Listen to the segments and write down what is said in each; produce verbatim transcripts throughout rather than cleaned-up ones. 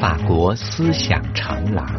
法国思想长廊。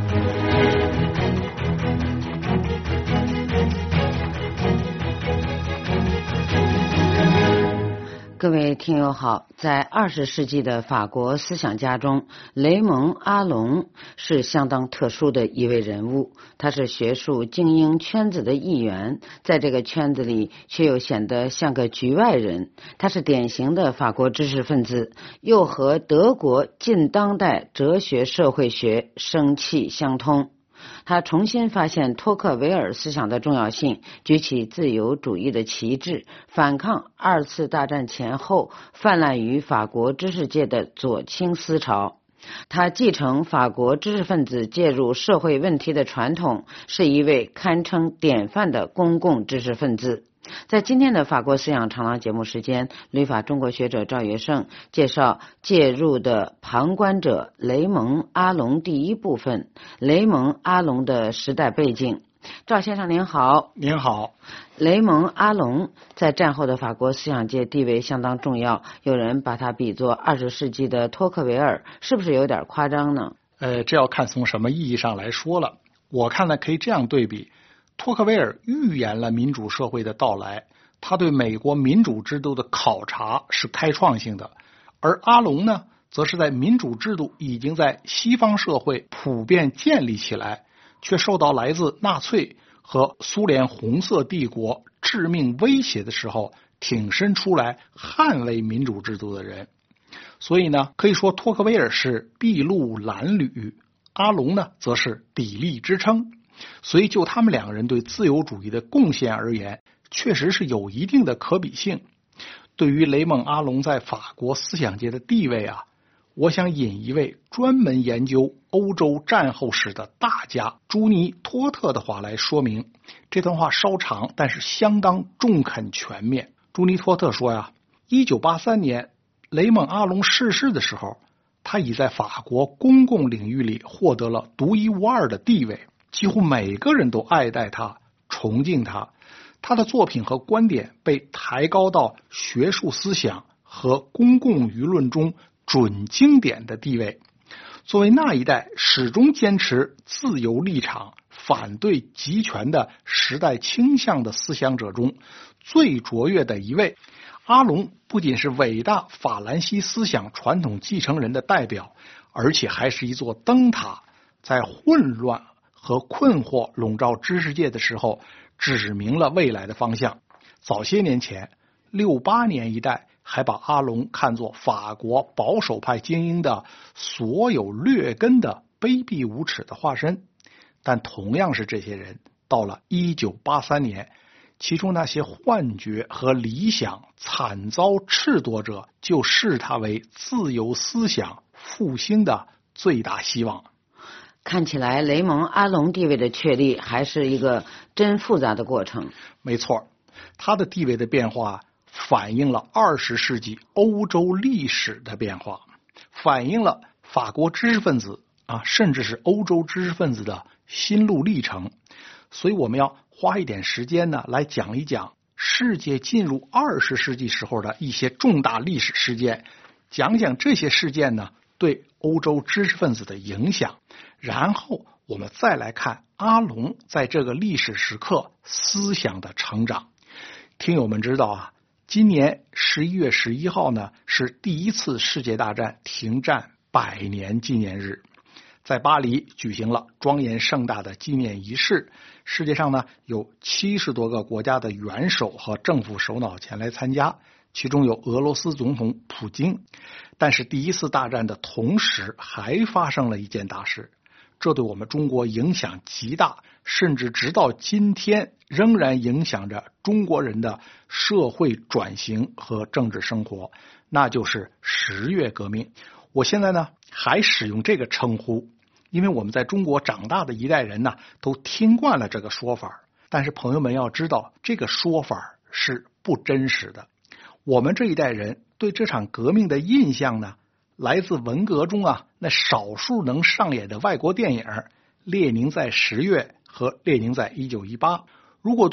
各位听友好，在二十世纪的法国思想家中，雷蒙·阿隆是相当特殊的一位人物。他是学术精英圈子的一员，在这个圈子里却又显得像个局外人。他是典型的法国知识分子，又和德国近当代哲学社会学生气相通。他重新发现托克维尔思想的重要性，举起自由主义的旗帜，反抗二次大战前后泛滥于法国知识界的左倾思潮。他继承法国知识分子介入社会问题的传统，是一位堪称典范的公共知识分子。在今天的法国思想长廊节目时间，旅法中国学者赵学胜介绍介入的旁观者雷蒙·阿隆第一部分，雷蒙·阿隆的时代背景。赵先生您好。 您好。 雷蒙·阿隆在战后的法国思想界地位相当重要，有人把他比作二十世纪的托克维尔，是不是有点夸张呢？ 呃，这要看从什么意义上来说了。我看呢，可以这样对比。托克维尔预言了民主社会的到来，他对美国民主制度的考察是开创性的，而阿隆呢，则是在民主制度已经在西方社会普遍建立起来，却受到来自纳粹和苏联红色帝国致命威胁的时候，挺身出来捍卫民主制度的人。所以呢，可以说托克维尔是筚路蓝缕，阿隆呢，则是砥砺支撑。所以就他们两个人对自由主义的贡献而言，确实是有一定的可比性。对于雷蒙·阿隆在法国思想界的地位啊，我想引一位专门研究欧洲战后史的大家朱尼托特的话来说明。这段话稍长，但是相当中肯全面。朱尼托特说呀，一九八三年雷蒙·阿隆逝世的时候，他已在法国公共领域里获得了独一无二的地位，几乎每个人都爱戴他，崇敬他。他的作品和观点被抬高到学术思想和公共舆论中准经典的地位。作为那一代始终坚持自由立场、反对集权的时代倾向的思想者中最卓越的一位，阿隆不仅是伟大法兰西思想传统继承人的代表，而且还是一座灯塔，在混乱和困惑笼罩知识界的时候，指明了未来的方向。早些年前，六八年一代还把阿隆看作法国保守派精英的所有劣根的卑鄙无耻的化身。但同样是这些人，到了一九八三年，其中那些幻觉和理想惨遭褫夺者，就视他为自由思想复兴的最大希望。 看起来雷蒙·阿隆地位的确立还是一个真复杂的过程。 没错，他的地位的变化反映了二十世纪欧洲历史的变化，反映了法国知识分子啊，甚至是欧洲知识分子的心路历程。所以我们要花一点时间呢，来讲一讲世界进入二十世纪时候的一些重大历史事件，讲讲这些事件呢对欧洲知识分子的影响。然后我们再来看阿隆在这个历史时刻思想的成长。听友们知道啊，今年十一月十一号呢是第一次世界大战停战百年纪念日，在巴黎举行了庄严盛大的纪念仪式。世界上呢有七十多个国家的元首和政府首脑前来参加，其中有俄罗斯总统普京。但是第一次大战的同时还发生了一件大事，这对我们中国影响极大，甚至直到今天仍然影响着中国人的社会转型和政治生活，那就是十月革命。我现在呢还使用这个称呼，因为我们在中国长大的一代人呢都听惯了这个说法。但是朋友们要知道，这个说法是不真实的。我们这一代人对这场革命的印象呢，来自文革中啊那少数能上演的外国电影《列宁在十月》和《列宁在一九一八》。如果对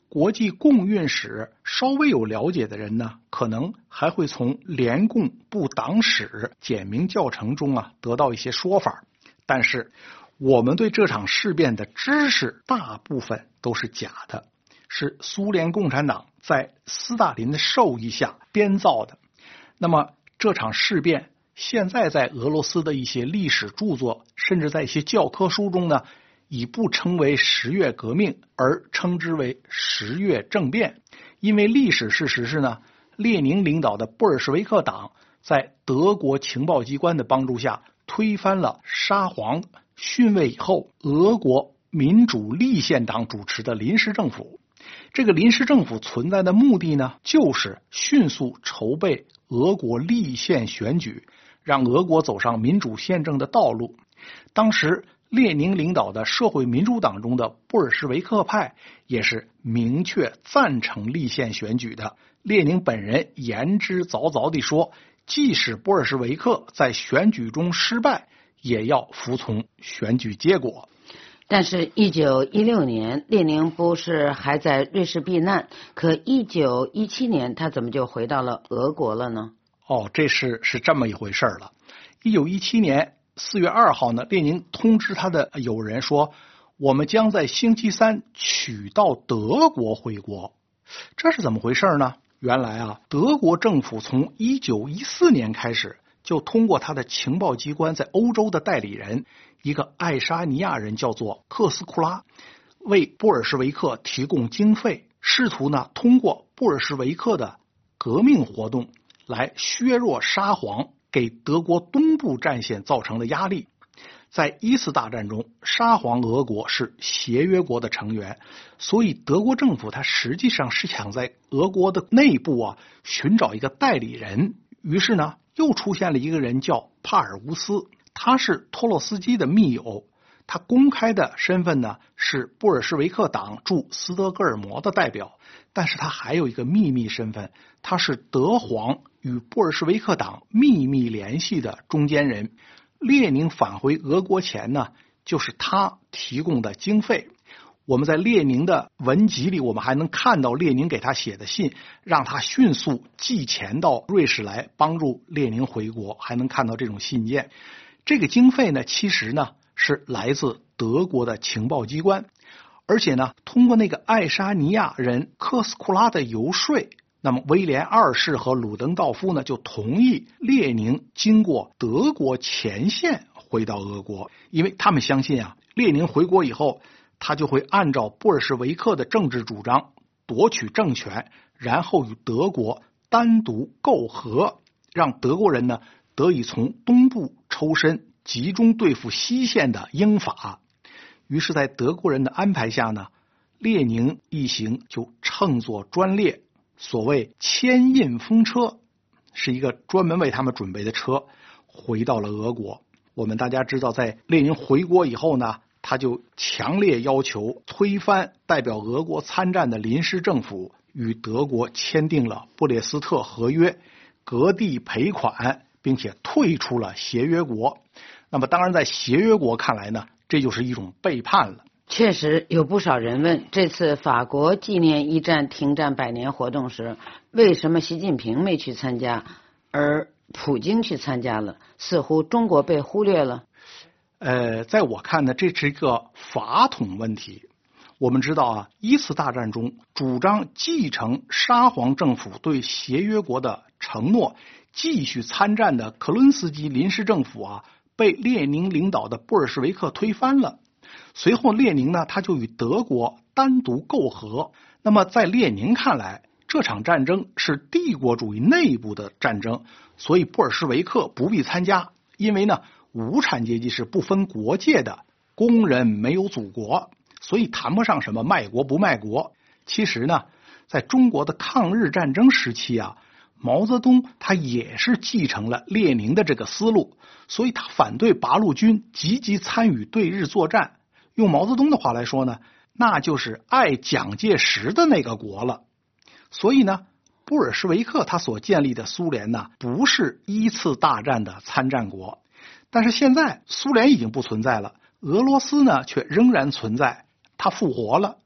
国际共运史稍微有了解的人呢，可能还会从联共部党史简明教程中啊得到一些说法。但是我们对这场事变的知识大部分都是假的，是苏联共产党在斯大林的授意下编造的。那么这场事变现在在俄罗斯的一些历史著作，甚至在一些教科书中呢，已不称为十月革命，而称之为十月政变。因为历史事实是呢，列宁领导的布尔什维克党在德国情报机关的帮助下推翻了沙皇逊位以后俄国民主立宪党主持的临时政府。这个临时政府存在的目的呢，就是迅速筹备俄国立宪选举，让俄国走上民主宪政的道路。当时列宁领导的社会民主党中的布尔什维克派也是明确赞成立宪选举的。列宁本人言之凿凿地说，即使布尔什维克在选举中失败，也要服从选举结果。 但是一九一六年列宁不是还在瑞士避难，可一九一七年他怎么就回到了俄国了呢？ 哦，这是是这么一回事了。一九一七年四月二号呢，列宁通知他的友人说，我们将在星期三取到德国回国。这是怎么回事呢？原来啊，德国政府从一九一四年开始就通过他的情报机关在欧洲的代理人，一个爱沙尼亚人叫做克斯库拉，为布尔什维克提供经费，试图呢通过布尔什维克的革命活动来削弱沙皇给德国东部战线造成的压力。在一次大战中，沙皇俄国是协约国的成员，所以德国政府它实际上是想在俄国的内部啊寻找一个代理人。于是呢，又出现了一个人叫帕尔乌斯，他是托洛斯基的密友，他公开的身份呢是布尔什维克党驻斯德哥尔摩的代表，但是他还有一个秘密身份，他是德皇与布尔什维克党秘密联系的中间人。列宁返回俄国前呢，就是他提供的经费。我们在列宁的文集里，我们还能看到列宁给他写的信，让他迅速寄钱到瑞士来帮助列宁回国，还能看到这种信件。这个经费呢，其实呢是来自德国的情报机关，而且呢，通过那个爱沙尼亚人科斯库拉的游说，那么威廉二世和鲁登道夫呢就同意列宁经过德国前线回到俄国，因为他们相信啊，列宁回国以后，他就会按照布尔什维克的政治主张夺取政权，然后与德国单独媾和，让德国人呢得以从东部抽身，集中对付西线的英法。于是在德国人的安排下呢，列宁一行就乘坐专列，所谓牵印风车，是一个专门为他们准备的车，回到了俄国。我们大家知道，在列宁回国以后呢，他就强烈要求推翻代表俄国参战的临时政府，与德国签订了布列斯特合约，割地赔款，并且退出了协约国。那么当然在协约国看来呢，这就是一种背叛了。 确实有不少人问，这次法国纪念一战停战百年活动时，为什么习近平没去参加，而普京去参加了？似乎中国被忽略了。 呃，在我看呢，这是一个法统问题。我们知道啊，一次大战中主张继承沙皇政府对协约国的承诺，继续参战的克伦斯基临时政府啊，被列宁领导的布尔什维克推翻了。随后列宁呢，他就与德国单独媾和。那么在列宁看来，这场战争是帝国主义内部的战争，所以布尔什维克不必参加，因为呢，无产阶级是不分国界的，工人没有祖国，所以谈不上什么卖国不卖国。其实呢，在中国的抗日战争时期啊，毛泽东他也是继承了列宁的这个思路，所以他反对八路军积极参与对日作战。用毛泽东的话来说呢，那就是爱蒋介石的那个国了。所以呢，布尔什维克他所建立的苏联呢，不是一次大战的参战国。但是现在苏联已经不存在了，俄罗斯呢却仍然存在，它复活了。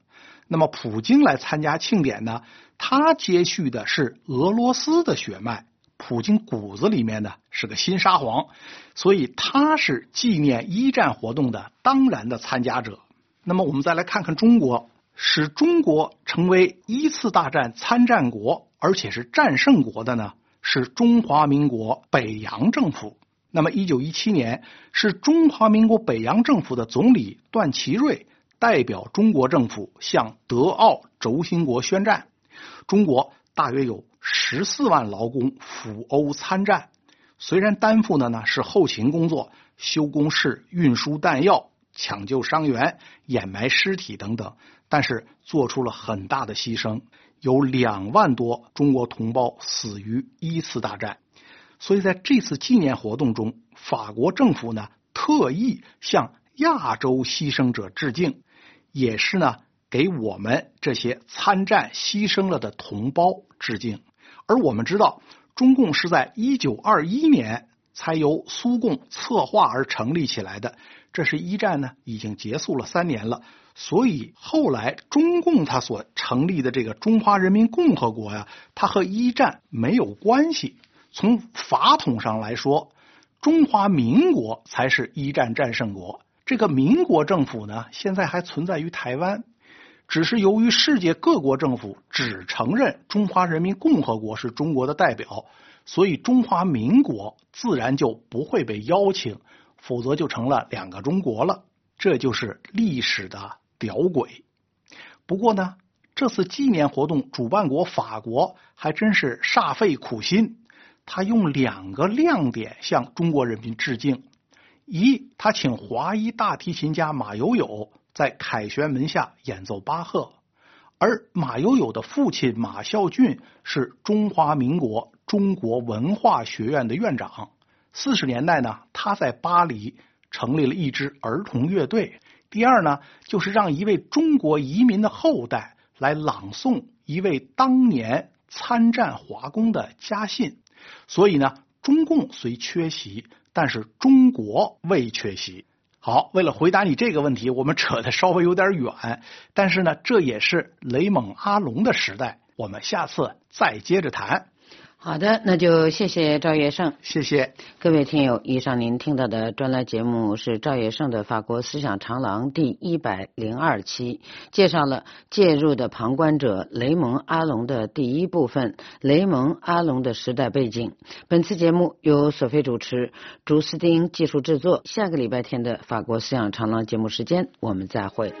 那么普京来参加庆典呢，他接续的是俄罗斯的血脉，普京骨子里面呢是个新沙皇，所以他是纪念一战活动的当然的参加者。那么我们再来看看中国，使中国成为一次大战参战国而且是战胜国的呢，是中华民国北洋政府。那么一九一七年是中华民国北洋政府的总理段祺瑞代表中国政府向德奥轴心国宣战，中国大约有十四万劳工赴欧参战，虽然担负的呢是后勤工作，修工事、运输弹药、抢救伤员、掩埋尸体等等，但是做出了很大的牺牲，有两万多中国同胞死于一次大战。所以在这次纪念活动中，法国政府呢特意向亚洲牺牲者致敬，也是呢给我们这些参战牺牲了的同胞致敬。而我们知道，中共是在一九二一年才由苏共策划而成立起来的，这是一战呢已经结束了三年了，所以后来中共它所成立的这个中华人民共和国呀，它和一战没有关系。从法统上来说，中华民国才是一战战胜国，这个民国政府呢现在还存在于台湾，只是由于世界各国政府只承认中华人民共和国是中国的代表，所以中华民国自然就不会被邀请，否则就成了两个中国了，这就是历史的屌诡。不过呢，这次纪念活动主办国法国还真是煞费苦心，他用两个亮点向中国人民致敬。一，他请华裔大提琴家马友友在凯旋门下演奏巴赫，而马友友的父亲马孝俊是中华民国中国文化学院的院长。四十年代呢，他在巴黎成立了一支儿童乐队。第二呢，就是让一位中国移民的后代来朗诵一位当年参战华工的家信。所以呢，中共虽缺席，但是中国未缺席。好，为了回答你这个问题，我们扯得稍微有点远，但是呢，这也是雷蒙阿龙的时代，我们下次再接着谈。 好的，那就谢谢赵业胜。 谢谢各位听友，以上您听到的专栏节目是赵业胜的法国思想长廊第一百零二期，介绍了介入的旁观者雷蒙阿龙的第一部分，雷蒙阿龙的时代背景。本次节目由索菲主持，朱斯丁技术制作。下个礼拜天的法国思想长廊节目时间，我们再会。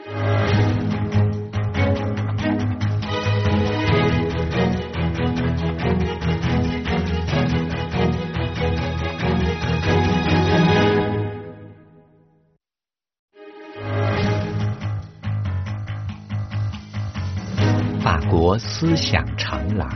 法国思想长廊。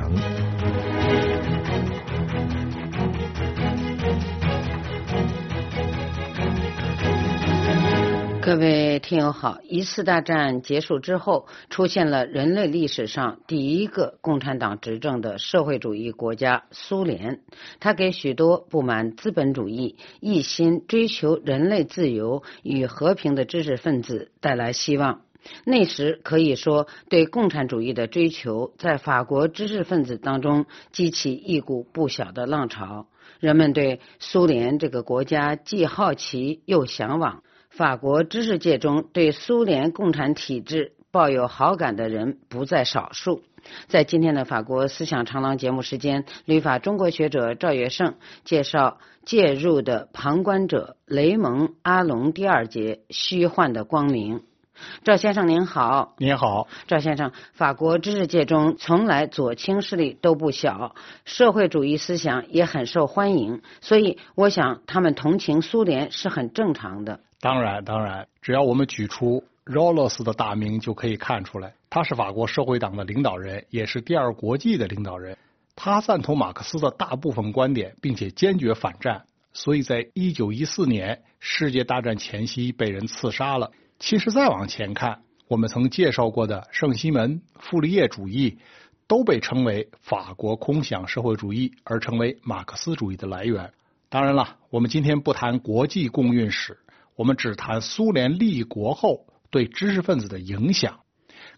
各位听友好，一次大战结束之后，出现了人类历史上第一个共产党执政的社会主义国家苏联，它给许多不满资本主义、一心追求人类自由与和平的知识分子带来希望。那时可以说，对共产主义的追求在法国知识分子当中激起一股不小的浪潮，人们对苏联这个国家既好奇又向往。法国知识界中对苏联共产体制抱有好感的人不在少数。在今天的法国思想长廊节目时间，旅法中国学者赵业胜介绍介入的旁观者雷蒙阿龙第二节虚幻的光明。赵先生您好。 您好。 赵先生，法国知识界中从来左倾势力都不小，社会主义思想也很受欢迎，所以我想他们同情苏联是很正常的。 当然当然，只要我们举出饶勒斯的大名就可以看出来，他是法国社会党的领导人，也是第二国际的领导人。他赞同马克思的大部分观点，并且坚决反战，所以在一九一四年世界大战前夕被人刺杀了。其实再往前看，我们曾介绍过的圣西门、傅立叶主义都被称为法国空想社会主义，而成为马克思主义的来源。当然了，我们今天不谈国际共运史，我们只谈苏联立国后对知识分子的影响。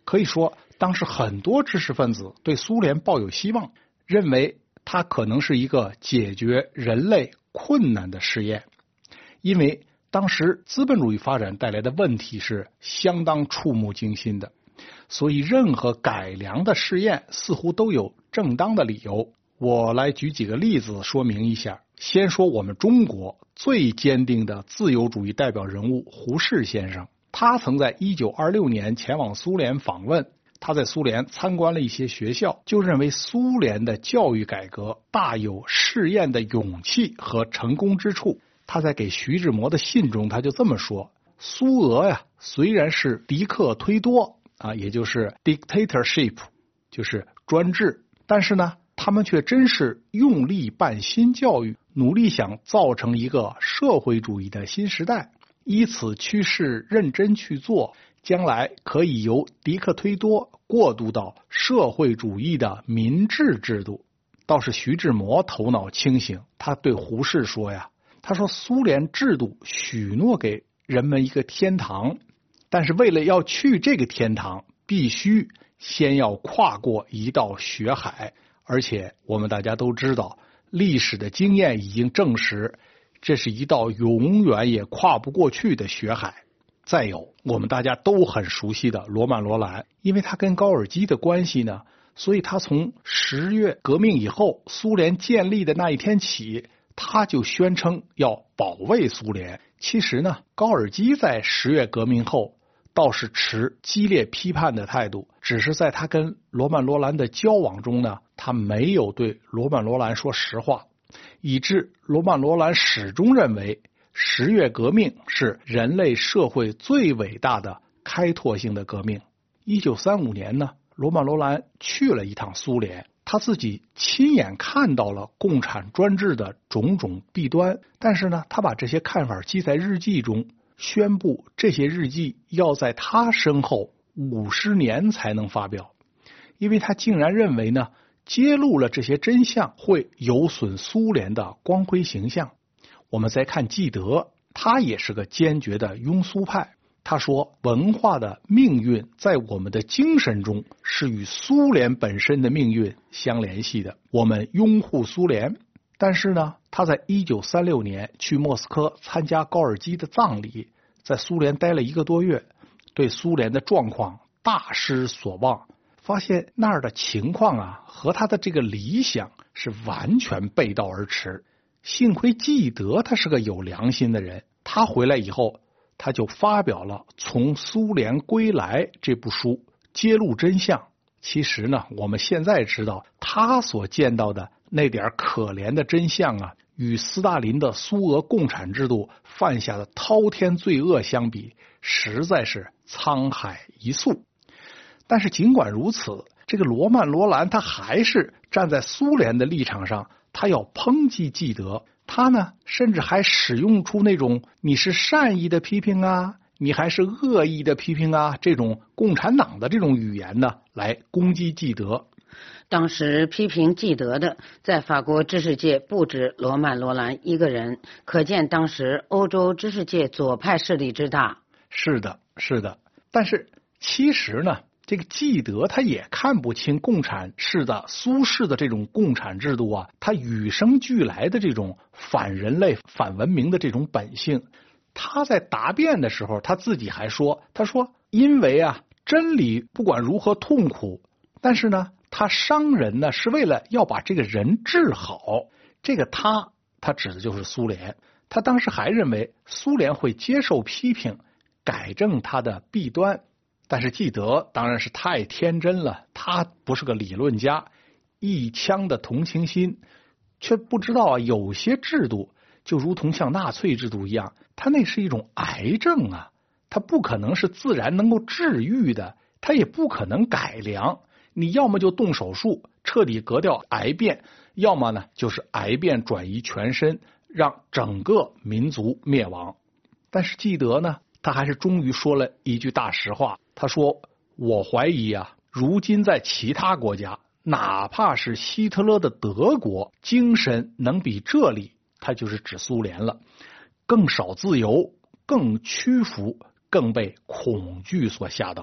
可以说当时很多知识分子对苏联抱有希望，认为它可能是一个解决人类困难的试验。因为当时资本主义发展带来的问题是相当触目惊心的，所以任何改良的试验似乎都有正当的理由。我来举几个例子说明一下。先说我们中国最坚定的自由主义代表人物胡适先生，他曾在一九二六年前往苏联访问，他在苏联参观了一些学校，就认为苏联的教育改革大有试验的勇气和成功之处。他在给徐志摩的信中他就这么说，苏俄呀，虽然是迪克推多啊，也就是 dictatorship， 就是专制，但是呢他们却真是用力办新教育，努力想造成一个社会主义的新时代，依此趋势认真去做，将来可以由迪克推多过渡到社会主义的民治制度。倒是徐志摩头脑清醒，他对胡适说呀，他说苏联制度许诺给人们一个天堂，但是为了要去这个天堂，必须先要跨过一道血海。而且我们大家都知道，历史的经验已经证实，这是一道永远也跨不过去的血海。再有，我们大家都很熟悉的罗曼·罗兰，因为他跟高尔基的关系呢，所以他从十月革命以后，苏联建立的那一天起，他就宣称要保卫苏联。其实呢，高尔基在十月革命后倒是持激烈批判的态度，只是在他跟罗曼·罗兰的交往中呢，他没有对罗曼·罗兰说实话，以致罗曼·罗兰始终认为十月革命是人类社会最伟大的开拓性的革命。一九三五年呢，罗曼·罗兰去了一趟苏联，他自己亲眼看到了共产专制的种种弊端，但是呢，他把这些看法记在日记中，宣布这些日记要在他身后五十年才能发表，因为他竟然认为呢，揭露了这些真相会有损苏联的光辉形象。我们再看纪德，他也是个坚决的拥苏派。他说，文化的命运在我们的精神中是与苏联本身的命运相联系的，我们拥护苏联。但是呢，他在一九三六年去莫斯科参加高尔基的葬礼，在苏联待了一个多月，对苏联的状况大失所望，发现那儿的情况啊，和他的这个理想是完全背道而驰。幸亏纪德他是个有良心的人，他回来以后，他就发表了《从苏联归来》这部书，揭露真相。其实呢，我们现在知道，他所见到的那点可怜的真相啊，与斯大林的苏俄共产制度犯下的滔天罪恶相比，实在是沧海一粟。但是尽管如此，这个罗曼·罗兰他还是站在苏联的立场上，他要抨击纪德。他呢，甚至还使用出那种你是善意的批评啊，你还是恶意的批评啊，这种共产党的这种语言呢，来攻击纪德。 当时批评纪德的，在法国知识界不止罗曼·罗兰一个人，可见当时欧洲知识界左派势力之大。 是的，是的。但是其实呢，这个纪德他也看不清共产式的苏式的这种共产制度啊，他与生俱来的这种反人类反文明的这种本性。他在答辩的时候，他自己还说，他说因为啊，真理不管如何痛苦，但是呢，他伤人呢是为了要把这个人治好。这个他他指的就是苏联。他当时还认为苏联会接受批评，改正他的弊端。但是纪德当然是太天真了，他不是个理论家，一腔的同情心，却不知道啊，有些制度就如同像纳粹制度一样，它那是一种癌症啊，它不可能是自然能够治愈的，它也不可能改良。你要么就动手术彻底革掉癌变，要么呢就是癌变转移全身，让整个民族灭亡。但是纪德呢，他还是终于说了一句大实话，他说，我怀疑啊，如今在其他国家，哪怕是希特勒的德国，精神能比这里，他就是指苏联了，更少自由，更屈服，更被恐惧所吓到。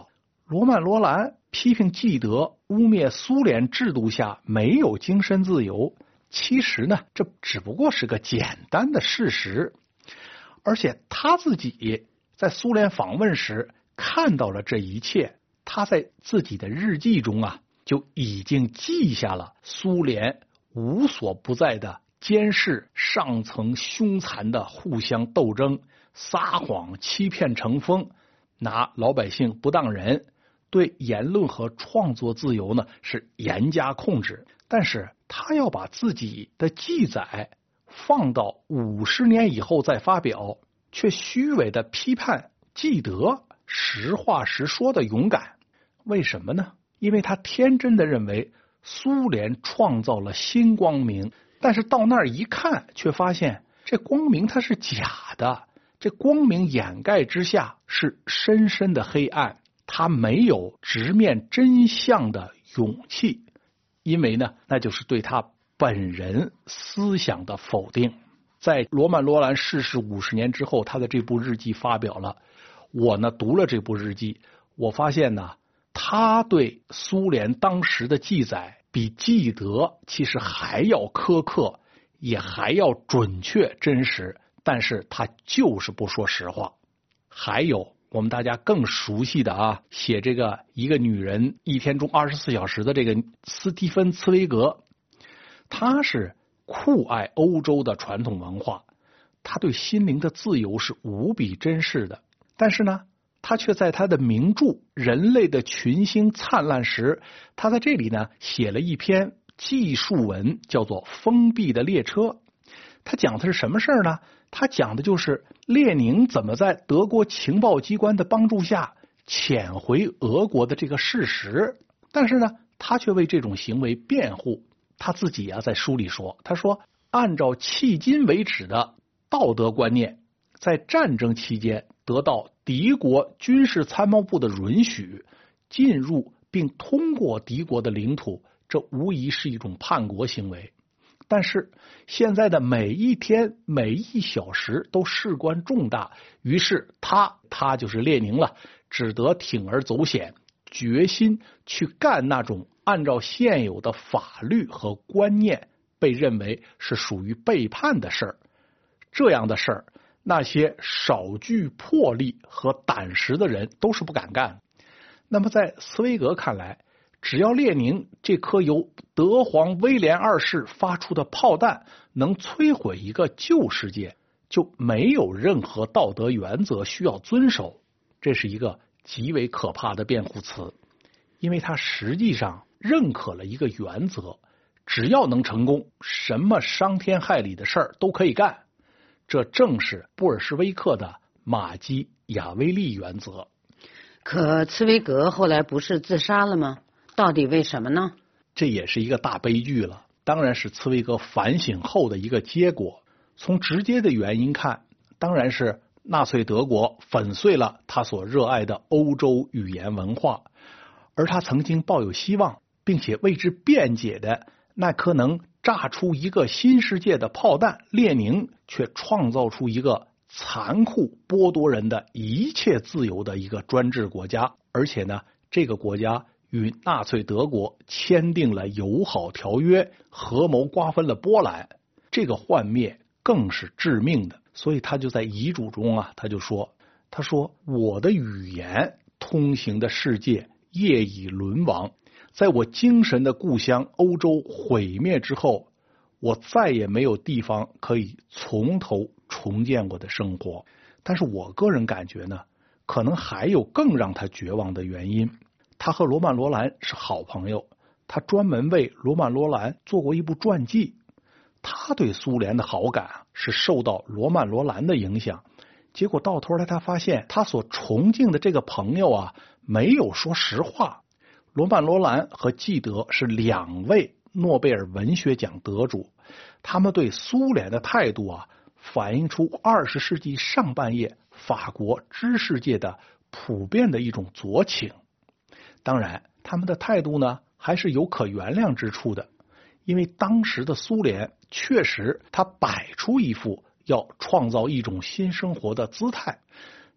罗曼·罗兰批评纪德污蔑苏联制度下没有精神自由，其实呢，这只不过是个简单的事实。而且他自己在苏联访问时看到了这一切，他在自己的日记中啊，就已经记下了苏联无所不在的监视上层凶残的互相斗争，撒谎欺骗成风，拿老百姓不当人，对言论和创作自由呢是严加控制。但是他要把自己的记载放到五十年以后再发表，却虚伪的批判纪德实话实说的勇敢。为什么呢？因为他天真的认为苏联创造了新光明，但是到那儿一看，却发现这光明它是假的，这光明掩盖之下是深深的黑暗，他没有直面真相的勇气，因为呢，那就是对他本人思想的否定。在罗曼·罗兰逝世五十年之后，他的这部日记发表了。我呢读了这部日记，我发现呢，他对苏联当时的记载比纪德其实还要苛刻，也还要准确真实，但是他就是不说实话。还有我们大家更熟悉的啊，写这个一个女人一天中二十四小时的这个斯蒂芬·茨威格，他是酷爱欧洲的传统文化，他对心灵的自由是无比珍视的。但是呢，他却在他的名著《人类的群星灿烂时》，他在这里呢写了一篇记述文，叫做《封闭的列车》。他讲的是什么事儿呢？他讲的就是列宁怎么在德国情报机关的帮助下潜回俄国的这个事实。但是呢，他却为这种行为辩护。他自己啊在书里说，他说按照迄今为止的道德观念，在战争期间得到敌国军事参谋部的允许，进入并通过敌国的领土，这无疑是一种叛国行为。但是现在的每一天每一小时都事关重大，于是他他就是列宁了，只得铤而走险，决心去干那种按照现有的法律和观念被认为是属于背叛的事儿。这样的事儿，那些少具魄力和胆识的人都是不敢干。那么在茨威格看来，只要列宁这颗由德皇威廉二世发出的炮弹能摧毁一个旧世界，就没有任何道德原则需要遵守。这是一个极为可怕的辩护词，因为他实际上认可了一个原则，只要能成功，什么伤天害理的事儿都可以干。这正是布尔什维克的马基雅维利原则。 可茨威格后来不是自杀了吗？到底为什么呢？ 这也是一个大悲剧了，当然是茨威格反省后的一个结果。从直接的原因看，当然是纳粹德国粉碎了他所热爱的欧洲语言文化，而他曾经抱有希望并且为之辩解的那颗能炸出一个新世界的炮弹，列宁却创造出一个残酷剥夺人的一切自由的一个专制国家，而且呢，这个国家与纳粹德国签订了友好条约，合谋瓜分了波兰。这个幻灭更是致命的，所以他就在遗嘱中啊，他就说，他说我的语言通行的世界业已沦亡，在我精神的故乡欧洲毁灭之后，我再也没有地方可以从头重建我的生活。但是我个人感觉呢，可能还有更让他绝望的原因。他和罗曼·罗兰是好朋友，他专门为罗曼·罗兰做过一部传记。他对苏联的好感是受到罗曼·罗兰的影响，结果到头来他发现他所崇敬的这个朋友啊，没有说实话。罗曼·罗兰和纪德是两位诺贝尔文学奖得主，他们对苏联的态度啊，反映出二十世纪上半叶法国知识界的普遍的一种左倾。当然他们的态度呢还是有可原谅之处的，因为当时的苏联确实他摆出一副要创造一种新生活的姿态，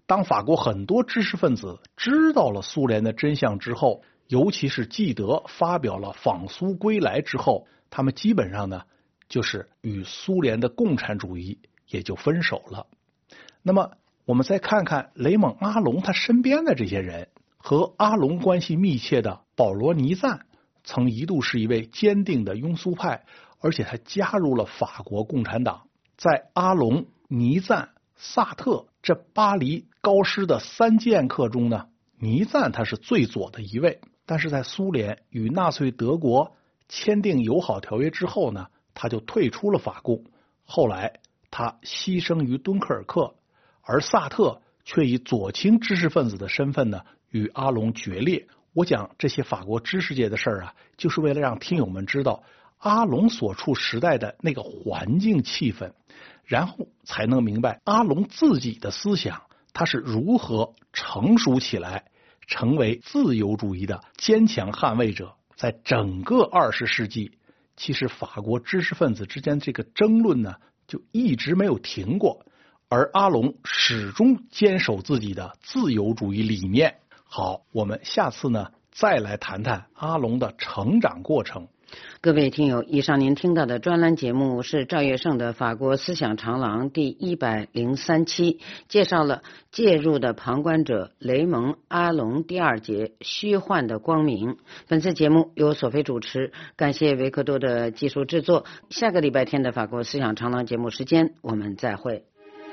当法国很多知识分子知道了苏联的真相之后，尤其是纪德发表了访苏归来之后，他们基本上呢就是与苏联的共产主义也就分手了。那么我们再看看雷蒙阿隆他身边的这些人，和阿隆关系密切的保罗尼赞曾一度是一位坚定的拥苏派，而且他加入了法国共产党。在阿隆、尼赞、萨特这巴黎高师的三剑客中呢，尼赞他是最左的一位，但是在苏联与纳粹德国签订友好条约之后呢，他就退出了法共。后来他牺牲于敦刻尔克，而萨特却以左倾知识分子的身份呢与阿隆决裂。我讲这些法国知识界的事儿啊，就是为了让听友们知道阿隆所处时代的那个环境气氛，然后才能明白阿隆自己的思想他是如何成熟起来，成为自由主义的坚强捍卫者。在整个二十世纪，其实法国知识分子之间这个争论呢就一直没有停过，而阿隆始终坚守自己的自由主义理念。好，我们下次呢再来谈谈阿隆的成长过程。 各位听友，以上您听到的专栏节目是赵月胜的法国思想长廊第一百零三期，介绍了介入的旁观者雷蒙阿隆第二节虚幻的光明。本次节目由索菲主持，感谢维克多的技术制作。下个礼拜天的法国思想长廊节目时间我们再会。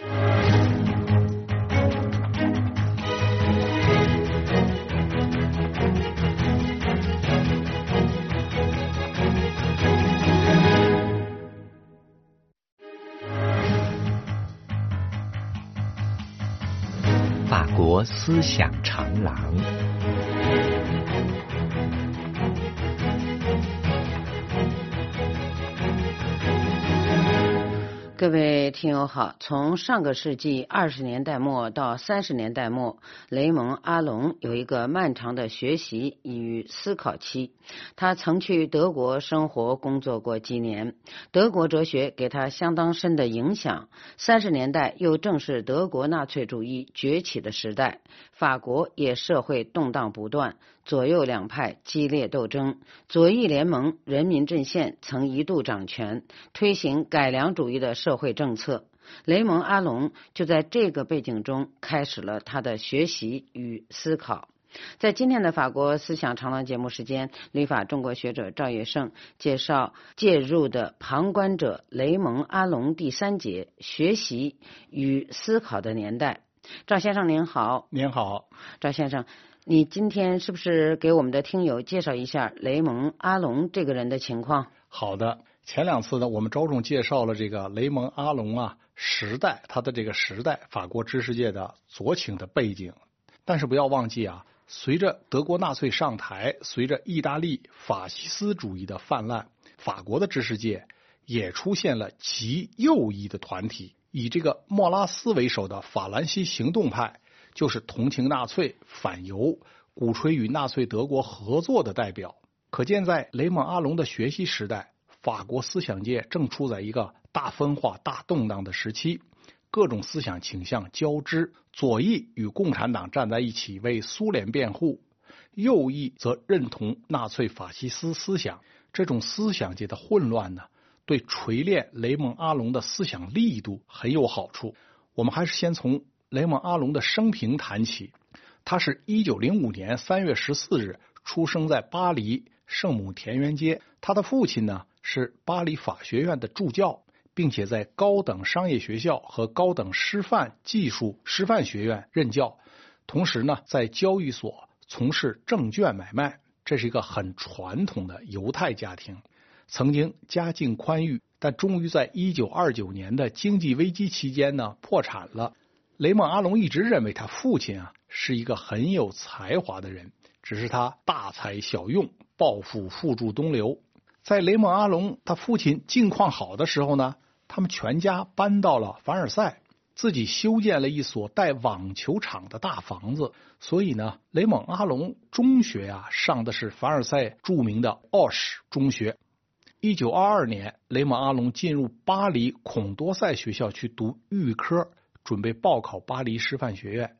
法国思想长廊。 各位听友好，从上个世纪二十年代末到三十年代末，雷蒙阿隆有一个漫长的学习与思考期。他曾去德国生活工作过几年，德国哲学给他相当深的影响。三十年代又正是德国纳粹主义崛起的时代，法国也社会动荡不断，左右两派激烈斗争，左翼联盟、人民阵线曾一度掌权，推行改良主义的社会政策。雷蒙阿隆就在这个背景中开始了他的学习与思考。在今天的法国思想长廊节目时间，旅法中国学者赵月胜介绍介入的旁观者雷蒙阿隆第三节学习与思考的年代。赵先生您好。 您好。 赵先生，你今天是不是给我们的听友介绍一下雷蒙阿隆这个人的情况？ 好的，前两次呢我们着重介绍了这个雷蒙阿隆啊时代，他的这个时代法国知识界的左倾的背景。但是不要忘记啊，随着德国纳粹上台，随着意大利法西斯主义的泛滥，法国的知识界也出现了极右翼的团体。以这个莫拉斯为首的法兰西行动派就是同情纳粹、反犹、鼓吹与纳粹德国合作的代表。可见在雷蒙阿隆的学习时代，法国思想界正处在一个大分化、大动荡的时期，各种思想倾向交织，左翼与共产党站在一起为苏联辩护，右翼则认同纳粹法西斯思想。这种思想界的混乱呢，对锤炼雷蒙阿隆的思想力度很有好处。我们还是先从雷蒙阿隆的生平谈起。他是一九零五年三月十四日出生在巴黎圣母田园街。他的父亲呢是巴黎法学院的助教，并且在高等商业学校和高等师范技术师范学院任教，同时呢在交易所从事证券买卖。这是一个很传统的犹太家庭，曾经家境宽裕，但终于在一九二九年的经济危机期间呢破产了。雷蒙阿隆一直认为他父亲啊是一个很有才华的人，只是他大材小用，抱负付诸东流。在雷蒙阿隆他父亲境况好的时候呢，他们全家搬到了凡尔赛，自己修建了一所带网球场的大房子。所以呢，雷蒙阿隆中学啊上的是凡尔赛著名的奥什中学。一九二二年，雷蒙阿隆进入巴黎孔多塞学校去读预科，准备报考巴黎师范学院。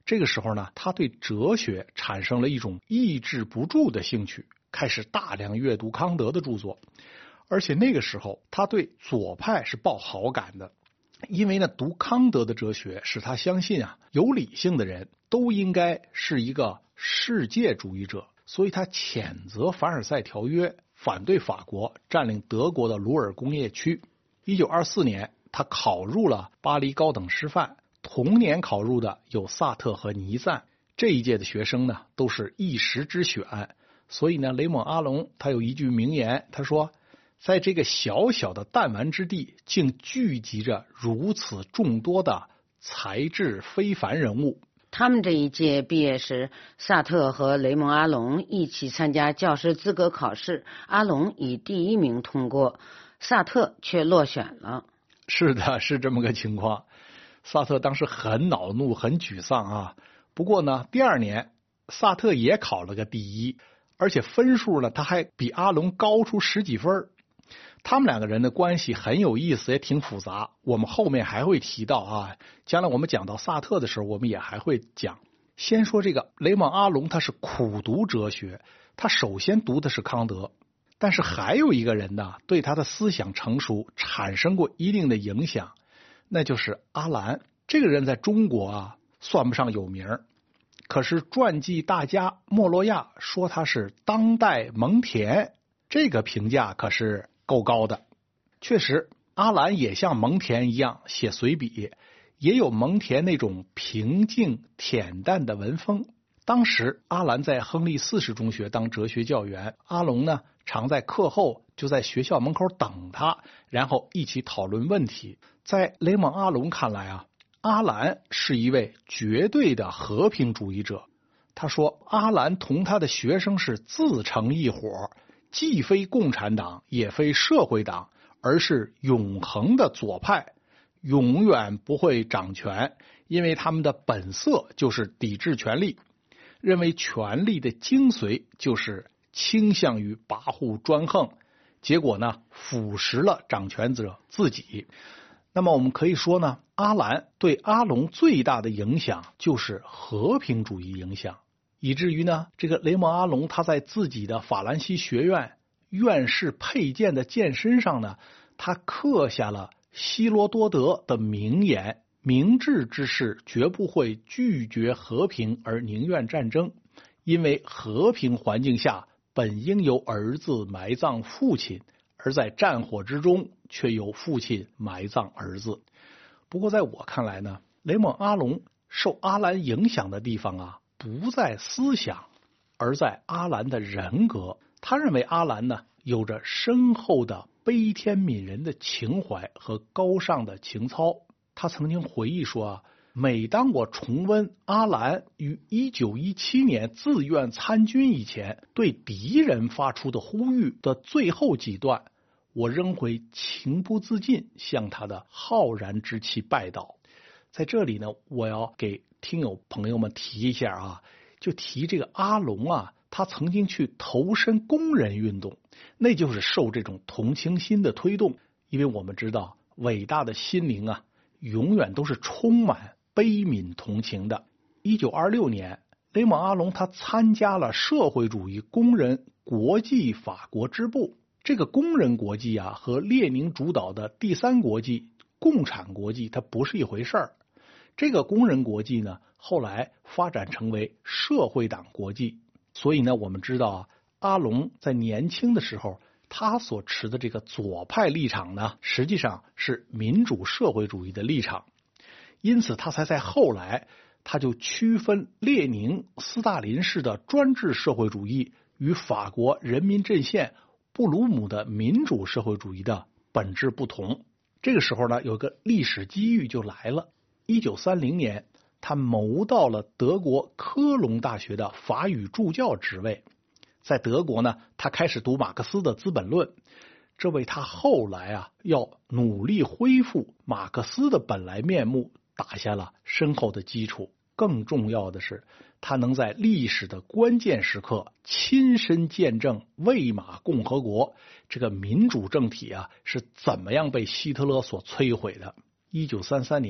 这个时候呢，他对哲学产生了一种抑制不住的兴趣，开始大量阅读康德的著作。而且那个时候他对左派是抱好感的，因为呢，读康德的哲学使他相信啊，有理性的人都应该是一个世界主义者，所以他谴责凡尔赛条约，反对法国占领德国的鲁尔工业区。一九二四年，他考入了巴黎高等师范，同年考入的有萨特和尼赞。这一届的学生呢，都是一时之选。所以呢，雷蒙阿隆他有一句名言，他说，在这个小小的弹丸之地，竟聚集着如此众多的才智非凡人物。 他们这一届毕业时，萨特和雷蒙阿隆一起参加教师资格考试，阿隆以第一名通过，萨特却落选了。 是的，是这么个情况。萨特当时很恼怒，很沮丧啊。不过呢，第二年萨特也考了个第一，而且分数呢，他还比阿隆高出十几分。他们两个人的关系很有意思，也挺复杂，我们后面还会提到啊。将来我们讲到萨特的时候，我们也还会讲。先说这个雷蒙阿隆，他是苦读哲学，他首先读的是康德，但是还有一个人呢，对他的思想成熟产生过一定的影响，那就是阿兰。这个人在中国啊算不上有名，可是传记大家莫洛亚说他是当代蒙恬，这个评价可是够高的。确实，阿兰也像蒙恬一样写随笔，也有蒙恬那种平静恬淡的文风。当时阿兰在亨利四世中学当哲学教员，阿隆呢常在课后就在学校门口等他，然后一起讨论问题。在雷蒙阿隆看来啊，阿兰是一位绝对的和平主义者。他说，阿兰同他的学生是自成一伙，既非共产党也非社会党，而是永恒的左派，永远不会掌权，因为他们的本色就是抵制权力，认为权力的精髓就是倾向于跋扈专横，结果呢，腐蚀了掌权者自己。那么我们可以说呢，阿兰对阿隆最大的影响就是和平主义影响，以至于呢，这个雷蒙阿隆他在自己的法兰西学院院士佩剑的剑身上呢，他刻下了希罗多德的名言：明智之士绝不会拒绝和平而宁愿战争，因为和平环境下本应由儿子埋葬父亲，而在战火之中却由父亲埋葬儿子。不过在我看来呢，雷蒙阿隆受阿兰影响的地方啊，不在思想，而在阿兰的人格。他认为阿兰呢有着深厚的悲天悯人的情怀和高尚的情操。他曾经回忆说啊，每当我重温阿兰于一九一七年自愿参军以前对敌人发出的呼吁的最后几段，我仍会情不自禁向他的浩然之气拜倒。在这里呢，我要给听友朋友们提一下啊，就提这个阿隆啊，他曾经去投身工人运动，那就是受这种同情心的推动。因为我们知道，伟大的心灵啊，永远都是充满悲悯同情的。一九二六年，雷蒙阿隆他参加了社会主义工人国际法国支部。这个工人国际啊，和列宁主导的第三国际共产国际它不是一回事儿。这个工人国际呢，后来发展成为社会党国际。所以呢，我们知道啊，阿隆在年轻的时候，他所持的这个左派立场呢，实际上是民主社会主义的立场。因此他才在后来，他就区分列宁、斯大林式的专制社会主义与法国人民阵线、布鲁姆的民主社会主义的本质不同。这个时候呢，有个历史机遇就来了。一九三零年，他谋到了德国科隆大学的法语助教职位。在德国呢，他开始读马克思的《资本论》，这为他后来啊要努力恢复马克思的本来面目打下了深厚的基础。更重要的是，他能在历史的关键时刻亲身见证魏玛共和国这个民主政体啊是怎么样被希特勒所摧毁的。一九三三年，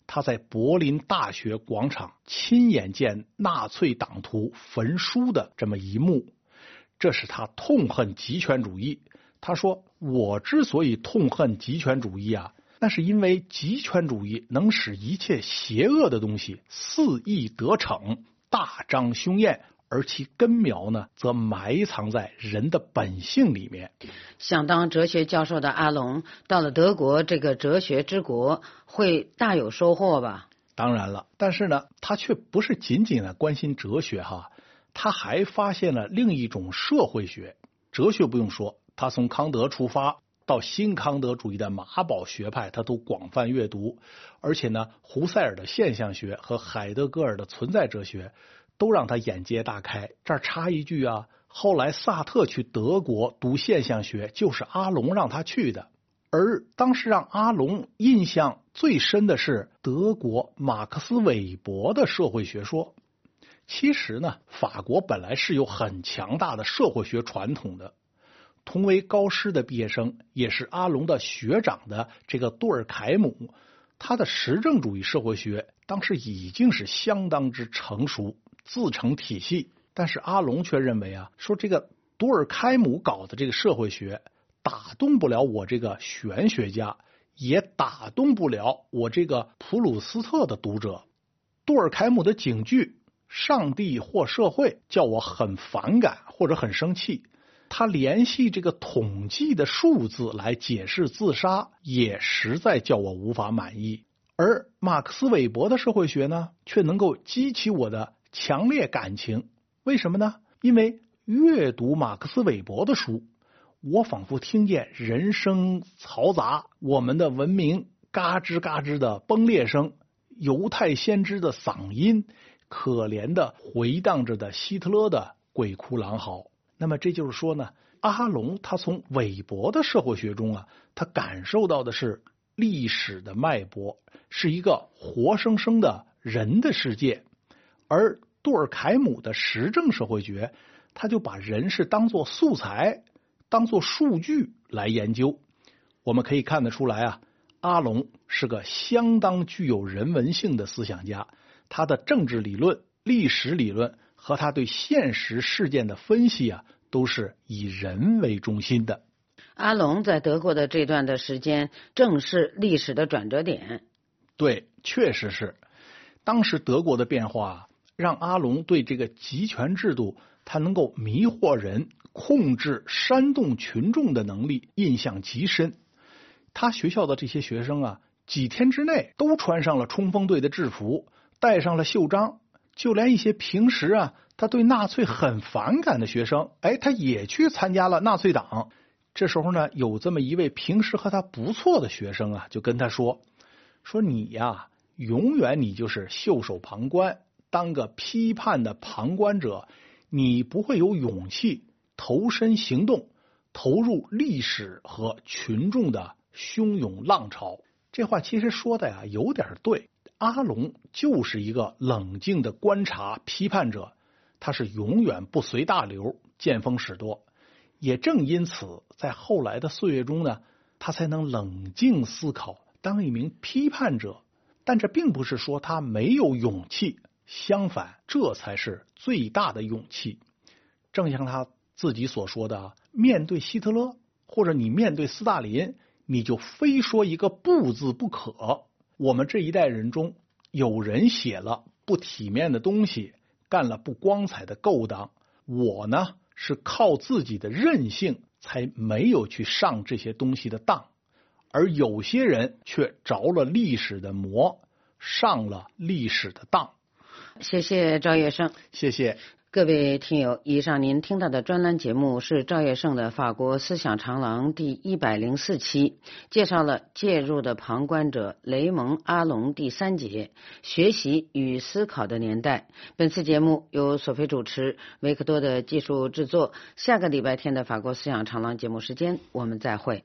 他在柏林大学广场亲眼见纳粹党徒焚书的这么一幕，这使他痛恨极权主义。他说，我之所以痛恨极权主义啊，那是因为极权主义能使一切邪恶的东西肆意得逞，大张凶焰，而其根苗呢，则埋藏在人的本性里面。 想当哲学教授的阿龙，到了德国这个哲学之国，会大有收获吧？ 当然了，但是呢，他却不是仅仅的关心哲学哈，他还发现了另一种社会学。哲学不用说，他从康德出发，到新康德主义的马堡学派，他都广泛阅读。而且呢，胡塞尔的现象学和海德格尔的存在哲学都让他眼界大开。这儿插一句啊，后来萨特去德国读现象学，就是阿龙让他去的。而当时让阿龙印象最深的是德国马克思韦伯的社会学说。其实呢，法国本来是有很强大的社会学传统的。同为高师的毕业生，也是阿龙的学长的这个多尔凯姆，他的实证主义社会学当时已经是相当之成熟，自成体系。但是阿龙却认为啊，说这个多尔凯姆搞的这个社会学打动不了我这个玄学家，也打动不了我这个普鲁斯特的读者。多尔凯姆的警句上帝或社会叫我很反感或者很生气，他联系这个统计的数字来解释自杀，也实在叫我无法满意。而马克思韦伯的社会学呢，却能够激起我的强烈感情。为什么呢？因为阅读马克思韦伯的书，我仿佛听见人声嘈杂，我们的文明嘎吱嘎吱的崩裂声，犹太先知的嗓音，可怜的回荡着的希特勒的鬼哭狼嚎。那么这就是说呢，阿龙他从韦伯的社会学中啊，他感受到的是历史的脉搏，是一个活生生的人的世界。而杜尔凯姆的实证社会学，他就把人是当作素材，当作数据来研究。我们可以看得出来啊，阿龙是个相当具有人文性的思想家，他的政治理论、历史理论和他对现实事件的分析啊，都是以人为中心的。 阿龙在德国的这段的时间，正是历史的转折点。 对，确实是。当时德国的变化，让阿龙对这个集权制度，他能够迷惑人、控制、煽动群众的能力印象极深。他学校的这些学生啊，几天之内都穿上了冲锋队的制服，带上了袖章。就连一些平时啊，他对纳粹很反感的学生，哎，他也去参加了纳粹党。这时候呢，有这么一位平时和他不错的学生啊，就跟他说，说你呀，永远你就是袖手旁观，当个批判的旁观者，你不会有勇气投身行动，投入历史和群众的汹涌浪潮。这话其实说的呀，有点对。阿龙就是一个冷静的观察批判者，他是永远不随大流，见风使舵。也正因此，在后来的岁月中呢，他才能冷静思考，当一名批判者。但这并不是说他没有勇气，相反，这才是最大的勇气。正像他自己所说的，面对希特勒，或者你面对斯大林，你就非说一个不字不可。我们这一代人中，有人写了不体面的东西，干了不光彩的勾当，我呢是靠自己的韧性才没有去上这些东西的当，而有些人却着了历史的魔，上了历史的当。 谢谢赵业胜。 谢谢各位听友，以上您听到的专栏节目是赵业胜的法国思想长廊第一百零四期，介绍了介入的旁观者雷蒙·阿龙第三节，学习与思考的年代。本次节目由索菲主持，维克多的技术制作。下个礼拜天的法国思想长廊节目时间，我们再会。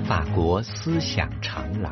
法国思想长廊。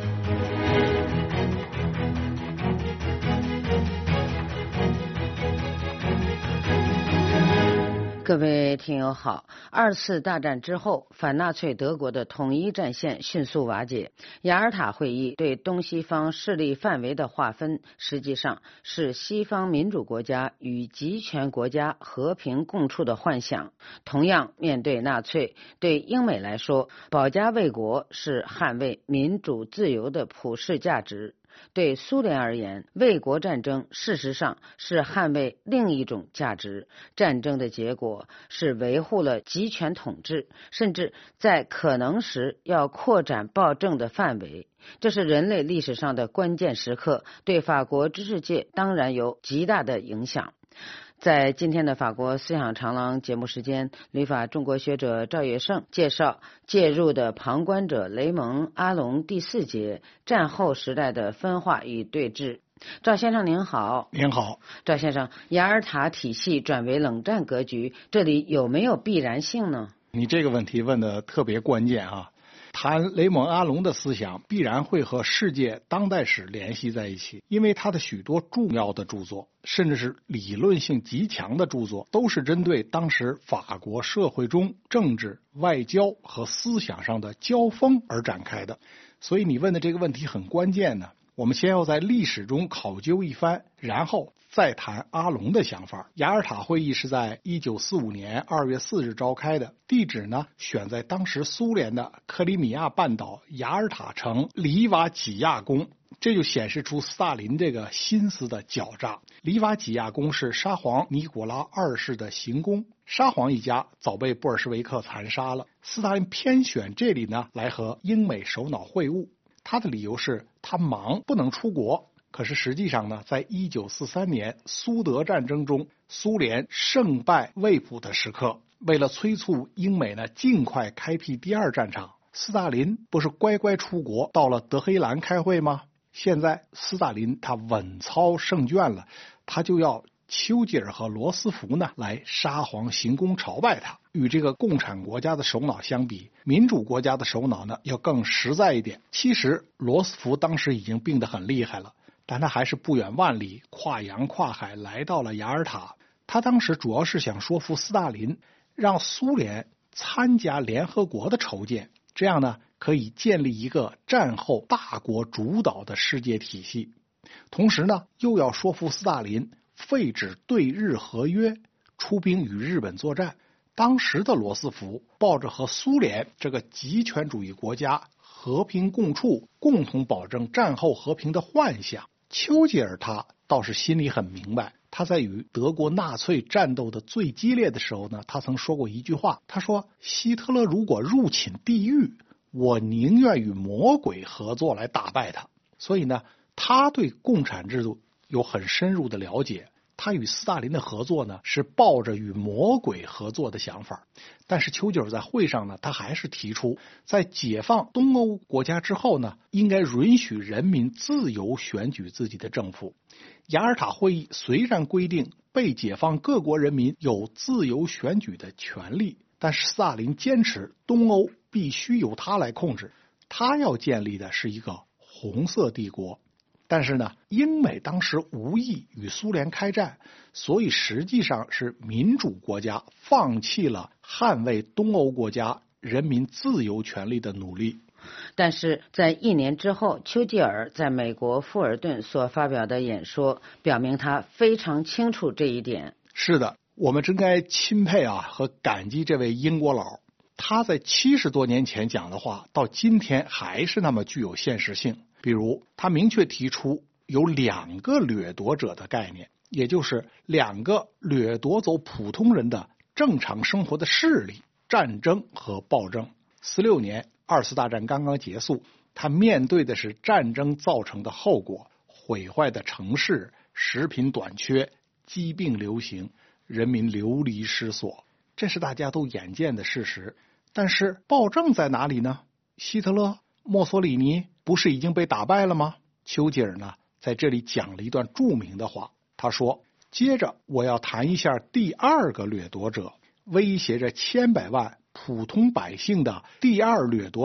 各位听友好，二次大战之后，反纳粹德国的统一战线迅速瓦解。雅尔塔会议对东西方势力范围的划分，实际上是西方民主国家与集权国家和平共处的幻想。同样，面对纳粹，对英美来说，保家卫国是捍卫民主自由的普世价值。对苏联而言，卫国战争事实上是捍卫另一种价值，战争的结果是维护了集权统治，甚至在可能时要扩展暴政的范围。这是人类历史上的关键时刻，对法国知识界当然有极大的影响。在今天的法国思想长廊节目时间，旅法中国学者赵月胜介绍介入的旁观者雷蒙·阿隆第四节战后时代的分化与对峙。赵先生您好。 您好。 赵先生，雅尔塔体系转为冷战格局，这里有没有必然性呢？ 你这个问题问得特别关键啊。谈雷蒙·阿隆的思想必然会和世界当代史联系在一起，因为他的许多重要的著作，甚至是理论性极强的著作，都是针对当时法国社会中政治、外交和思想上的交锋而展开的。所以你问的这个问题很关键呢。我们先要在历史中考究一番，然后再谈阿隆的想法。雅尔塔会议是在一九四五年二月四日召开的，地址呢选在当时苏联的克里米亚半岛雅尔塔城里瓦几亚宫，这就显示出斯大林这个心思的狡诈。里瓦几亚宫是沙皇尼古拉二世的行宫，沙皇一家早被布尔什维克残杀了，斯大林偏选这里呢来和英美首脑会晤。他的理由是他忙不能出国，可是实际上呢，在一九四三年苏德战争中，苏联胜败未卜的时刻，为了催促英美呢尽快开辟第二战场，斯大林不是乖乖出国到了德黑兰开会吗？现在斯大林他稳操胜券了，他就要丘吉尔和罗斯福呢来沙皇行宫朝拜他。与这个共产国家的首脑相比，民主国家的首脑呢要更实在一点。其实罗斯福当时已经病得很厉害了，但他还是不远万里跨洋跨海来到了雅尔塔。他当时主要是想说服斯大林，让苏联参加联合国的筹建，这样呢可以建立一个战后大国主导的世界体系。同时呢又要说服斯大林废止对日合约，出兵与日本作战。当时的罗斯福抱着和苏联这个极权主义国家和平共处，共同保证战后和平的幻想。丘吉尔他倒是心里很明白，他在与德国纳粹战斗的最激烈的时候呢，他曾说过一句话，他说希特勒如果入侵地狱，我宁愿与魔鬼合作来打败他。所以呢，他对共产制度有很深入的了解，他与斯大林的合作呢是抱着与魔鬼合作的想法。但是丘吉尔在会上呢，他还是提出在解放东欧国家之后呢，应该允许人民自由选举自己的政府。雅尔塔会议虽然规定被解放各国人民有自由选举的权利，但是斯大林坚持东欧必须由他来控制，他要建立的是一个红色帝国。但是呢，英美当时无意与苏联开战，所以实际上是民主国家放弃了捍卫东欧国家人民自由权利的努力。 但是在一年之后，丘吉尔在美国富尔顿所发表的演说表明他非常清楚这一点。 是的，我们真该钦佩啊和感激这位英国佬，他在七十多年前讲的话到今天还是那么具有现实性。比如他明确提出有两个掠夺者的概念，也就是两个掠夺走普通人的正常生活的势力，战争和暴政。十六年二次大战刚刚结束，他面对的是战争造成的后果，毁坏的城市，食品短缺，疾病流行，人民流离失所，这是大家都眼见的事实。但是暴政在哪里呢？希特勒、墨索里尼不是已经被打败了吗？丘吉尔呢在这里讲了一段著名的话，他说，接着我要谈一下第二个掠夺者，威胁着千百万普通百姓的第二掠夺者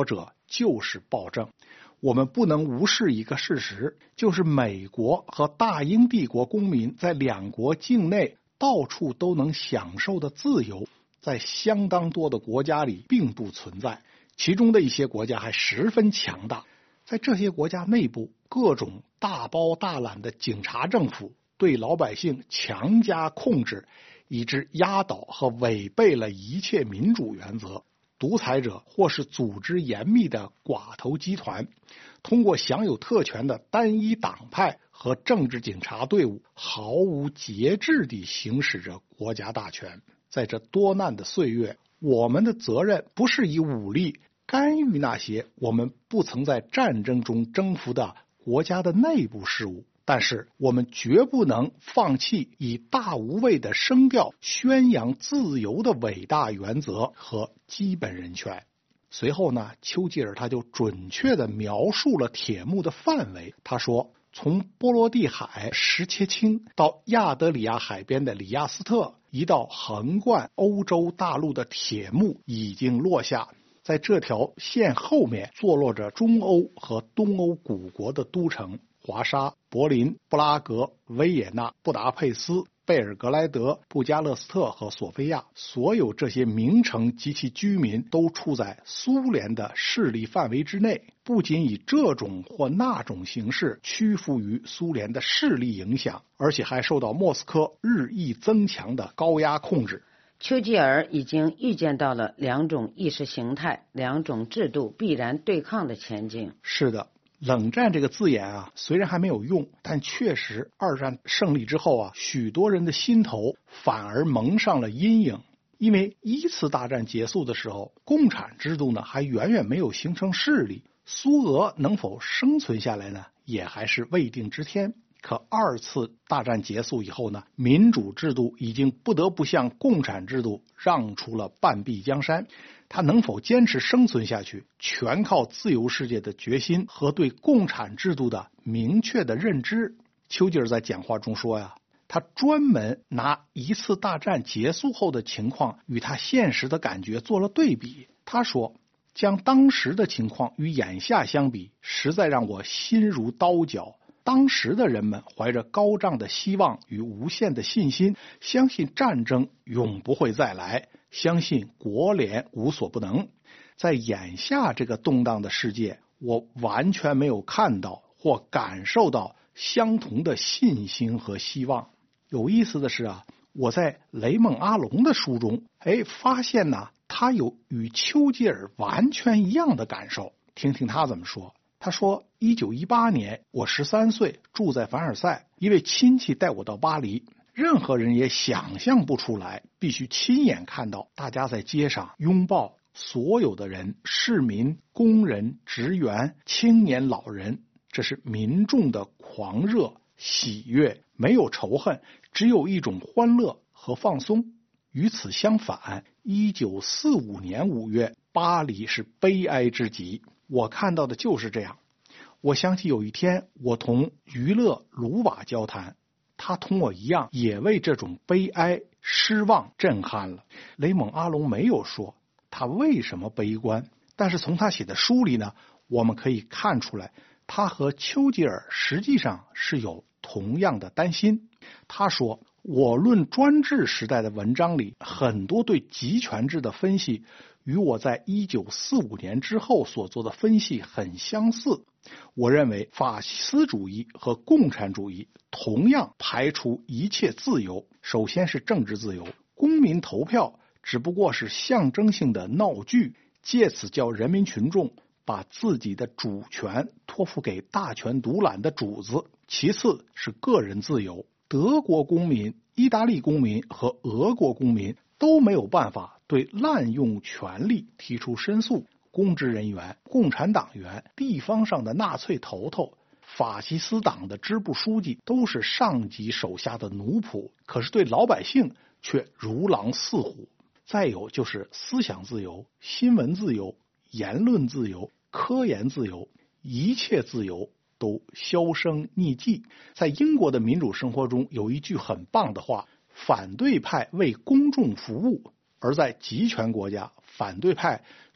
就是暴政。我们不能无视一个事实，就是美国和大英帝国公民在两国境内到处都能享受的自由，在相当多的国家里并不存在，其中的一些国家还十分强大。在这些国家内部，各种大包大揽的警察政府对老百姓强加控制，以致压倒和违背了一切民主原则。独裁者或是组织严密的寡头集团，通过享有特权的单一党派和政治警察队伍，毫无节制地行使着国家大权。在这多难的岁月，我们的责任不是以武力干预那些我们不曾在战争中征服的国家的内部事务，但是我们绝不能放弃以大无畏的声调宣扬自由的伟大原则和基本人权。随后呢，丘吉尔他就准确地描述了铁幕的范围。他说，从波罗的海什切青到亚得里亚海边的里亚斯特，一道横贯欧洲大陆的铁幕已经落下。在这条线后面坐落着中欧和东欧古国的都城，华沙、柏林、布拉格、维也纳、布达佩斯、贝尔格莱德、布加勒斯特和索菲亚，所有这些名城及其居民都处在苏联的势力范围之内，不仅以这种或那种形式屈服于苏联的势力影响，而且还受到莫斯科日益增强的高压控制。 丘吉尔已经预见到了两种意识形态、两种制度必然对抗的前景。 是的，冷战这个字眼啊，虽然还没有用，但确实二战胜利之后啊，许多人的心头反而蒙上了阴影。因为一次大战结束的时候，共产制度呢还远远没有形成势力，苏俄能否生存下来呢，也还是未定之天。可二次大战结束以后呢，民主制度已经不得不向共产制度让出了半壁江山，它能否坚持生存下去，全靠自由世界的决心和对共产制度的明确的认知。丘吉尔在讲话中说呀，他专门拿一次大战结束后的情况与他现实的感觉做了对比。他说，将当时的情况与眼下相比，实在让我心如刀绞。当时的人们怀着高涨的希望与无限的信心，相信战争永不会再来，相信国联无所不能。在眼下这个动荡的世界，我完全没有看到或感受到相同的信心和希望。有意思的是啊，我在雷蒙阿隆的书中，哎，发现呢，他有与丘吉尔完全一样的感受。听听他怎么说。他说，一九一八年我十三岁，住在凡尔赛，一位亲戚带我到巴黎，任何人也想象不出来，必须亲眼看到大家在街上拥抱，所有的人，市民、工人、职员、青年、老人，这是民众的狂热、喜悦，没有仇恨，只有一种欢乐和放松。与此相反，一九四五年五月，巴黎是悲哀之极。我看到的就是这样。我想起有一天，我同娱乐卢瓦交谈，他同我一样，也为这种悲哀、失望震撼了。雷蒙阿隆没有说他为什么悲观，但是从他写的书里呢，我们可以看出来，他和丘吉尔实际上是有同样的担心。他说，我论专制时代的文章里，很多对集权制的分析与我在一九四五年之后所做的分析很相似。我认为法西斯主义和共产主义同样排除一切自由，首先是政治自由，公民投票只不过是象征性的闹剧，借此叫人民群众把自己的主权托付给大权独揽的主子。其次是个人自由，德国公民、意大利公民和俄国公民都没有办法对滥用权力提出申诉。公职人员、共产党员、地方上的纳粹头头、法西斯党的支部书记都是上级手下的奴仆，可是对老百姓却如狼似虎。再有就是思想自由、新闻自由、言论自由、科研自由，一切自由都销声匿迹。在英国的民主生活中有一句很棒的话，反对派为公众服务，而在集权国家，反对派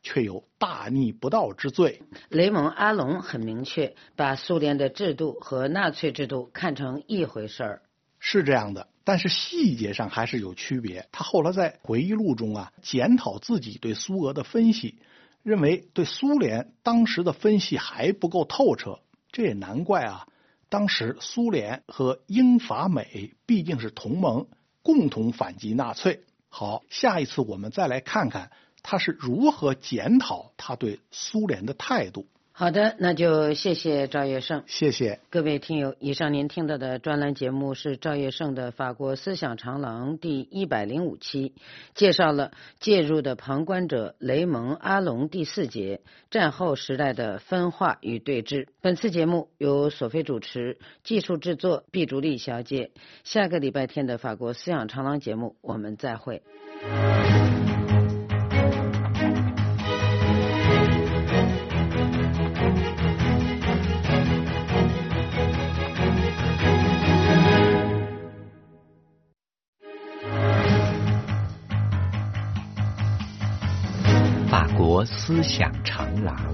却有大逆不道之罪。 雷蒙·阿隆很明确，把苏联的制度和纳粹制度看成一回事儿。 是这样的，但是细节上还是有区别。他后来在回忆录中啊，检讨自己对苏俄的分析，认为对苏联当时的分析还不够透彻。这也难怪啊，当时苏联和英法美毕竟是同盟，共同反击纳粹。好，下一次我们再来看看他是如何检讨他对苏联的态度。 好的，那就谢谢赵业胜。 谢谢各位听友，以上您听到的专栏节目是赵业胜的《法国思想长廊》第一百零五期，介绍了介入的旁观者雷蒙·阿隆第四节，战后时代的分化与对峙。本次节目由索菲主持，技术制作毕竹丽小姐。下个礼拜天的《法国思想长廊》节目我们再会。 法国思想长廊。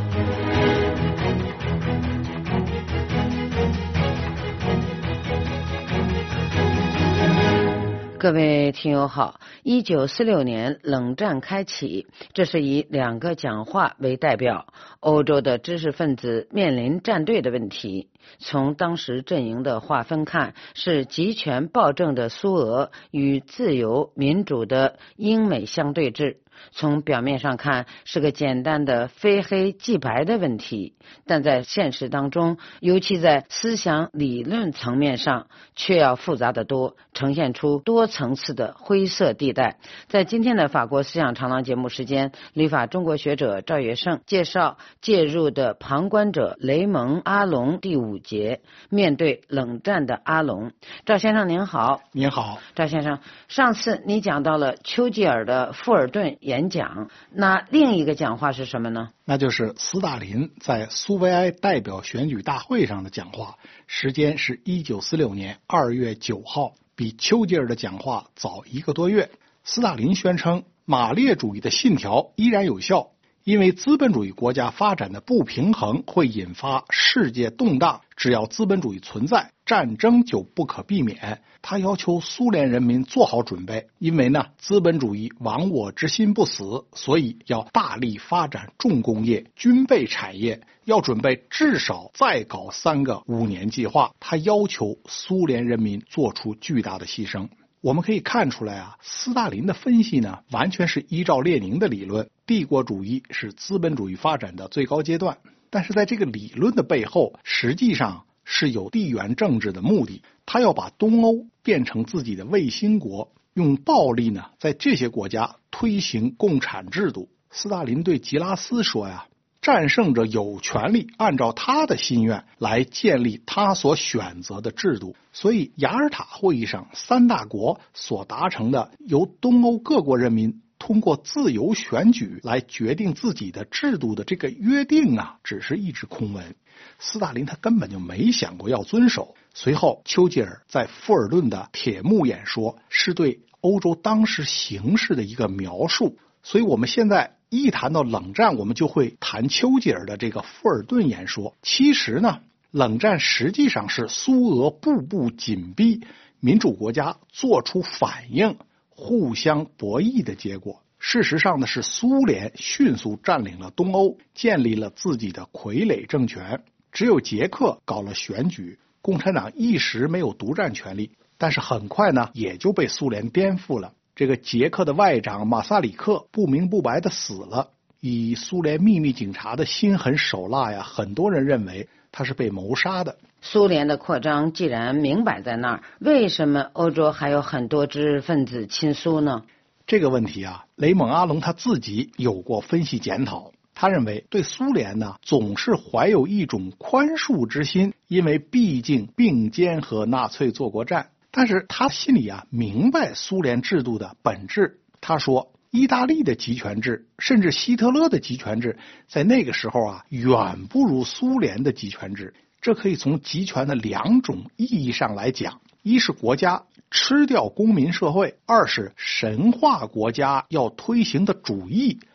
各位听友好，一九四六年冷战开启，这是以两个讲话为代表，欧洲的知识分子面临站队的问题。从当时阵营的划分看，是集权暴政的苏俄与自由民主的英美相对峙。从表面上看是个简单的非黑即白的问题，但在现实当中，尤其在思想理论层面上却要复杂得多，呈现出多层次的灰色地带。在今天的法国思想长廊节目时间，旅法中国学者赵业胜介绍介入的旁观者雷蒙·阿隆第五节，面对冷战的阿隆。赵先生您好。 您好。 赵先生，上次你讲到了丘吉尔的富尔顿演讲，那另一个讲话是什么呢？ 那就是斯大林在苏维埃代表选举大会上的讲话，时间是一九四六年二月九号，比丘吉尔的讲话早一个多月。斯大林宣称马列主义的信条依然有效，因为资本主义国家发展的不平衡会引发世界动荡，只要资本主义存在，战争就不可避免。他要求苏联人民做好准备，因为呢，资本主义亡我之心不死，所以要大力发展重工业、军备产业，要准备至少再搞三个五年计划。他要求苏联人民做出巨大的牺牲。我们可以看出来啊，斯大林的分析呢，完全是依照列宁的理论，帝国主义是资本主义发展的最高阶段。但是在这个理论的背后，实际上是有地缘政治的目的，他要把东欧变成自己的卫星国，用暴力呢，在这些国家推行共产制度。斯大林对吉拉斯说呀，战胜者有权利按照他的心愿来建立他所选择的制度。所以雅尔塔会议上三大国所达成的由东欧各国人民通过自由选举来决定自己的制度的这个约定啊，只是一纸空文。斯大林他根本就没想过要遵守。随后丘吉尔在富尔顿的铁幕演说是对欧洲当时形势的一个描述。所以我们现在一谈到冷战，我们就会谈丘吉尔的这个富尔顿演说。其实呢，冷战实际上是苏俄步步紧逼，民主国家做出反应，互相博弈的结果。事实上呢，是苏联迅速占领了东欧，建立了自己的傀儡政权。只有捷克搞了选举，共产党一时没有独占权力，但是很快呢，也就被苏联颠覆了。这个捷克的外长马萨里克不明不白的死了，以苏联秘密警察的心狠手辣呀，很多人认为他是被谋杀的。 苏联的扩张既然明摆在那儿，为什么欧洲还有很多知识分子亲苏呢？ 这个问题啊，雷蒙·阿隆他自己有过分析检讨。他认为对苏联呢，总是怀有一种宽恕之心，因为毕竟并肩和纳粹做过战。但是他心里啊，明白苏联制度的本质。他说，意大利的集权制，甚至希特勒的集权制，在那个时候啊，远不如苏联的集权制。这可以从集权的两种意义上来讲：一是国家吃掉公民社会，二是神话国家要推行的主义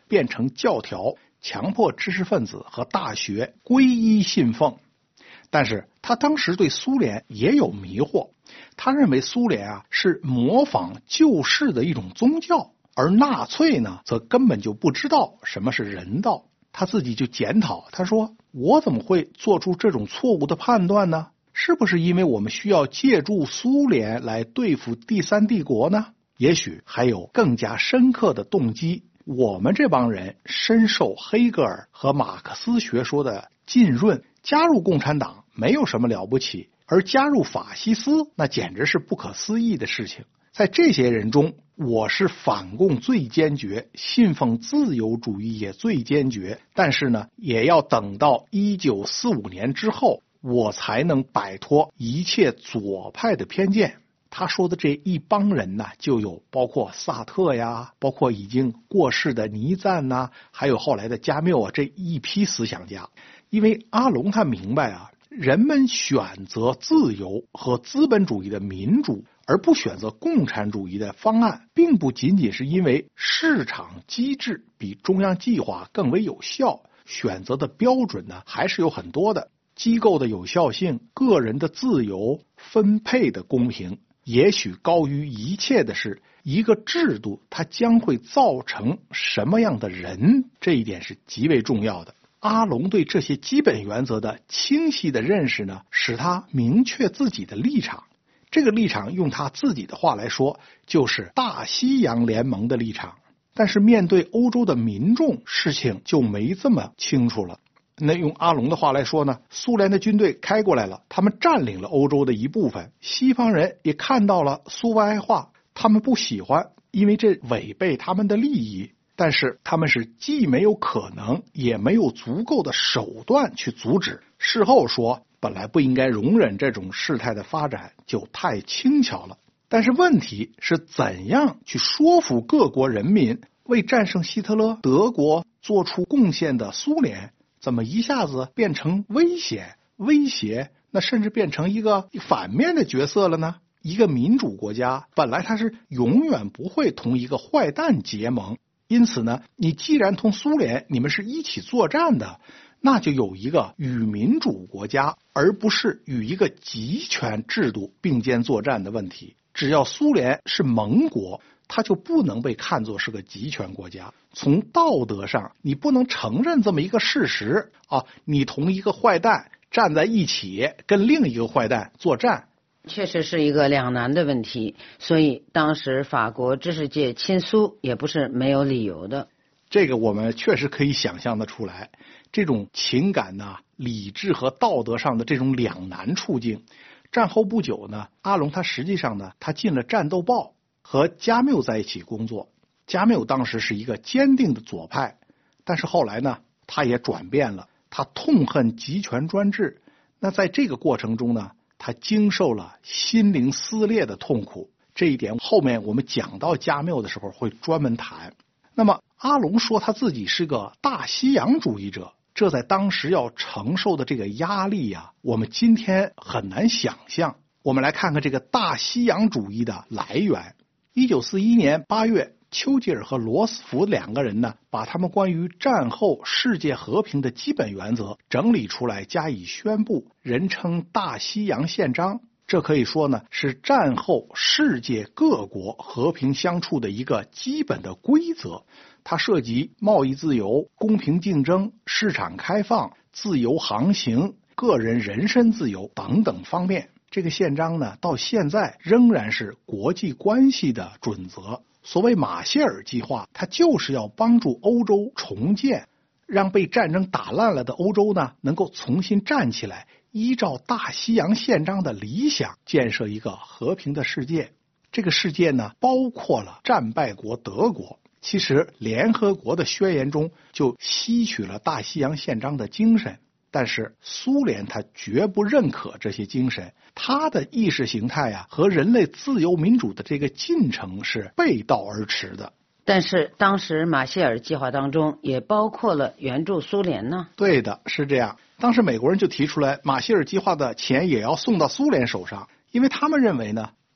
变成教条，强迫知识分子和大学皈依信奉。但是他当时对苏联也有迷惑，他认为苏联啊是模仿旧式的一种宗教，而纳粹呢则根本就不知道什么是人道。他自己就检讨，他说我怎么会做出这种错误的判断呢？是不是因为我们需要借助苏联来对付第三帝国呢？也许还有更加深刻的动机，我们这帮人深受黑格尔和马克思学说的浸润，加入共产党没有什么了不起，而加入法西斯那简直是不可思议的事情。在这些人中，我是反共最坚决，信奉自由主义也最坚决，但是呢，也要等到一九四五年之后，我才能摆脱一切左派的偏见。他说的这一帮人呢，就有包括萨特呀，包括已经过世的倪瓒呐，还有后来的加缪啊，这一批思想家。因为阿龙他明白啊，人们选择自由和资本主义的民主，而不选择共产主义的方案，并不仅仅是因为市场机制比中央计划更为有效，选择的标准呢还是有很多的，机构的有效性、个人的自由、分配的公平。也许高于一切的是，一个制度它将会造成什么样的人，这一点是极为重要的。阿龙对这些基本原则的清晰的认识呢，使他明确自己的立场。这个立场用他自己的话来说，就是大西洋联盟的立场。但是面对欧洲的民众，事情就没这么清楚了。那用阿龙的话来说呢，苏联的军队开过来了，他们占领了欧洲的一部分，西方人也看到了苏维埃化，他们不喜欢，因为这违背他们的利益，但是他们是既没有可能也没有足够的手段去阻止。事后说本来不应该容忍这种事态的发展，就太轻巧了。但是问题是怎样去说服各国人民为战胜希特勒德国做出贡献的苏联，怎么一下子变成危险威胁，那甚至变成一个反面的角色了呢？一个民主国家本来它是永远不会同一个坏蛋结盟，因此呢，你既然同苏联你们是一起作战的，那就有一个与民主国家而不是与一个集权制度并肩作战的问题。只要苏联是盟国，它就不能被看作是个集权国家。从道德上你不能承认这么一个事实啊，你同一个坏蛋站在一起跟另一个坏蛋作战， 确实是一个两难的问题。所以当时法国知识界亲苏也不是没有理由的。 这个我们确实可以想象得出来，这种情感呢、理智和道德上的这种两难处境。战后不久呢，阿龙他实际上呢，他进了《战斗报》，和加缪在一起工作。加缪当时是一个坚定的左派，但是后来呢，他也转变了，他痛恨集权专制。那在这个过程中呢，他经受了心灵撕裂的痛苦。这一点后面我们讲到加缪的时候会专门谈。那么阿龙说他自己是个大西洋主义者，这在当时要承受的这个压力呀、啊，我们今天很难想象。我们来看看这个大西洋主义的来源。一九四一年八月，丘吉尔和罗斯福两个人呢，把他们关于战后世界和平的基本原则整理出来加以宣布，人称大西洋宪章。这可以说呢，是战后世界各国和平相处的一个基本的规则。它涉及贸易自由、公平竞争、市场开放、自由航行、个人人身自由等等方面。这个宪章呢，到现在仍然是国际关系的准则。所谓马歇尔计划，它就是要帮助欧洲重建，让被战争打烂了的欧洲呢，能够重新站起来，依照大西洋宪章的理想，建设一个和平的世界。这个世界呢，包括了战败国德国。其实联合国的宣言中就吸取了大西洋宪章的精神，但是苏联它绝不认可这些精神，它的意识形态啊和人类自由民主的这个进程是背道而驰的。 但是当时马歇尔计划当中也包括了援助苏联呢？ 对的，是这样。当时美国人就提出来，马歇尔计划的钱也要送到苏联手上，因为他们认为呢，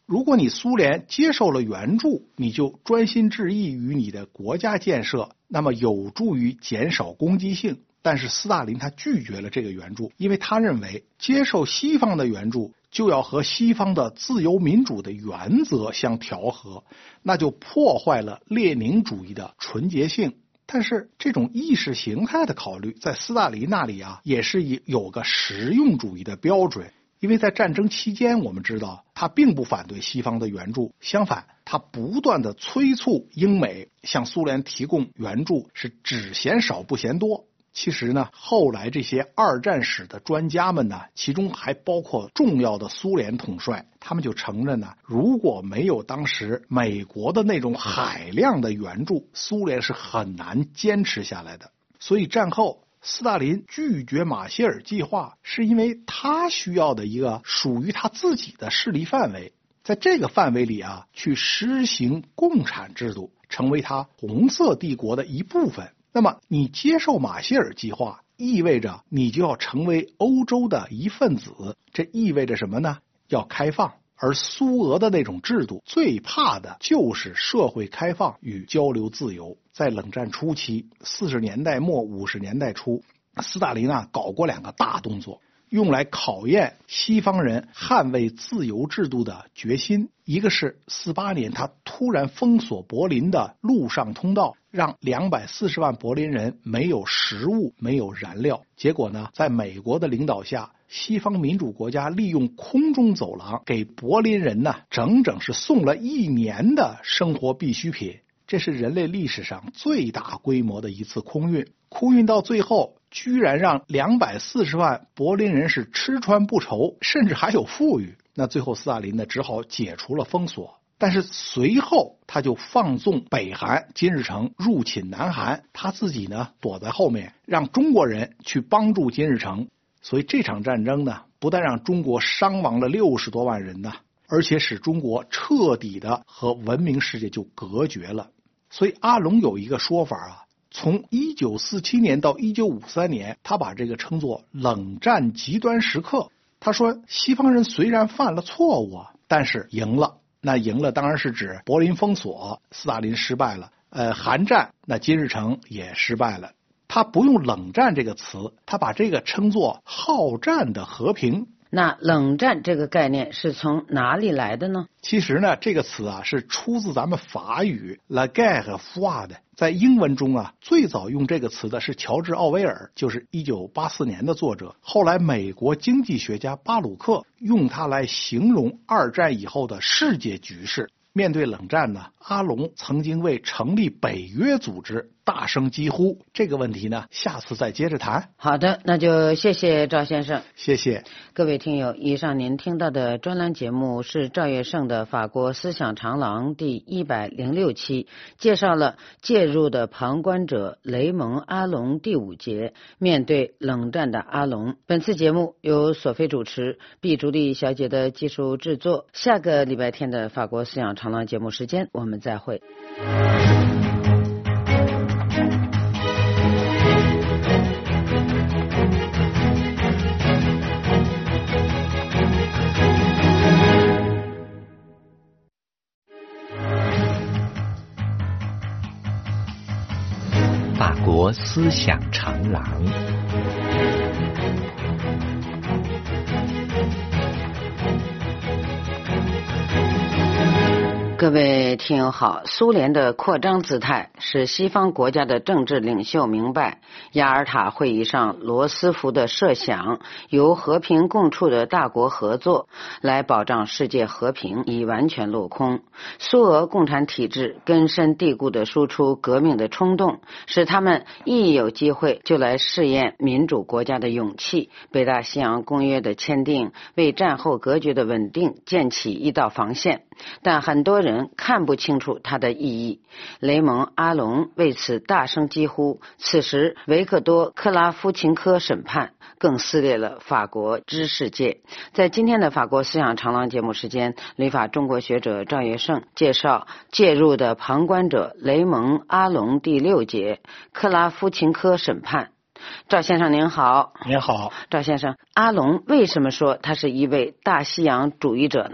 如果你苏联接受了援助，你就专心致意于你的国家建设，那么有助于减少攻击性。但是斯大林他拒绝了这个援助，因为他认为接受西方的援助就要和西方的自由民主的原则相调和，那就破坏了列宁主义的纯洁性。但是这种意识形态的考虑在斯大林那里啊，也是有个实用主义的标准。因为在战争期间，我们知道他并不反对西方的援助，相反他不断的催促英美向苏联提供援助，是只嫌少不嫌多。其实呢，后来这些二战史的专家们呢，其中还包括重要的苏联统帅，他们就承认呢，如果没有当时美国的那种海量的援助，苏联是很难坚持下来的。所以战后斯大林拒绝马歇尔计划，是因为他需要的一个属于他自己的势力范围，在这个范围里啊，去实行共产制度，成为他红色帝国的一部分。那么你接受马歇尔计划，意味着你就要成为欧洲的一份子，这意味着什么呢？要开放。而苏俄的那种制度最怕的就是社会开放与交流自由。在冷战初期，四十年代末五十年代初，斯大林啊搞过两个大动作，用来考验西方人捍卫自由制度的决心。一个是四八年他突然封锁柏林的陆上通道，让两百四十万柏林人没有食物没有燃料。结果呢，在美国的领导下，西方民主国家利用空中走廊给柏林人呢整整是送了一年的生活必需品。这是人类历史上最大规模的一次空运，空运到最后居然让两百四十万柏林人是吃穿不愁，甚至还有富裕。那最后斯大林呢只好解除了封锁，但是随后他就放纵北韩金日成入侵南韩，他自己呢躲在后面，让中国人去帮助金日成。所以这场战争呢，不但让中国伤亡了六十多万人呢，而且使中国彻底的和文明世界就隔绝了。所以阿龙有一个说法啊，从一九四七年到一九五三年，他把这个称作冷战极端时刻。他说西方人虽然犯了错误啊，但是赢了。那赢了当然是指柏林封锁，斯大林失败了，呃，韩战那金日成也失败了。他不用冷战这个词，他把这个称作好战的和平。 那冷战这个概念是从哪里来的呢？ 其实呢，这个词啊是出自咱们法语 la guerre froide。在英文中啊，最早用这个词的是乔治·奥威尔，就是一九八四年的作者。后来美国经济学家巴鲁克用它来形容二战以后的世界局势。面对冷战呢，阿龙曾经为成立北约组织大声疾呼。这个问题呢，下次再接着谈。 好的，那就谢谢赵先生。 谢谢各位听友，以上您听到的专栏节目是赵月胜的法国思想长廊第一百零六期，介绍了介入的旁观者雷蒙阿龙第五节，面对冷战的阿龙。本次节目由索菲主持，毕竹丽小姐的技术制作。下个礼拜天的法国思想长廊节目时间我们再会。 法国思想长廊。 各位听友好，苏联的扩张姿态使西方国家的政治领袖明白，雅尔塔会议上罗斯福的设想，由和平共处的大国合作来保障世界和平已完全落空。苏俄共产体制根深蒂固地输出革命的冲动，使他们一有机会就来试验民主国家的勇气。北大西洋公约的签订为战后格局的稳定建起一道防线，但很多人看不清楚它的意义。雷蒙阿龙为此大声疾呼，此时维克多克拉夫琴科审判更撕裂了法国知识界。在今天的法国思想长廊节目时间，旅法中国学者赵月胜介绍介入的旁观者雷蒙阿龙第六节克拉夫琴科审判。赵先生您好。 您好。 赵先生，阿龙为什么说他是一位大西洋主义者呢？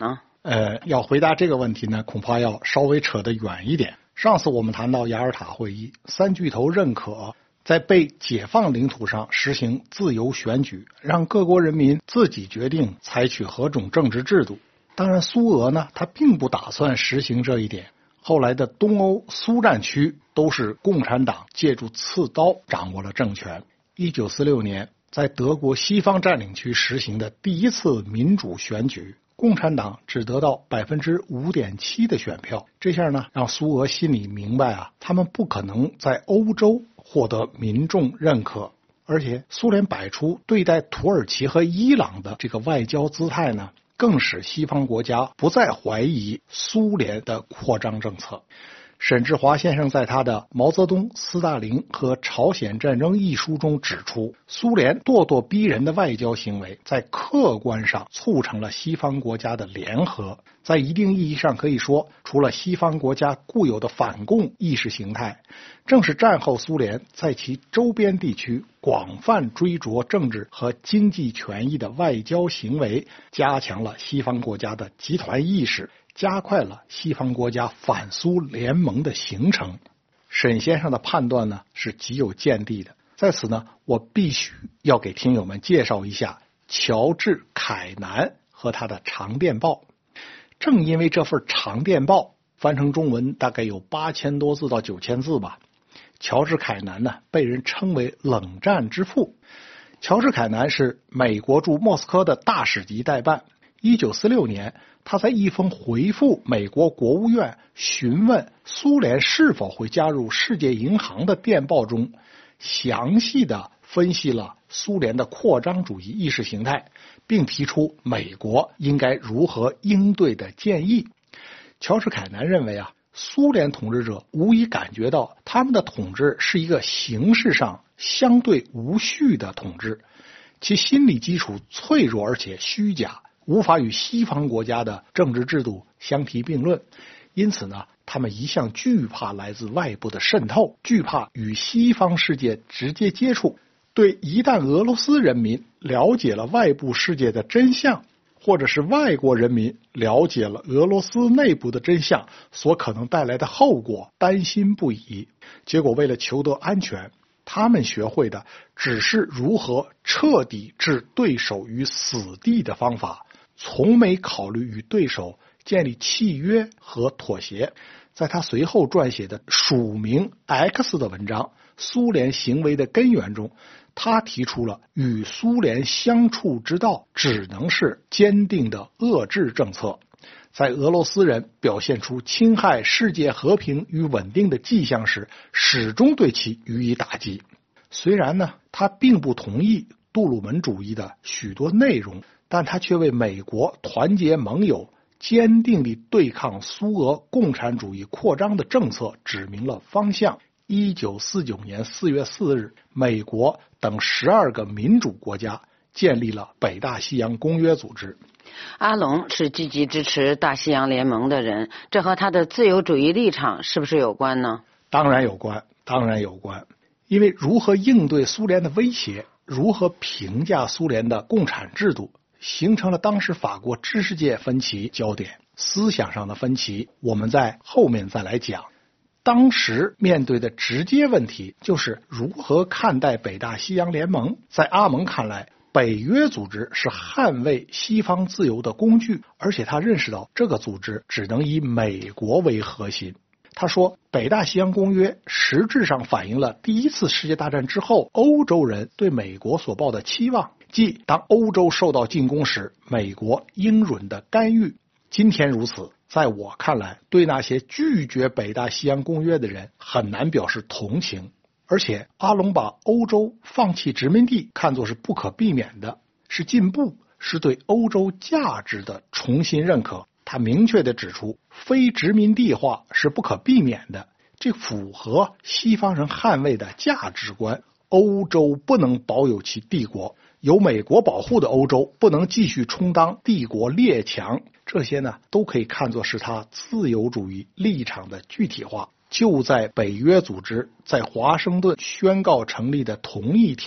呃，要回答这个问题呢，恐怕要稍微扯得远一点。上次我们谈到雅尔塔会议，三巨头认可在被解放领土上实行自由选举，让各国人民自己决定采取何种政治制度。当然苏俄呢，他并不打算实行这一点。后来的东欧苏战区都是共产党借助刺刀掌握了政权。一九四六年在德国西方占领区实行的第一次民主选举，共产党只得到 百分之五点七 的选票，这下呢让苏俄心里明白啊，他们不可能在欧洲获得民众认可。而且苏联摆出对待土耳其和伊朗的这个外交姿态呢，更使西方国家不再怀疑苏联的扩张政策。沈志华先生在他的《毛泽东、斯大林和朝鲜战争》一书中指出，苏联咄咄逼人的外交行为在客观上促成了西方国家的联合。在一定意义上可以说，除了西方国家固有的反共意识形态，正是战后苏联在其周边地区广泛追逐政治和经济权益的外交行为，加强了西方国家的集团意识，加快了西方国家反苏联盟的形成。沈先生的判断呢是极有见地的。在此呢，我必须要给听友们介绍一下乔治凯南和他的长电报。正因为这份长电报翻成中文大概有八千多字到九千字吧，乔治凯南呢被人称为冷战之父。乔治凯南是美国驻莫斯科的大使级代办。一九四六年，他在一封回复美国国务院询问苏联是否会加入世界银行的电报中，详细的分析了苏联的扩张主义意识形态，并提出美国应该如何应对的建议。乔治凯南认为啊，苏联统治者无疑感觉到他们的统治是一个形式上相对无序的统治，其心理基础脆弱而且虚假，无法与西方国家的政治制度相提并论。因此呢，他们一向惧怕来自外部的渗透，惧怕与西方世界直接接触。对一旦俄罗斯人民了解了外部世界的真相，或者是外国人民了解了俄罗斯内部的真相所可能带来的后果，担心不已。结果为了求得安全，他们学会的只是如何彻底置对手于死地的方法，从没考虑与对手建立契约和妥协。在他随后撰写的署名 X 的文章《苏联行为的根源》中，他提出了与苏联相处之道只能是坚定的遏制政策。在俄罗斯人表现出侵害世界和平与稳定的迹象时，始终对其予以打击。虽然呢，他并不同意杜鲁门主义的许多内容，但他却为美国团结盟友坚定地对抗苏俄共产主义扩张的政策指明了方向。一九四九年四月四日，美国等十二个民主国家建立了北大西洋公约组织。 阿龙是积极支持大西洋联盟的人，这和他的自由主义立场是不是有关呢？ 当然有关，当然有关。因为如何应对苏联的威胁，如何评价苏联的共产制度，形成了当时法国知识界分歧焦点。思想上的分歧我们在后面再来讲。当时面对的直接问题就是如何看待北大西洋联盟。在阿蒙看来，北约组织是捍卫西方自由的工具，而且他认识到这个组织只能以美国为核心。他说，北大西洋公约实质上反映了第一次世界大战之后欧洲人对美国所抱的期望，即当欧洲受到进攻时，美国应允的干预。今天如此，在我看来，对那些拒绝北大西洋公约的人很难表示同情。而且阿龙把欧洲放弃殖民地看作是不可避免的，是进步，是对欧洲价值的重新认可。他明确地指出，非殖民地化是不可避免的，这符合西方人捍卫的价值观。欧洲不能保有其帝国，由美国保护的欧洲不能继续充当帝国列强。这些呢，都可以看作是他自由主义立场的具体化。就在北约组织在华盛顿宣告成立的同一天，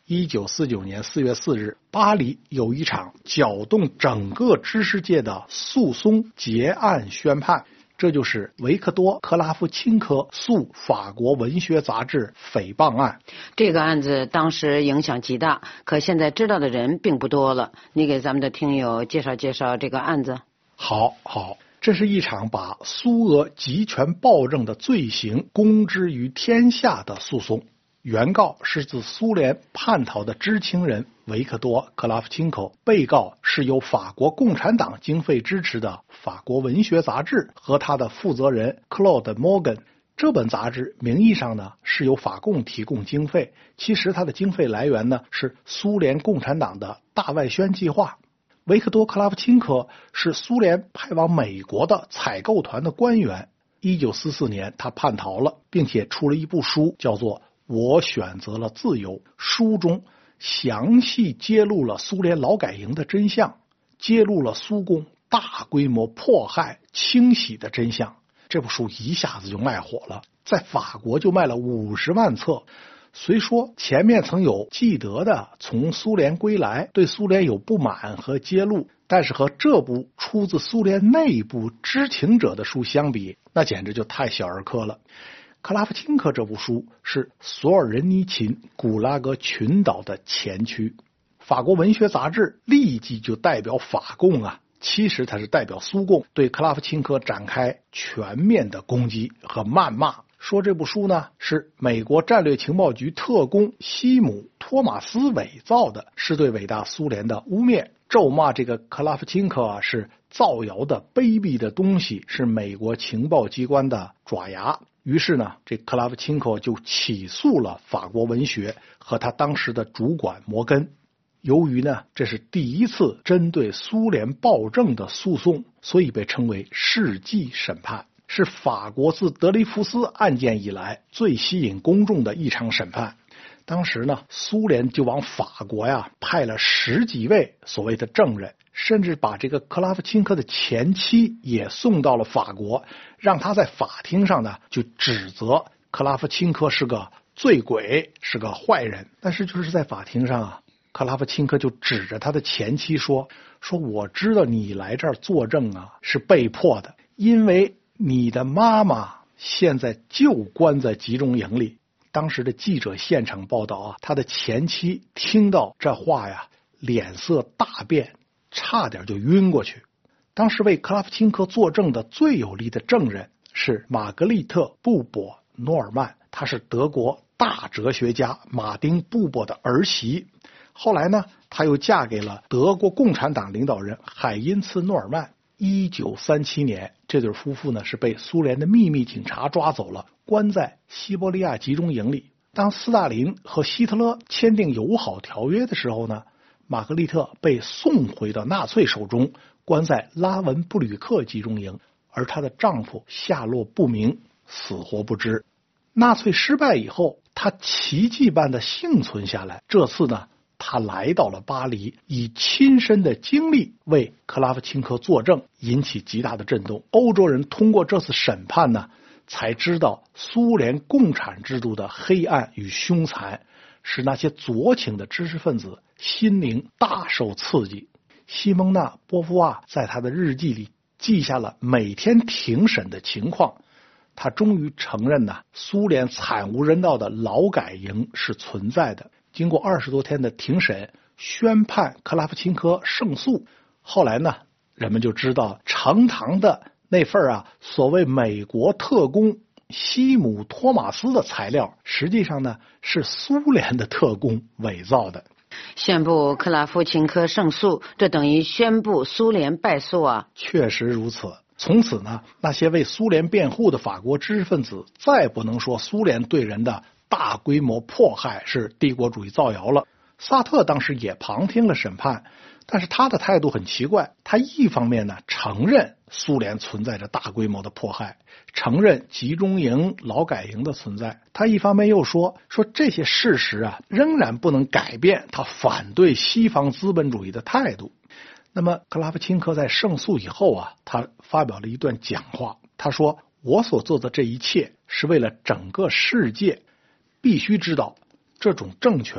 一九四九年四月四日，巴黎有一场搅动整个知识界的诉讼结案宣判，这就是维克多·克拉夫钦科诉法国文学杂志诽谤案。 这个案子当时影响极大，可现在知道的人并不多了。你给咱们的听友介绍介绍这个案子。 好好，这是一场把苏俄集权暴政的罪行公之于天下的诉讼。原告是自苏联叛逃的知情人维克多·克拉夫钦科，被告是由法国共产党经费支持的法国文学杂志和他的负责人克洛德·摩根。这本杂志名义上呢是由法共提供经费，其实它的经费来源呢是苏联共产党的大外宣计划。维克多·克拉夫钦科是苏联派往美国的采购团的官员。一九四四年他叛逃了，并且出了一部书，叫做《我选择了自由》。书中详细揭露了苏联劳改营的真相，揭露了苏共大规模迫害清洗的真相。这部书一下子就卖火了，在法国就卖了五十万册。虽说前面曾有记得的从苏联归来，对苏联有不满和揭露，但是和这部出自苏联内部知情者的书相比，那简直就太小儿科了。克拉夫钦科这部书是索尔仁尼琴古拉格群岛的前驱。法国文学杂志立即就代表法共啊，其实它是代表苏共，对克拉夫钦科展开全面的攻击和谩骂，说这部书呢是美国战略情报局特工西姆·托马斯伪造的，是对伟大苏联的污蔑，咒骂这个克拉夫钦科啊是造谣的卑鄙的东西，是美国情报机关的爪牙。于是呢，这克拉夫钦科就起诉了法国文学和他当时的主管摩根。由于呢这是第一次针对苏联暴政的诉讼，所以被称为世纪审判，是法国自德雷福斯案件以来最吸引公众的一场审判。当时呢，苏联就往法国呀派了十几位所谓的证人，甚至把这个克拉夫钦科的前妻也送到了法国，让他在法庭上呢就指责克拉夫钦科是个醉鬼，是个坏人。但是就是在法庭上啊，克拉夫钦科就指着他的前妻说说我知道你来这儿作证啊是被迫的，因为你的妈妈现在就关在集中营里。当时的记者现场报道啊，他的前妻听到这话呀，脸色大变，差点就晕过去。当时为克拉夫钦科作证的最有力的证人是玛格丽特·布伯·诺尔曼，她是德国大哲学家马丁·布伯的儿媳。后来呢，她又嫁给了德国共产党领导人海因茨·诺尔曼。一九三七年，这对夫妇呢是被苏联的秘密警察抓走了，关在西伯利亚集中营里。当斯大林和希特勒签订友好条约的时候呢，玛格丽特被送回到纳粹手中，关在拉文布吕克集中营，而她的丈夫下落不明，死活不知。纳粹失败以后，她奇迹般的幸存下来。这次呢，他来到了巴黎，以亲身的经历为克拉夫钦科作证，引起极大的震动。欧洲人通过这次审判呢，才知道苏联共产制度的黑暗与凶残，使那些左倾的知识分子心灵大受刺激。西蒙娜·波伏娃在他的日记里记下了每天庭审的情况。他终于承认呢，苏联惨无人道的劳改营是存在的。经过二十多天的庭审，宣判克拉夫钦科胜诉。后来呢，人们就知道呈堂的那份啊所谓美国特工西姆·托马斯的材料，实际上呢是苏联的特工伪造的。 宣布克拉夫钦科胜诉，这等于宣布苏联败诉啊！ 确实如此。从此呢，那些为苏联辩护的法国知识分子再不能说苏联对人的大规模迫害是帝国主义造谣了。萨特当时也旁听了审判，但是他的态度很奇怪，他一方面呢承认苏联存在着大规模的迫害，承认集中营、劳改营的存在，他一方面又说说这些事实啊仍然不能改变他反对西方资本主义的态度。那么克拉夫钦科在胜诉以后啊，他发表了一段讲话，他说：我所做的这一切是为了整个世界必须知道，这种政权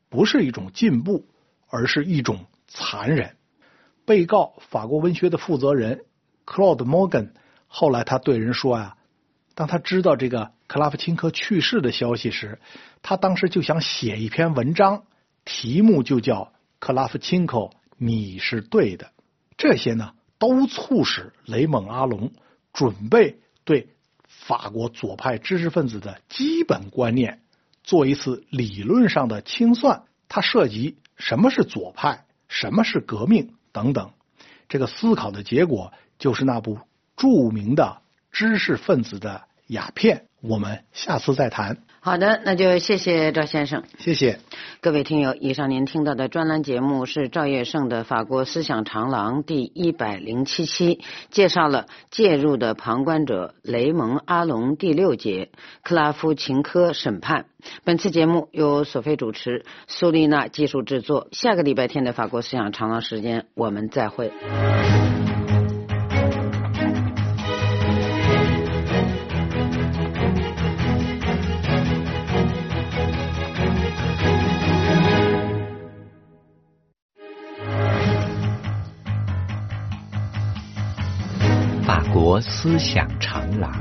不是一种进步，而是一种残忍。被告法国文学的负责人 Claude Morgan 后来他对人说啊，当他知道这个克拉夫钦科去世的消息时，他当时就想写一篇文章，题目就叫克拉夫钦科你是对的。这些呢都促使雷蒙阿隆准备对法国左派知识分子的基本观念做一次理论上的清算，它涉及什么是左派，什么是革命等等。这个思考的结果就是那部著名的知识分子的鸦片。我们下次再谈。 好的，那就谢谢赵先生。 谢谢各位听友，以上您听到的专栏节目是赵月胜的《法国思想长廊》第一百零七期，介绍了介入的旁观者雷蒙阿隆第六节克拉夫琴科审判。本次节目由索菲主持，苏丽娜技术制作。下个礼拜天的法国思想长廊时间我们再会。 法国思想长廊，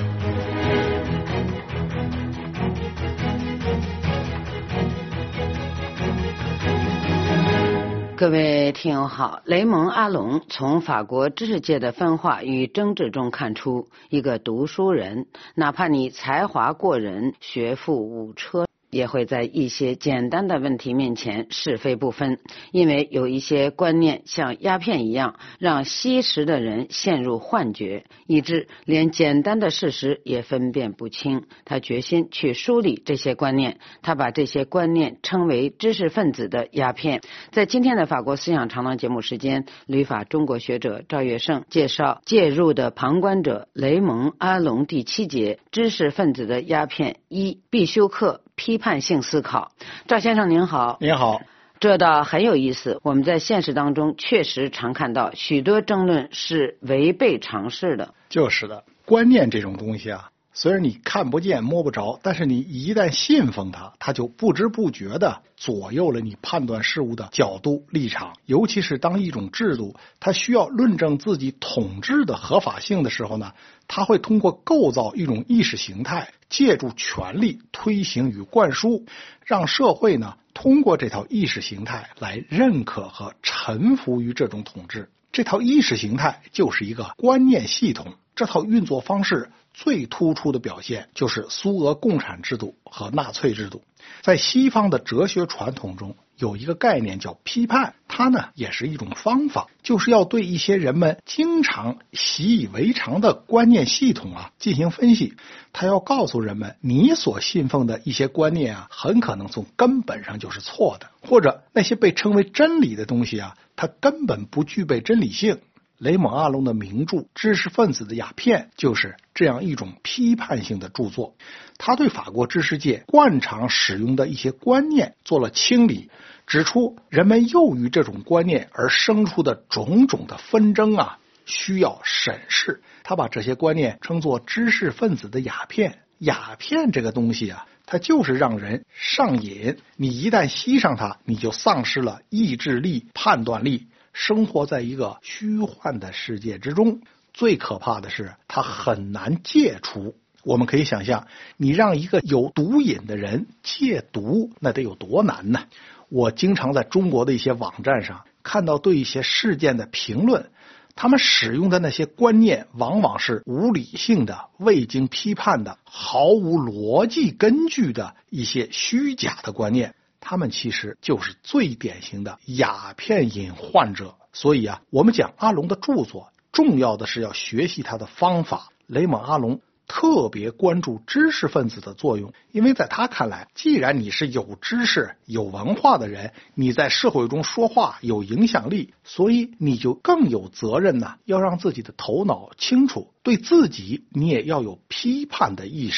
各位听友好，雷蒙阿隆从法国知识界的分化与争执中看出，一个读书人，哪怕你才华过人，学富五车，也会在一些简单的问题面前是非不分，因为有一些观念像鸦片一样，让吸食的人陷入幻觉，以致连简单的事实也分辨不清。他决心去梳理这些观念，他把这些观念称为知识分子的鸦片。在今天的法国思想长廊节目时间，旅法中国学者赵月胜介绍介入的旁观者雷蒙阿隆第七节知识分子的鸦片一必修课批判性思考。赵先生您好。 您好。 这倒很有意思，我们在现实当中确实常看到许多争论是违背常识的。 就是的，观念这种东西啊，虽然你看不见摸不着，但是你一旦信奉它，它就不知不觉的左右了你判断事物的角度立场。尤其是当一种制度它需要论证自己统治的合法性的时候呢，它会通过构造一种意识形态，借助权力推行与灌输，让社会呢通过这套意识形态来认可和臣服于这种统治。这套意识形态就是一个观念系统，这套运作方式最突出的表现就是苏俄共产制度和纳粹制度。在西方的哲学传统中有一个概念叫批判，它呢也是一种方法，就是要对一些人们经常习以为常的观念系统啊进行分析。它要告诉人们，你所信奉的一些观念啊，很可能从根本上就是错的，或者那些被称为真理的东西啊，它根本不具备真理性。雷蒙阿隆的名著《知识分子的鸦片》就是这样一种批判性的著作。他对法国知识界惯常使用的一些观念做了清理，指出人们又于这种观念而生出的种种的纷争啊，需要审视。他把这些观念称作知识分子的鸦片。鸦片这个东西啊，它就是让人上瘾，你一旦吸上它，你就丧失了意志力、判断力，生活在一个虚幻的世界之中。最可怕的是它很难戒除。我们可以想象，你让一个有毒瘾的人戒毒，那得有多难呢？我经常在中国的一些网站上看到对一些事件的评论，他们使用的那些观念往往是无理性的、未经批判的、毫无逻辑根据的一些虚假的观念，他们其实就是最典型的鸦片瘾患者。所以啊，我们讲阿隆的著作，重要的是要学习他的方法。雷蒙阿隆特别关注知识分子的作用，因为在他看来，既然你是有知识、有文化的人，你在社会中说话有影响力，所以你就更有责任呢，要让自己的头脑清楚，对自己你也要有批判的意识，对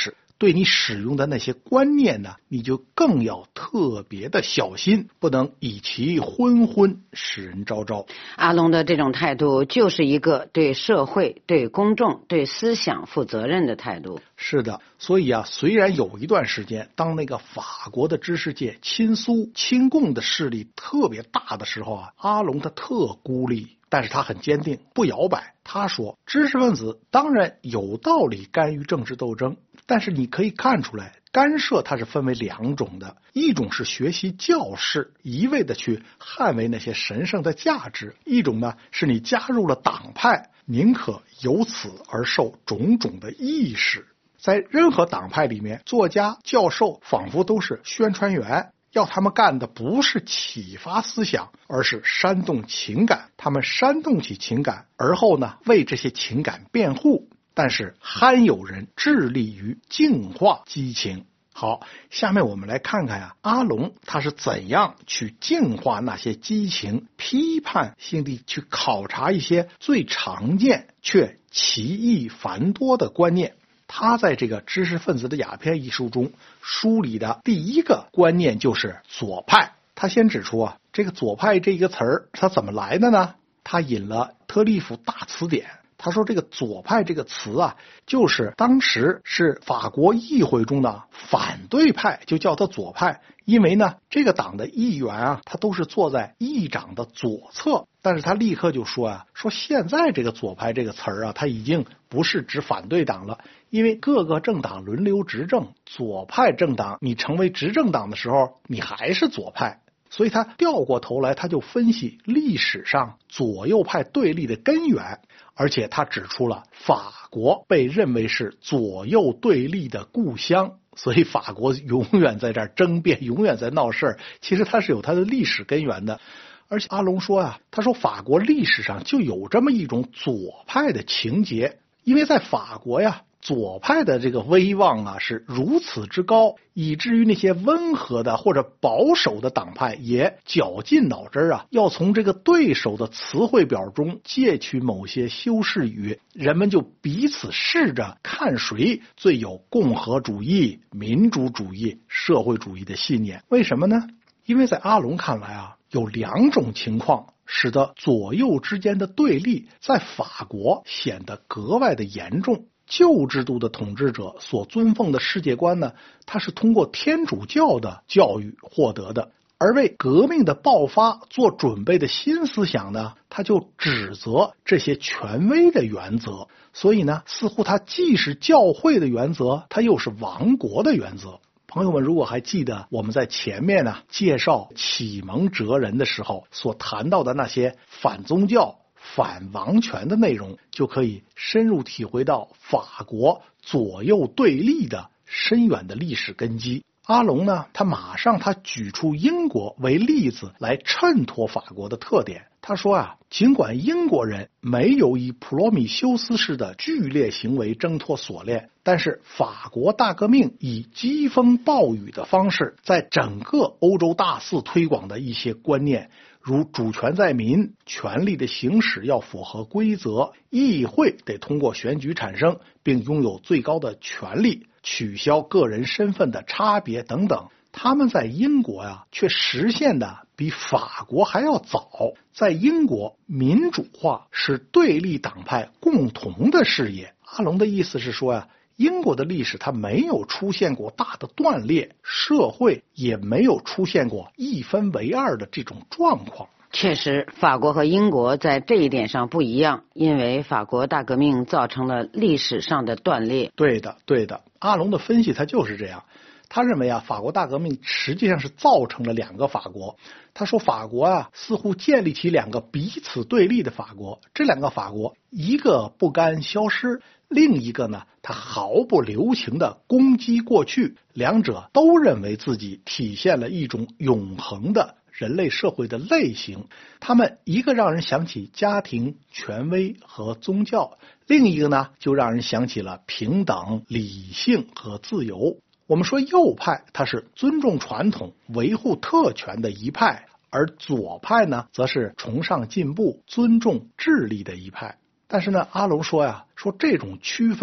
对你使用的那些观念呢，你就更要特别的小心，不能以其昏昏，使人昭昭。 阿龙的这种态度就是一个对社会、对公众、对思想负责任的态度。 是的，所以啊，虽然有一段时间，当那个法国的知识界亲苏亲共的势力特别大的时候啊，阿龙他特孤立，但是他很坚定，不摇摆。他说，知识分子当然有道理干预政治斗争，但是你可以看出来，干涉它是分为两种的，一种是学习教士，一味的去捍卫那些神圣的价值；一种呢，是你加入了党派，宁可由此而受种种的意识。在任何党派里面，作家、教授仿佛都是宣传员，要他们干的不是启发思想，而是煽动情感。他们煽动起情感，而后呢，为这些情感辩护。但是罕有人致力于净化激情。好，下面我们来看看呀、啊，阿龙他是怎样去净化那些激情，批判性地去考察一些最常见却歧义繁多的观念。他在这个知识分子的鸦片一书中梳理的第一个观念就是左派。他先指出啊，这个左派这个词儿它怎么来的呢？他引了特利弗大词典。他说这个左派这个词啊，就是当时是法国议会中的反对派，就叫他左派。因为呢，这个党的议员啊，他都是坐在议长的左侧。但是他立刻就说啊，说现在这个左派这个词儿啊，他已经不是指反对党了，因为各个政党轮流执政，左派政党你成为执政党的时候，你还是左派。所以他调过头来，他就分析历史上左右派对立的根源，而且他指出了法国被认为是左右对立的故乡，所以法国永远在这儿争辩，永远在闹事儿。其实它是有它的历史根源的。而且阿龙说啊，他说法国历史上就有这么一种左派的情节，因为在法国呀，左派的这个威望啊是如此之高，以至于那些温和的或者保守的党派也绞尽脑汁啊，要从这个对手的词汇表中借取某些修饰语，人们就彼此试着看谁最有共和主义、民主主义、社会主义的信念。为什么呢？因为在阿龙看来啊，有两种情况使得左右之间的对立在法国显得格外的严重。旧制度的统治者所尊奉的世界观呢，它是通过天主教的教育获得的，而为革命的爆发做准备的新思想呢，他就指责这些权威的原则。所以呢，似乎它既是教会的原则，它又是王国的原则。朋友们如果还记得我们在前面呢介绍启蒙哲人的时候所谈到的那些反宗教、反王权的内容，就可以深入体会到法国左右对立的深远的历史根基。阿龙呢，他马上他举出英国为例子来衬托法国的特点。他说啊，尽管英国人没有以普罗米修斯式的剧烈行为挣脱锁链，但是法国大革命以疾风暴雨的方式在整个欧洲大肆推广的一些观念，如主权在民、权力的行使要符合规则、议会得通过选举产生并拥有最高的权力、取消个人身份的差别等等，他们在英国呀、啊，却实现的比法国还要早。在英国，民主化是对立党派共同的事业。阿龙的意思是说呀、啊，英国的历史它没有出现过大的断裂，社会也没有出现过一分为二的这种状况。 确实，法国和英国在这一点上不一样，因为法国大革命造成了历史上的断裂。 对的，对的，阿龙的分析他就是这样。他认为啊，法国大革命实际上是造成了两个法国。他说法国啊，似乎建立起两个彼此对立的法国。这两个法国，一个不甘消失，另一个呢，他毫不留情地攻击过去。两者都认为自己体现了一种永恒的人类社会的类型。他们一个让人想起家庭、权威和宗教，另一个呢，就让人想起了平等、理性和自由。我们说右派它是尊重传统、维护特权的一派，而左派呢，则是崇尚进步、尊重智力的一派。但是呢，阿龙说呀，说这种区分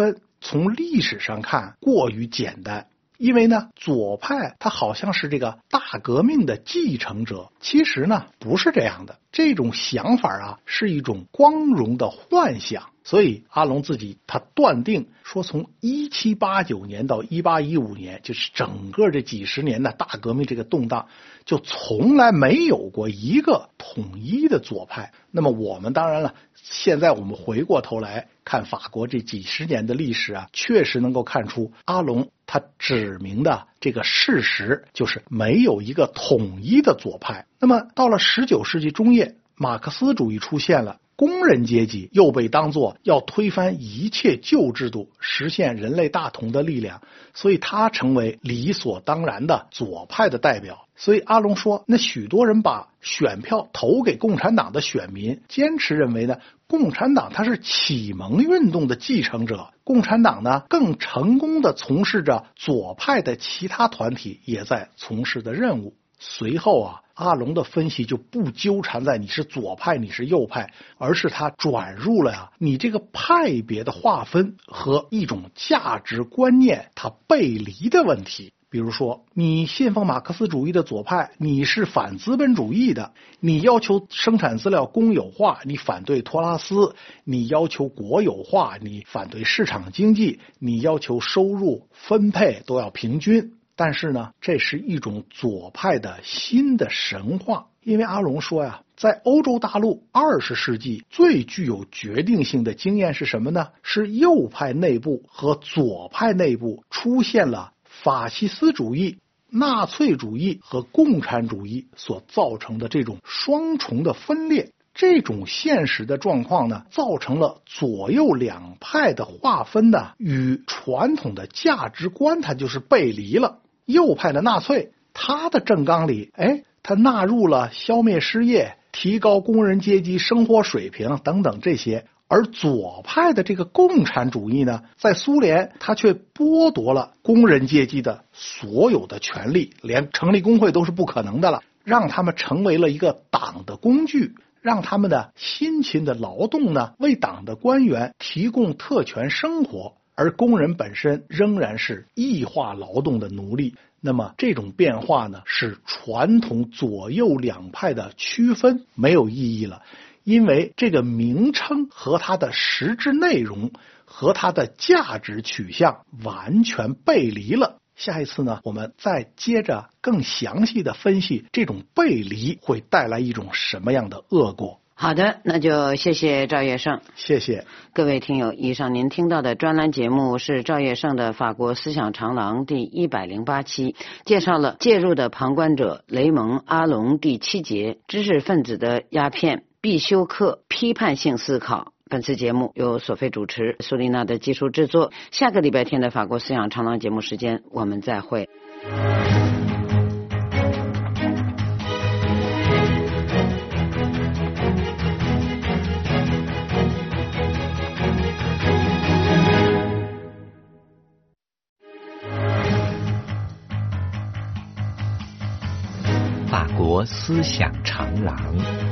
从历史上看过于简单。因为呢，左派它好像是这个大革命的继承者，其实呢不是这样的。这种想法啊是一种光荣的幻想。所以阿龙自己他断定说，从一七八九年到一八一五年，就是整个这几十年的大革命这个动荡，就从来没有过一个统一的左派。那么我们当然了，现在我们回过头来看法国这几十年的历史啊，确实能够看出阿龙他指明的这个事实，就是没有一个统一的左派。那么到了十九世纪中叶，马克思主义出现了，工人阶级又被当作要推翻一切旧制度，实现人类大同的力量，所以他成为理所当然的左派的代表。所以阿龙说，那许多人把选票投给共产党的选民坚持认为呢，共产党它是启蒙运动的继承者，共产党呢更成功地从事着左派的其他团体也在从事的任务。随后啊，阿龙的分析就不纠缠在你是左派你是右派，而是他转入了呀你这个派别的划分和一种价值观念它背离的问题。比如说，你信奉马克思主义的左派，你是反资本主义的，你要求生产资料公有化，你反对托拉斯，你要求国有化，你反对市场经济，你要求收入分配都要平均。但是呢，这是一种左派的新的神话。因为阿龙说呀，在欧洲大陆二十世纪最具有决定性的经验是什么呢？是右派内部和左派内部出现了法西斯主义、纳粹主义和共产主义所造成的这种双重的分裂。这种现实的状况呢，造成了左右两派的划分呢，与传统的价值观它就是背离了。右派的纳粹，他的政纲里，哎，他纳入了消灭失业、提高工人阶级生活水平等等这些。而左派的这个共产主义呢，在苏联他却剥夺了工人阶级的所有的权利，连成立工会都是不可能的了，让他们成为了一个党的工具，让他们的辛勤的劳动呢，为党的官员提供特权生活，而工人本身仍然是异化劳动的奴隶。那么这种变化呢，使传统左右两派的区分没有意义了，因为这个名称和它的实质内容和它的价值取向完全背离了。下一次呢，我们再接着更详细的分析这种背离会带来一种什么样的恶果。 好的，那就谢谢赵业胜。 谢谢各位听友，以上您听到的专栏节目是赵业胜的法国思想长廊第一百零八期，介绍了介入的旁观者雷蒙·阿隆第七节知识分子的鸦片必修课批判性思考。本次节目由索菲主持，苏丽娜的技术制作。下个礼拜天的法国思想长廊节目时间，我们再会。 法国思想长廊。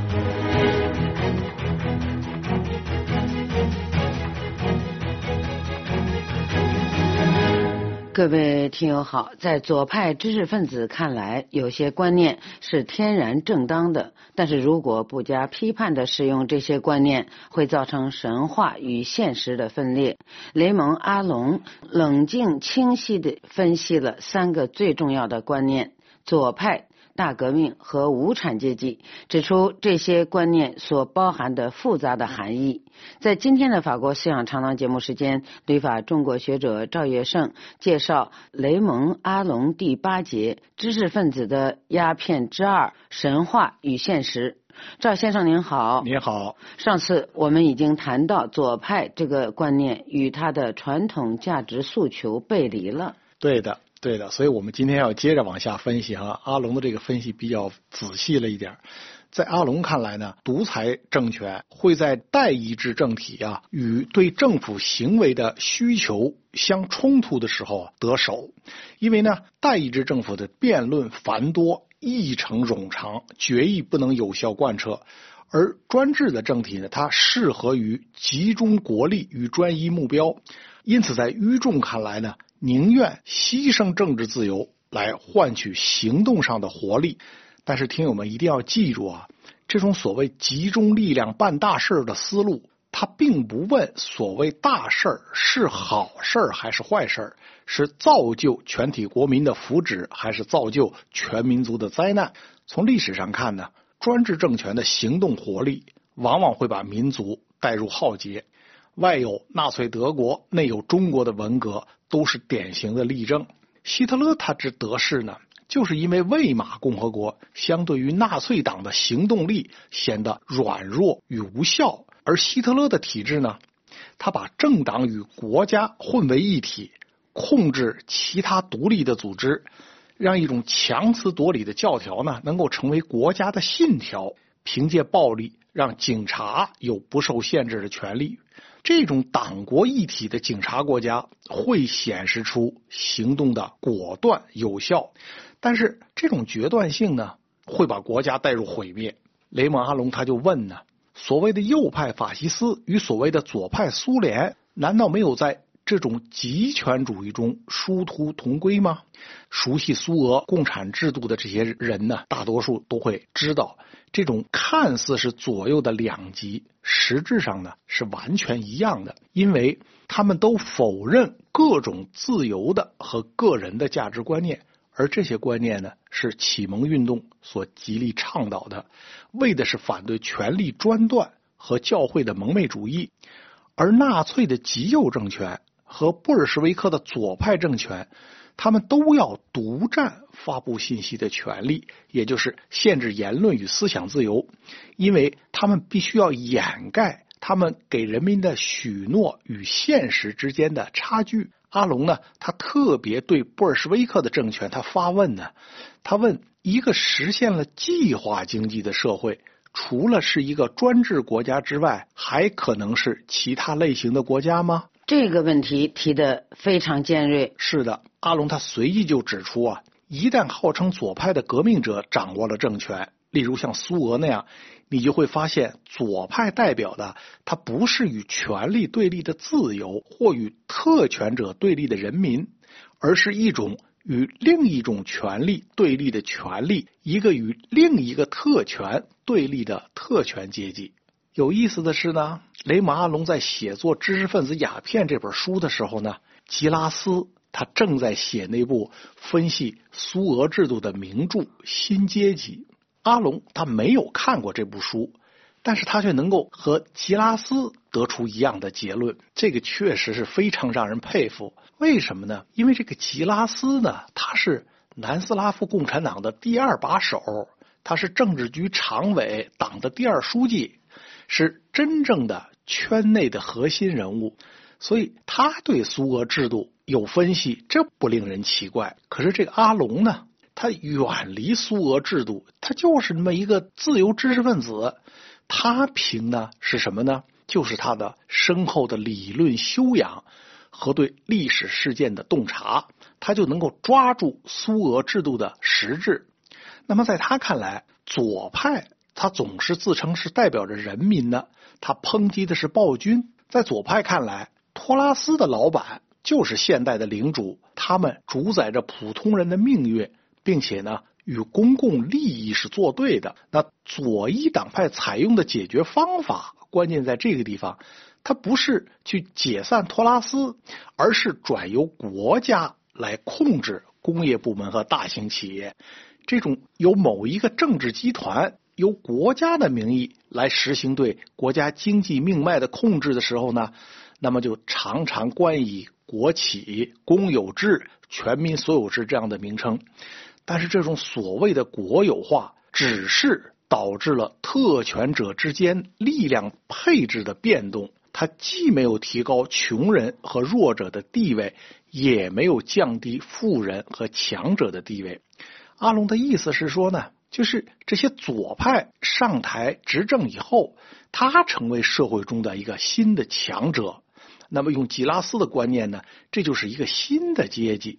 各位听友好，在左派知识分子看来，有些观念是天然正当的，但是如果不加批判的使用这些观念，会造成神话与现实的分裂。雷蒙·阿隆冷静清晰地分析了三个最重要的观念：左派、大革命和无产阶级，指出这些观念所包含的复杂的含义。在今天的法国思想长廊节目时间，旅法中国学者赵业胜介绍雷蒙·阿隆第八节知识分子的鸦片之二：神话与现实。赵先生您好。 您好。 上次我们已经谈到左派这个观念与他的传统价值诉求背离了。 对的对的，所以我们今天要接着往下分析哈。阿隆的这个分析比较仔细了一点。在阿隆看来呢，独裁政权会在代议制政体啊与对政府行为的需求相冲突的时候得手，因为呢，代议制政府的辩论繁多，议程冗长，决议不能有效贯彻。 而专制的政体呢，它适合于集中国力与专一目标，因此在于众看来呢，宁愿牺牲政治自由来换取行动上的活力。但是听友们一定要记住啊，这种所谓集中力量办大事的思路，他并不问所谓大事是好事还是坏事，是造就全体国民的福祉还是造就全民族的灾难。从历史上看呢，专制政权的行动活力往往会把民族带入浩劫，外有纳粹德国，内有中国的文革，都是典型的例证。希特勒他之得势呢，就是因为魏玛共和国相对于纳粹党的行动力显得软弱与无效，而希特勒的体制呢，他把政党与国家混为一体，控制其他独立的组织，让一种强词夺理的教条呢，能够成为国家的信条，凭借暴力让警察有不受限制的权利。这种党国一体的警察国家会显示出行动的果断有效，但是这种决断性呢，会把国家带入毁灭。雷蒙阿隆他就问呢，所谓的右派法西斯与所谓的左派苏联，难道没有在这种极权主义中殊途同归吗？熟悉苏俄共产制度的这些人呢，大多数都会知道，这种看似是左右的两极，实质上呢是完全一样的，因为他们都否认各种自由的和个人的价值观念，而这些观念呢，是启蒙运动所极力倡导的，为的是反对权力专断和教会的蒙昧主义。而纳粹的极右政权和布尔什维克的左派政权，他们都要独占发布信息的权利，也就是限制言论与思想自由，因为他们必须要掩盖他们给人民的许诺与现实之间的差距。阿隆呢，他特别对布尔什维克的政权他发问呢，他问一个实现了计划经济的社会，除了是一个专制国家之外，还可能是其他类型的国家吗？ 这个问题提得非常尖锐。 是的，阿隆他随意就指出啊，一旦号称左派的革命者掌握了政权，例如像苏俄那样，你就会发现左派代表的它不是与权力对立的自由或与特权者对立的人民，而是一种与另一种权力对立的权力，一个与另一个特权对立的特权阶级。有意思的是呢，雷蒙阿隆在写作《知识分子鸦片》这本书的时候呢，吉拉斯他正在写那部分析苏俄制度的名著《新阶级》。阿隆他没有看过这部书，但是他却能够和吉拉斯得出一样的结论，这个确实是非常让人佩服。为什么呢？因为这个吉拉斯呢，他是南斯拉夫共产党的第二把手，他是政治局常委，党的第二书记，是真正的圈内的核心人物，所以他对苏俄制度有分析，这不令人奇怪。可是这个阿隆呢，他远离苏俄制度，他就是那么一个自由知识分子，他凭的是什么呢？就是他的深厚的理论修养和对历史事件的洞察，他就能够抓住苏俄制度的实质。那么在他看来，左派他总是自称是代表着人民的，他抨击的是暴君。在左派看来，托拉斯的老板就是现代的领主，他们主宰着普通人的命运，并且呢，与公共利益是作对的。那左翼党派采用的解决方法，关键在这个地方，它不是去解散托拉斯，而是转由国家来控制工业部门和大型企业。这种由某一个政治集团由国家的名义来实行对国家经济命脉的控制的时候呢，那么就常常冠以国企、公有制、全民所有制这样的名称。但是这种所谓的国有化，只是导致了特权者之间力量配置的变动，它既没有提高穷人和弱者的地位，也没有降低富人和强者的地位。阿隆的意思是说呢，就是这些左派上台执政以后，他成为社会中的一个新的强者。那么用吉拉斯的观念呢，这就是一个新的阶级。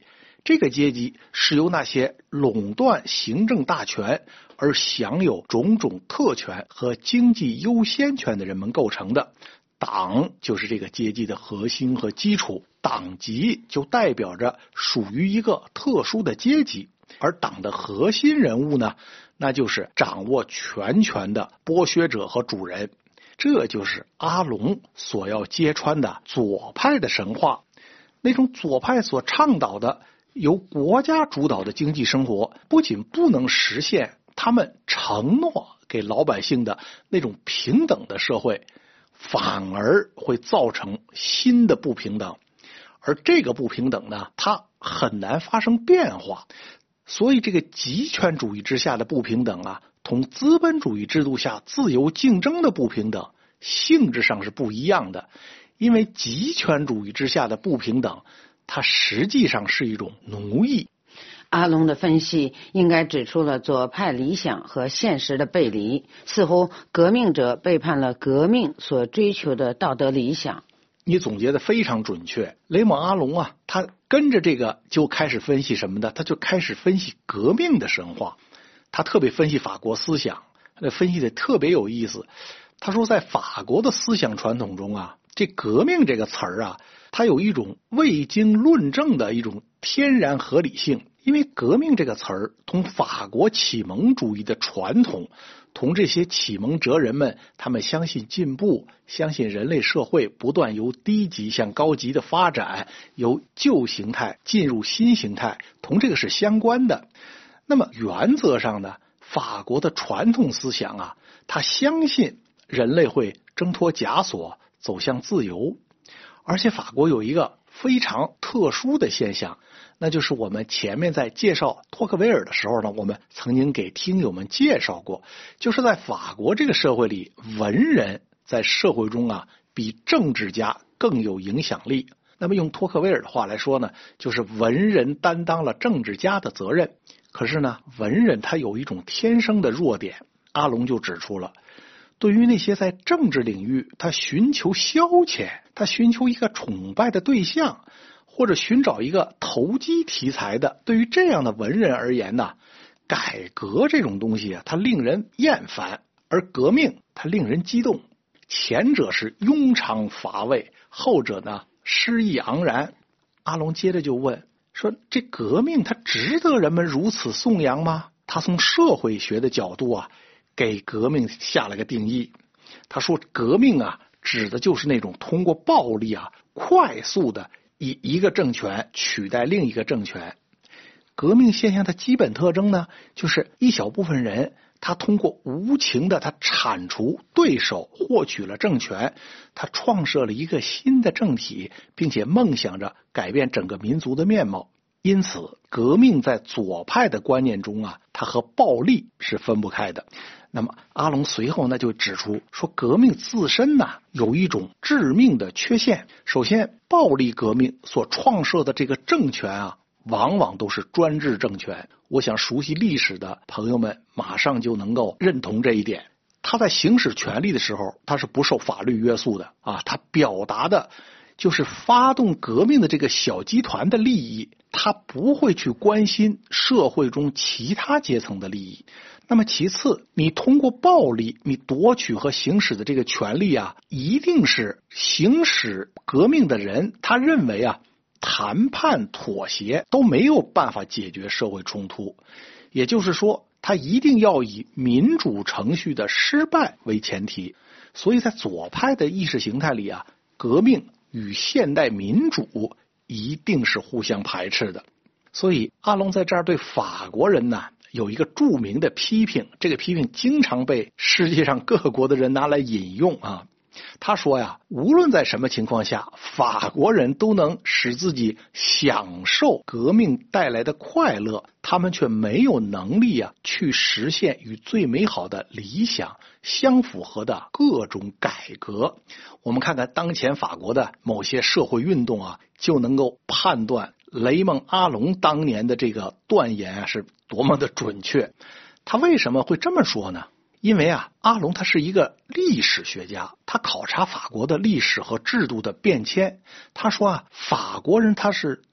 这个阶级是由那些垄断行政大权而享有种种特权和经济优先权的人们构成的。党就是这个阶级的核心和基础，党籍就代表着属于一个特殊的阶级，而党的核心人物呢，那就是掌握全权的剥削者和主人。这就是阿龙所要揭穿的左派的神话。那种左派所倡导的由国家主导的经济生活，不仅不能实现他们承诺给老百姓的那种平等的社会，反而会造成新的不平等，而这个不平等呢，它很难发生变化。所以这个极权主义之下的不平等啊，同资本主义制度下自由竞争的不平等性质上是不一样的。因为极权主义之下的不平等，它实际上是一种奴役。 阿龙的分析应该指出了左派理想和现实的背离，似乎革命者背叛了革命所追求的道德理想。 你总结的非常准确。雷蒙阿龙啊，他跟着这个就开始分析什么呢？他就开始分析革命的神话。他特别分析法国思想，分析的特别有意思。他说在法国的思想传统中啊，这革命这个词儿啊，它有一种未经论证的一种天然合理性。因为革命这个词儿同法国启蒙主义的传统，同这些启蒙哲人们他们相信进步，相信人类社会不断由低级向高级的发展，由旧形态进入新形态，同这个是相关的。那么原则上呢，法国的传统思想啊，他相信人类会挣脱枷锁，走向自由。而且法国有一个非常特殊的现象，那就是我们前面在介绍托克维尔的时候呢，我们曾经给听友们介绍过，就是在法国这个社会里，文人在社会中啊，比政治家更有影响力。那么用托克维尔的话来说呢，就是文人担当了政治家的责任。可是呢，文人他有一种天生的弱点，阿龙就指出了，对于那些在政治领域他寻求消遣，他寻求一个崇拜的对象，或者寻找一个投机题材的，对于这样的文人而言呢，改革这种东西啊，它令人厌烦，而革命它令人激动。前者是庸长乏味，后者呢诗意盎然。阿龙接着就问说，这革命它值得人们如此颂扬吗？他从社会学的角度啊，给革命下了个定义。他说革命啊，指的就是那种通过暴力啊，快速的以一个政权取代另一个政权。革命现象的基本特征呢，就是一小部分人他通过无情的他铲除对手，获取了政权，他创设了一个新的政体，并且梦想着改变整个民族的面貌。因此革命在左派的观念中啊，它和暴力是分不开的。那么阿龙随后呢就指出说，革命自身呢有一种致命的缺陷。首先，暴力革命所创设的这个政权啊，往往都是专制政权。我想熟悉历史的朋友们马上就能够认同这一点。他在行使权力的时候，他是不受法律约束的啊，他表达的就是发动革命的这个小集团的利益，他不会去关心社会中其他阶层的利益。那么其次，你通过暴力你夺取和行使的这个权利啊，一定是行使革命的人他认为啊，谈判妥协都没有办法解决社会冲突，也就是说他一定要以民主程序的失败为前提。所以在左派的意识形态里啊，革命与现代民主一定是互相排斥的。所以阿龙在这儿对法国人呢有一个著名的批评，这个批评经常被世界上各国的人拿来引用啊。他说呀，无论在什么情况下，法国人都能使自己享受革命带来的快乐，他们却没有能力啊去实现与最美好的理想相符合的各种改革。我们看看当前法国的某些社会运动啊，就能够判断雷蒙阿龙当年的这个断言啊是多么的准确。他为什么会这么说呢？因为啊，阿龙他是一个历史学家，他考察法国的历史和制度的变迁。他说啊，法国人他是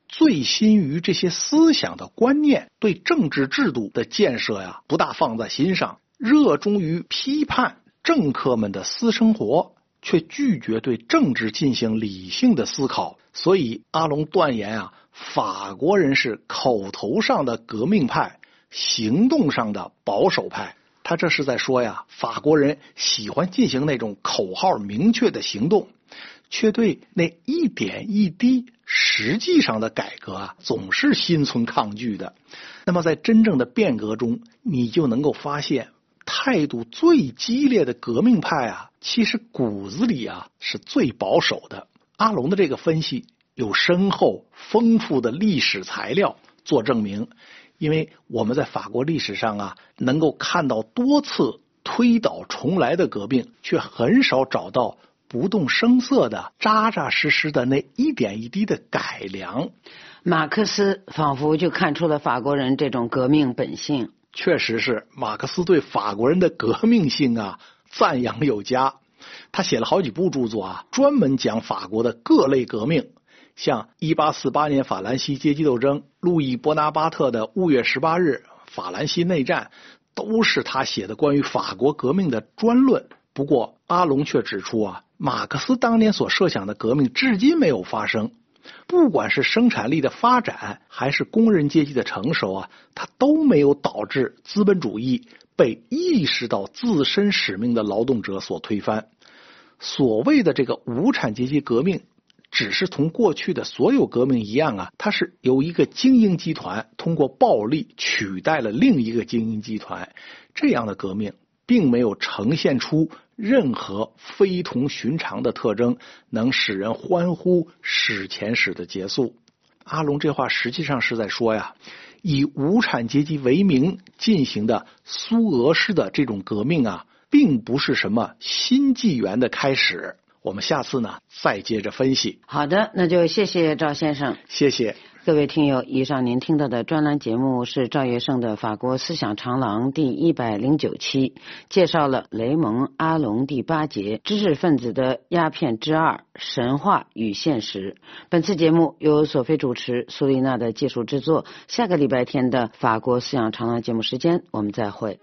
醉心于这些思想的观念，对政治制度的建设呀不大放在心上，热衷于批判政客们的私生活，却拒绝对政治进行理性的思考。所以阿龙断言啊，法国人是口头上的革命派，行动上的保守派。他这是在说呀，法国人喜欢进行那种口号明确的行动，却对那一点一滴实际上的改革啊，总是心存抗拒的。那么在真正的变革中，你就能够发现，态度最激烈的革命派啊，其实骨子里啊是最保守的。阿龙的这个分析有深厚丰富的历史材料做证明，因为我们在法国历史上啊，能够看到多次推倒重来的革命，却很少找到不动声色的扎扎实实的那一点一滴的改良。 马克思仿佛就看出了法国人这种革命本性。 确实是，马克思对法国人的革命性啊赞扬有加。他写了好几部著作啊，专门讲法国的各类革命，像一八四八年法兰西阶级斗争、路易波拿巴特的五月十八日、法兰西内战，都是他写的关于法国革命的专论。不过阿龙却指出啊，马克思当年所设想的革命至今没有发生，不管是生产力的发展还是工人阶级的成熟啊，它都没有导致资本主义被意识到自身使命的劳动者所推翻。所谓的这个无产阶级革命，只是同过去的所有革命一样啊，它是由一个精英集团通过暴力取代了另一个精英集团，这样的革命并没有呈现出任何非同寻常的特征，能使人欢呼史前史的结束。阿龙这话实际上是在说呀，以无产阶级为名进行的苏俄式的这种革命啊，并不是什么新纪元的开始。我们下次呢再接着分析。 好的，那就谢谢赵先生。 谢谢各位听友，以上您听到的专栏节目是赵月胜的法国思想长廊第一百零九期，介绍了雷蒙阿龙第八节知识分子的鸦片之二，神话与现实。本次节目由索菲主持，苏丽娜的技术制作。下个礼拜天的法国思想长廊节目时间我们再会。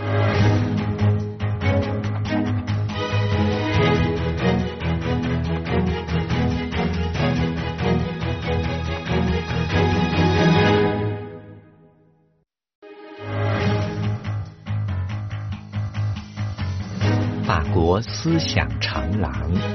法国思想长廊。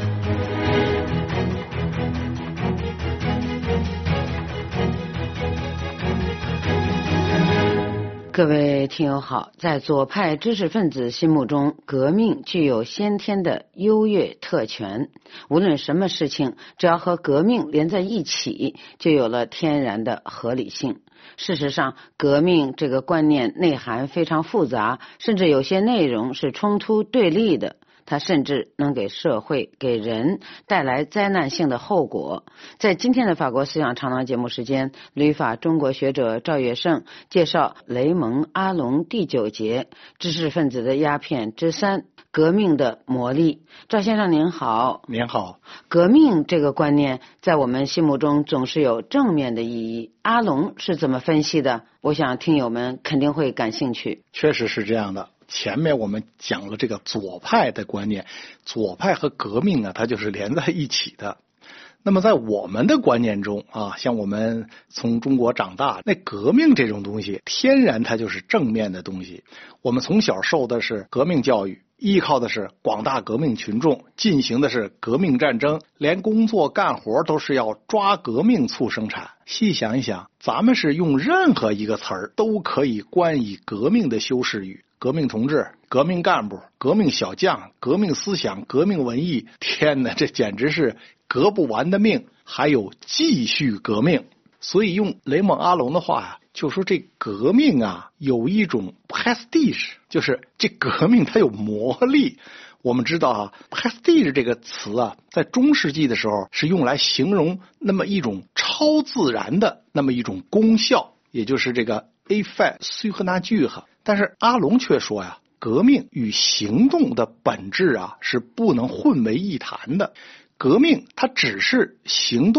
各位听友好，在左派知识分子心目中，革命具有先天的优越特权，无论什么事情，只要和革命连在一起，就有了天然的合理性。事实上，革命这个观念内涵非常复杂，甚至有些内容是冲突对立的。它甚至能给社会、给人带来灾难性的后果。在今天的法国思想长廊节目时间，旅法中国学者赵月胜介绍雷蒙阿龙第九节知识分子的鸦片之三，革命的魔力。赵先生您好。 您好。 革命这个观念在我们心目中总是有正面的意义，阿龙是怎么分析的？我想听友们肯定会感兴趣。 确实是这样的。前面我们讲了这个左派的观念，左派和革命啊，它就是连在一起的。那么在我们的观念中啊，像我们从中国长大，那革命这种东西天然它就是正面的东西。我们从小受的是革命教育，依靠的是广大革命群众，进行的是革命战争，连工作干活都是要抓革命促生产。细想一想，咱们是用任何一个词儿都可以冠以革命的修饰语，革命同志、革命干部、革命小将、革命思想、革命文艺，天哪，这简直是革不完的命，还有继续革命。所以用雷蒙阿龙的话呀、啊，就说这革命啊有一种 prestige， 就是这革命它有魔力。我们知道啊 prestige 这个词啊，在中世纪的时候是用来形容那么一种超自然的那么一种功效，也就是这个 effet surnaturel。但是阿龙却说呀，革命与行动的本质啊是不能混为一谈的。革命它只是行动的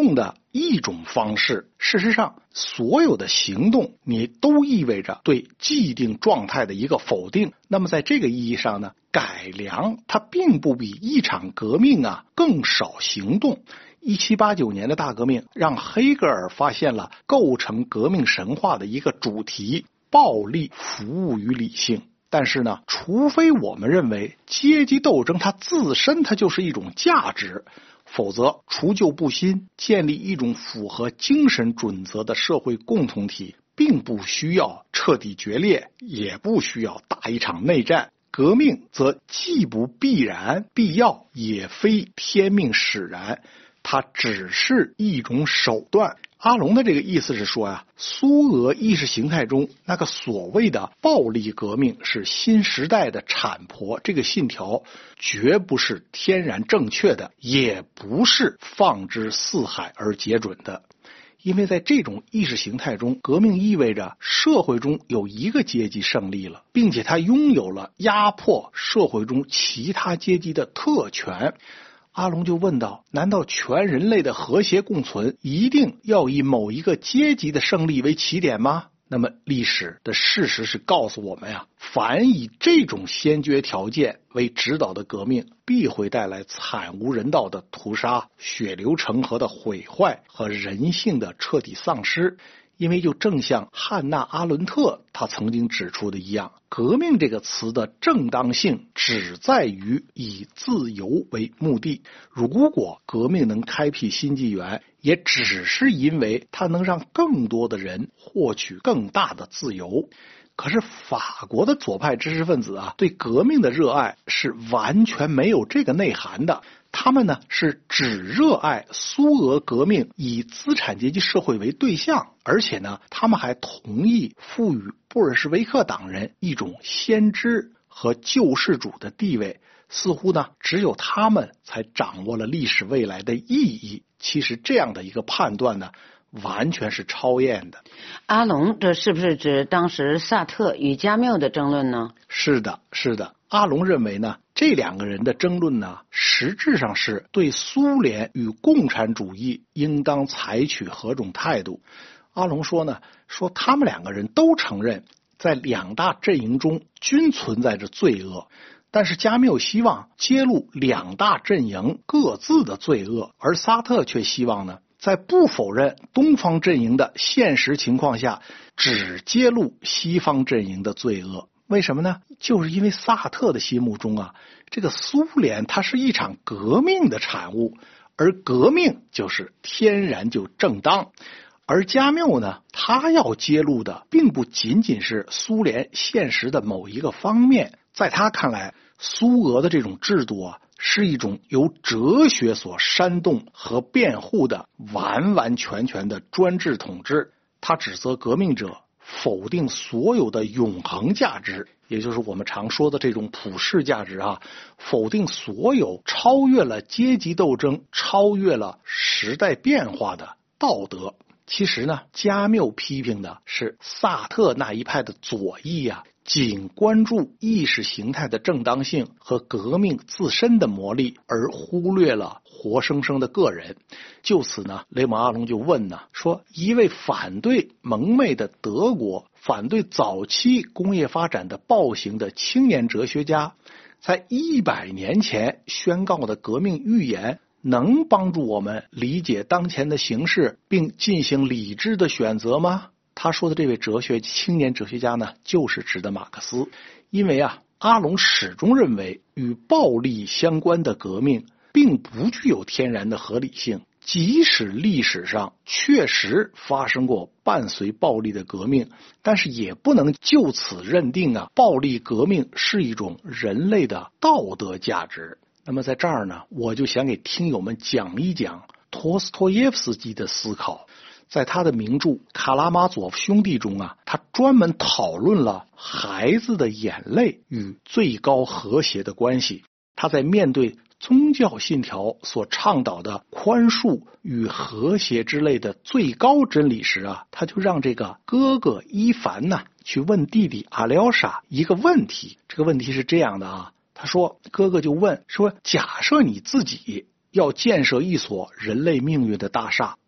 一种方式。事实上，所有的行动你都意味着对既定状态的一个否定。那么在这个意义上呢，改良它并不比一场革命啊更少行动。一七八九年的大革命让黑格尔发现了构成革命神话的一个主题：暴力服务于理性。但是呢，除非我们认为阶级斗争它自身它就是一种价值，否则除旧布新，建立一种符合精神准则的社会共同体，并不需要彻底决裂，也不需要打一场内战。革命则既不必然必要，也非天命使然，它只是一种手段。阿龙的这个意思是说呀，苏俄意识形态中那个所谓的暴力革命是新时代的产婆，这个信条绝不是天然正确的，也不是放之四海而皆准的。因为在这种意识形态中，革命意味着社会中有一个阶级胜利了，并且它拥有了压迫社会中其他阶级的特权。阿龙就问道，难道全人类的和谐共存一定要以某一个阶级的胜利为起点吗？那么历史的事实是告诉我们呀，凡以这种先决条件为指导的革命，必会带来惨无人道的屠杀、血流成河的毁坏和人性的彻底丧失。因为就正像汉娜·阿伦特他曾经指出的一样，革命这个词的正当性只在于以自由为目的。如果革命能开辟新纪元，也只是因为它能让更多的人获取更大的自由。可是法国的左派知识分子啊，对革命的热爱是完全没有这个内涵的。他们呢是只热爱苏俄革命以资产阶级社会为对象，而且呢他们还同意赋予布尔什维克党人一种先知和救世主的地位，似乎呢只有他们才掌握了历史未来的意义。其实这样的一个判断呢完全是超验的。 阿龙，这是不是指当时萨特与加缪的争论呢？ 是的，是的。阿龙认为呢，这两个人的争论呢，实质上是对苏联与共产主义应当采取何种态度。阿龙说呢，说他们两个人都承认，在两大阵营中均存在着罪恶，但是加缪希望揭露两大阵营各自的罪恶，而萨特却希望呢，在不否认东方阵营的现实情况下，只揭露西方阵营的罪恶。为什么呢？就是因为萨特的心目中啊，这个苏联它是一场革命的产物，而革命就是天然就正当。而加缪呢，他要揭露的并不仅仅是苏联现实的某一个方面，在他看来，苏俄的这种制度啊，是一种由哲学所煽动和辩护的完完全全的专制统治。他指责革命者否定所有的永恒价值，也就是我们常说的这种普世价值啊，否定所有超越了阶级斗争、超越了时代变化的道德。其实呢，加缪批评的是萨特那一派的左翼啊，仅关注意识形态的正当性和革命自身的魔力，而忽略了活生生的个人。就此呢，雷蒙阿隆就问呢，说一位反对蒙昧的德国、反对早期工业发展的暴行的青年哲学家，在一百年前宣告的革命预言，能帮助我们理解当前的形势，并进行理智的选择吗？他说的这位哲学青年哲学家呢，就是指的马克思。因为啊，阿隆始终认为与暴力相关的革命并不具有天然的合理性，即使历史上确实发生过伴随暴力的革命，但是也不能就此认定啊，暴力革命是一种人类的道德价值。那么在这儿呢，我就想给听友们讲一讲陀思妥耶夫斯基的思考。在他的名著《卡拉马佐夫兄弟》中啊，他专门讨论了孩子的眼泪与最高和谐的关系。他在面对宗教信条所倡导的宽恕与和谐之类的最高真理时啊，他就让这个哥哥伊凡呢去问弟弟阿廖沙一个问题。这个问题是这样的啊，他说，哥哥就问说，假设你自己要建设一所人类命运的大厦，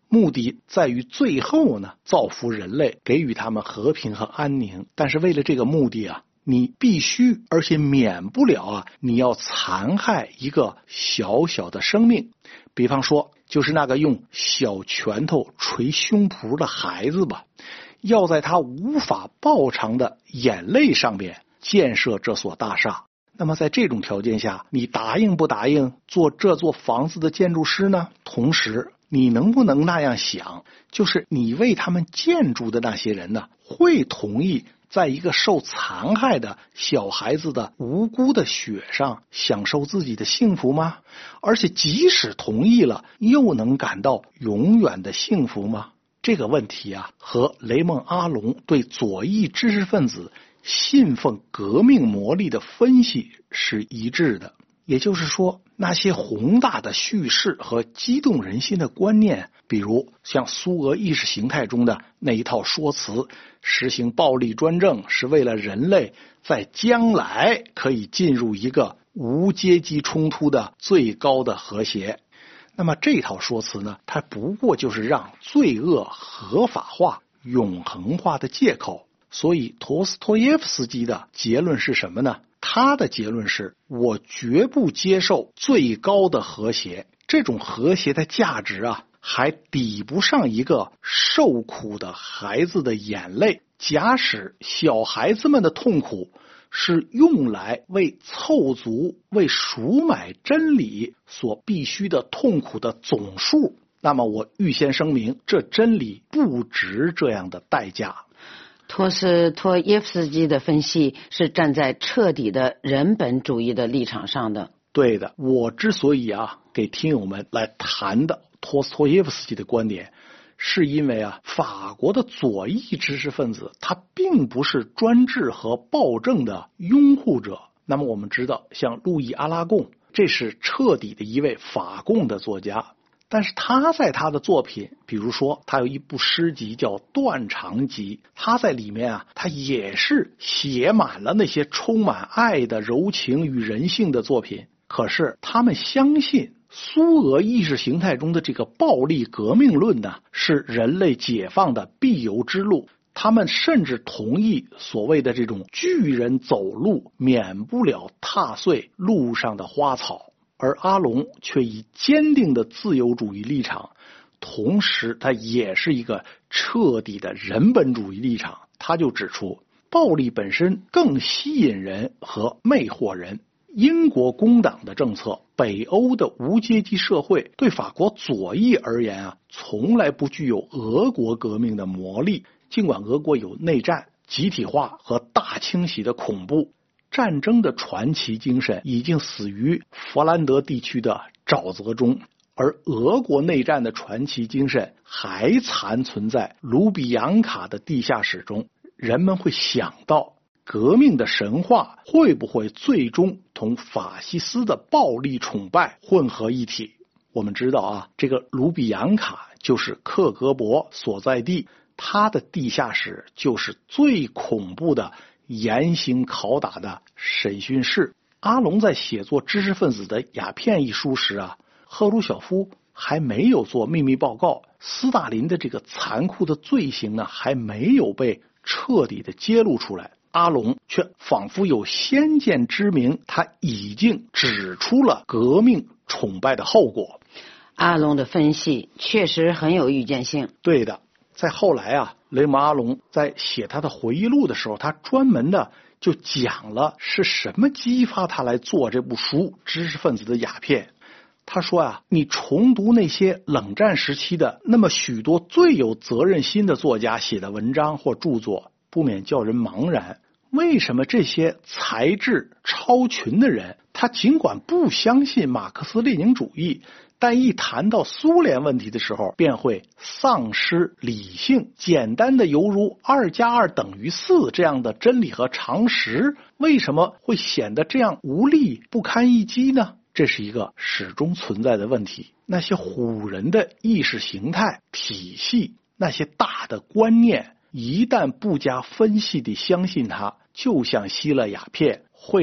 目的在于最后呢造福人类，给予他们和平和安宁。但是为了这个目的啊，你必须而且免不了啊，你要残害一个小小的生命。比方说就是那个用小拳头捶胸脯的孩子吧，要在他无法报偿的眼泪上边建设这所大厦。那么在这种条件下，你答应不答应做这座房子的建筑师呢？同时你能不能那样想，就是你为他们建筑的那些人呢，会同意在一个受残害的小孩子的无辜的血上享受自己的幸福吗？而且即使同意了，又能感到永远的幸福吗？这个问题啊，和雷蒙阿隆对左翼知识分子信奉革命魔力的分析是一致的。也就是说，那些宏大的叙事和激动人心的观念，比如像苏俄意识形态中的那一套说辞，实行暴力专政是为了人类在将来可以进入一个无阶级冲突的最高的和谐。那么这套说辞呢，它不过就是让罪恶合法化、永恒化的借口。所以陀思妥耶夫斯基的结论是什么呢？他的结论是，我绝不接受最高的和谐，这种和谐的价值啊，还抵不上一个受苦的孩子的眼泪。假使小孩子们的痛苦是用来为凑足、为赎买真理所必须的痛苦的总数，那么我预先声明，这真理不值这样的代价。 托斯托耶夫斯基的分析是站在彻底的人本主义的立场上的。 对的，我之所以啊给听友们来谈的托斯托耶夫斯基的观点，是因为啊法国的左翼知识分子他并不是专制和暴政的拥护者。那么我们知道，像路易阿拉贡，这是彻底的一位法共的作家。但是他在他的作品，比如说他有一部诗集叫《断肠集》，他在里面啊，他也是写满了那些充满爱的柔情与人性的作品。可是他们相信苏俄意识形态中的这个暴力革命论呢，是人类解放的必由之路。他们甚至同意所谓的这种巨人走路免不了踏碎路上的花草。而阿隆却以坚定的自由主义立场，同时他也是一个彻底的人本主义立场。他就指出，暴力本身更吸引人和魅惑人。英国工党的政策，北欧的无阶级社会，对法国左翼而言啊，从来不具有俄国革命的魔力。尽管俄国有内战、集体化和大清洗的恐怖，战争的传奇精神已经死于佛兰德地区的沼泽中，而俄国内战的传奇精神还残存在卢比扬卡的地下室中。人们会想到，革命的神话会不会最终同法西斯的暴力崇拜混合一体？我们知道啊，这个卢比扬卡就是克格勃所在地，他的地下室就是最恐怖的严刑拷打的审讯室。阿隆在写作《知识分子的鸦片》一书时啊，赫鲁晓夫还没有做秘密报告，斯大林的这个残酷的罪行呢，还没有被彻底的揭露出来。阿隆却仿佛有先见之明，他已经指出了革命崇拜的后果。 阿隆的分析确实很有预见性。 对的，在后来啊，雷蒙阿隆在写他的回忆录的时候，他专门的就讲了是什么激发他来做这部书《知识分子的鸦片》。他说啊，你重读那些冷战时期的那么许多最有责任心的作家写的文章或著作，不免叫人茫然。为什么这些才智超群的人，他尽管不相信马克思列宁主义，但一谈到苏联问题的时候，便会丧失理性，简单的犹如二加二等于四这样的真理和常识，为什么会显得这样无力不堪一击呢？这是一个始终存在的问题。那些唬人的意识形态体系，那些大的观念，一旦不加分析地相信它，就像吸了鸦片，会连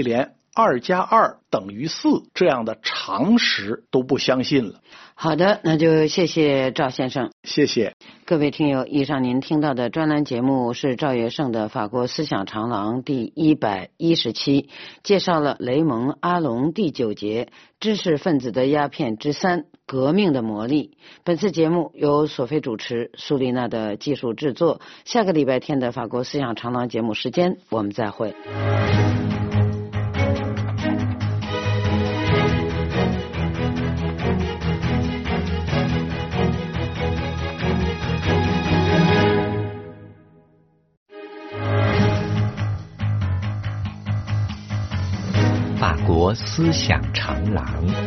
二加二等于四这样的常识都不相信了。 好的，那就谢谢赵先生。 谢谢各位听友，以上您听到的专栏节目是赵月胜的《法国思想长廊》第一百一十期，介绍了雷蒙·阿隆第九节知识分子的鸦片之三革命的魔力。本次节目由索菲主持，苏丽娜的技术制作。下个礼拜天的《法国思想长廊》节目时间我们再会。 法国思想长廊。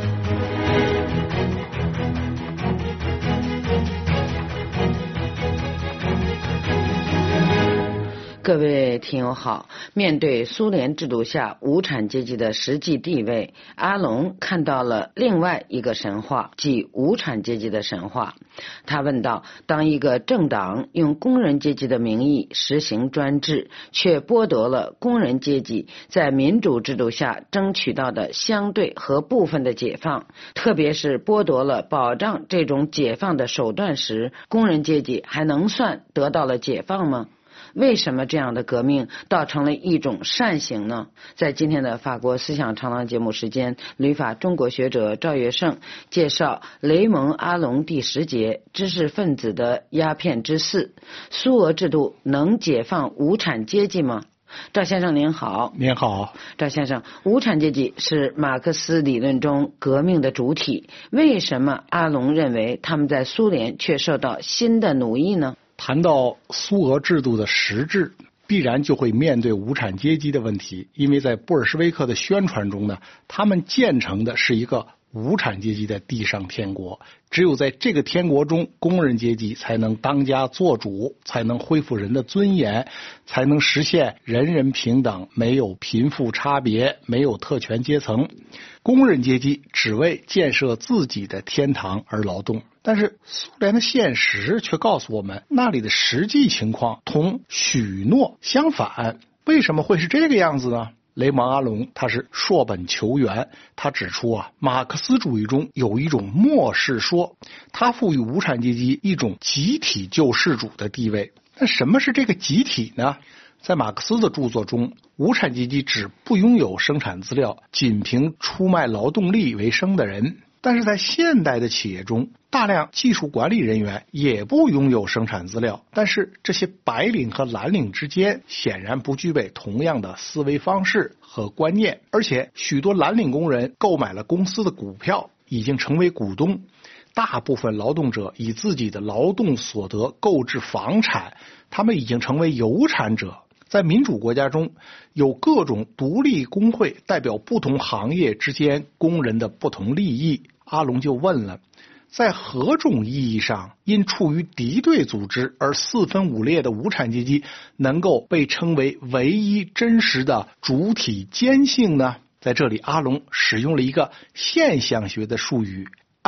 各位听友好，面对苏联制度下无产阶级的实际地位，阿隆看到了另外一个神话，即无产阶级的神话。他问道，当一个政党用工人阶级的名义实行专制，却剥夺了工人阶级在民主制度下争取到的相对和部分的解放，特别是剥夺了保障这种解放的手段时，工人阶级还能算得到了解放吗？为什么这样的革命倒成了一种善行呢？在今天的法国思想长廊节目时间，旅法中国学者赵月胜介绍雷蒙·阿隆第十节知识分子的鸦片之四，苏俄制度能解放无产阶级吗？赵先生您好。 您好。 赵先生，无产阶级是马克思理论中革命的主体，为什么阿隆认为他们在苏联却受到新的奴役呢？ 谈到苏俄制度的实质，必然就会面对无产阶级的问题，因为在布尔什维克的宣传中呢，他们建成的是一个无产阶级的地上天国，只有在这个天国中，工人阶级才能当家做主，才能恢复人的尊严，才能实现人人平等，没有贫富差别，没有特权阶层。工人阶级只为建设自己的天堂而劳动。但是苏联的现实却告诉我们，那里的实际情况同许诺相反。为什么会是这个样子呢？雷蒙·阿隆他是硕本求源，他指出啊，马克思主义中有一种末世说，他赋予无产阶级一种集体救世主的地位。那什么是这个集体呢？在马克思的著作中，无产阶级指不拥有生产资料，仅凭出卖劳动力为生的人。但是在现代的企业中，大量技术管理人员也不拥有生产资料，但是这些白领和蓝领之间显然不具备同样的思维方式和观念，而且许多蓝领工人购买了公司的股票，已经成为股东。大部分劳动者以自己的劳动所得购置房产，他们已经成为有产者。在民主国家中，有各种独立工会代表不同行业之间工人的不同利益。阿隆就问了，在何种意义上，因处于敌对组织而四分五裂的无产阶级能够被称为唯一真实的主体坚性呢？在这里，阿隆使用了一个现象学的术语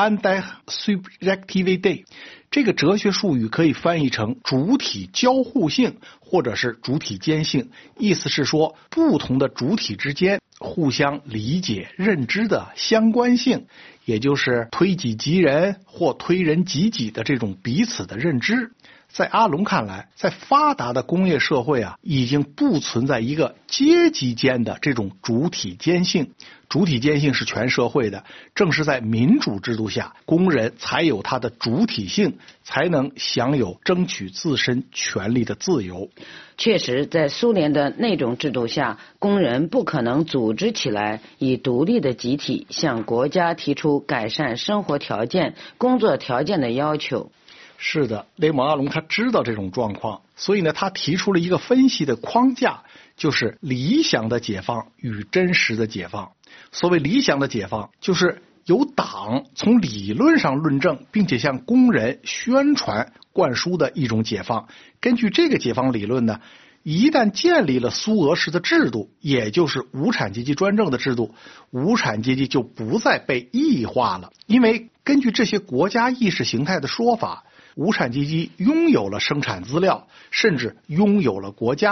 anti-subjectivity， 这个哲学术语可以翻译成主体交互性或者是主体坚性，意思是说不同的主体之间互相理解认知的相关性，也就是推己及人或推人及己的这种彼此的认知。在阿隆看来，在发达的工业社会啊，已经不存在一个阶级间的这种主体坚性，主体坚性是全社会的，正是在民主制度下，工人才有他的主体性，才能享有争取自身权利的自由。 确实，在苏联的那种制度下，工人不可能组织起来，以独立的集体向国家提出改善生活条件、工作条件的要求。 是的，雷蒙·阿隆他知道这种状况，所以呢，他提出了一个分析的框架，就是理想的解放与真实的解放。所谓理想的解放，就是由党从理论上论证，并且向工人宣传灌输的一种解放。根据这个解放理论呢，一旦建立了苏俄式的制度，也就是无产阶级专政的制度，无产阶级就不再被异化了。因为根据这些国家意识形态的说法，无产阶级拥有了生产资料，甚至拥有了国家。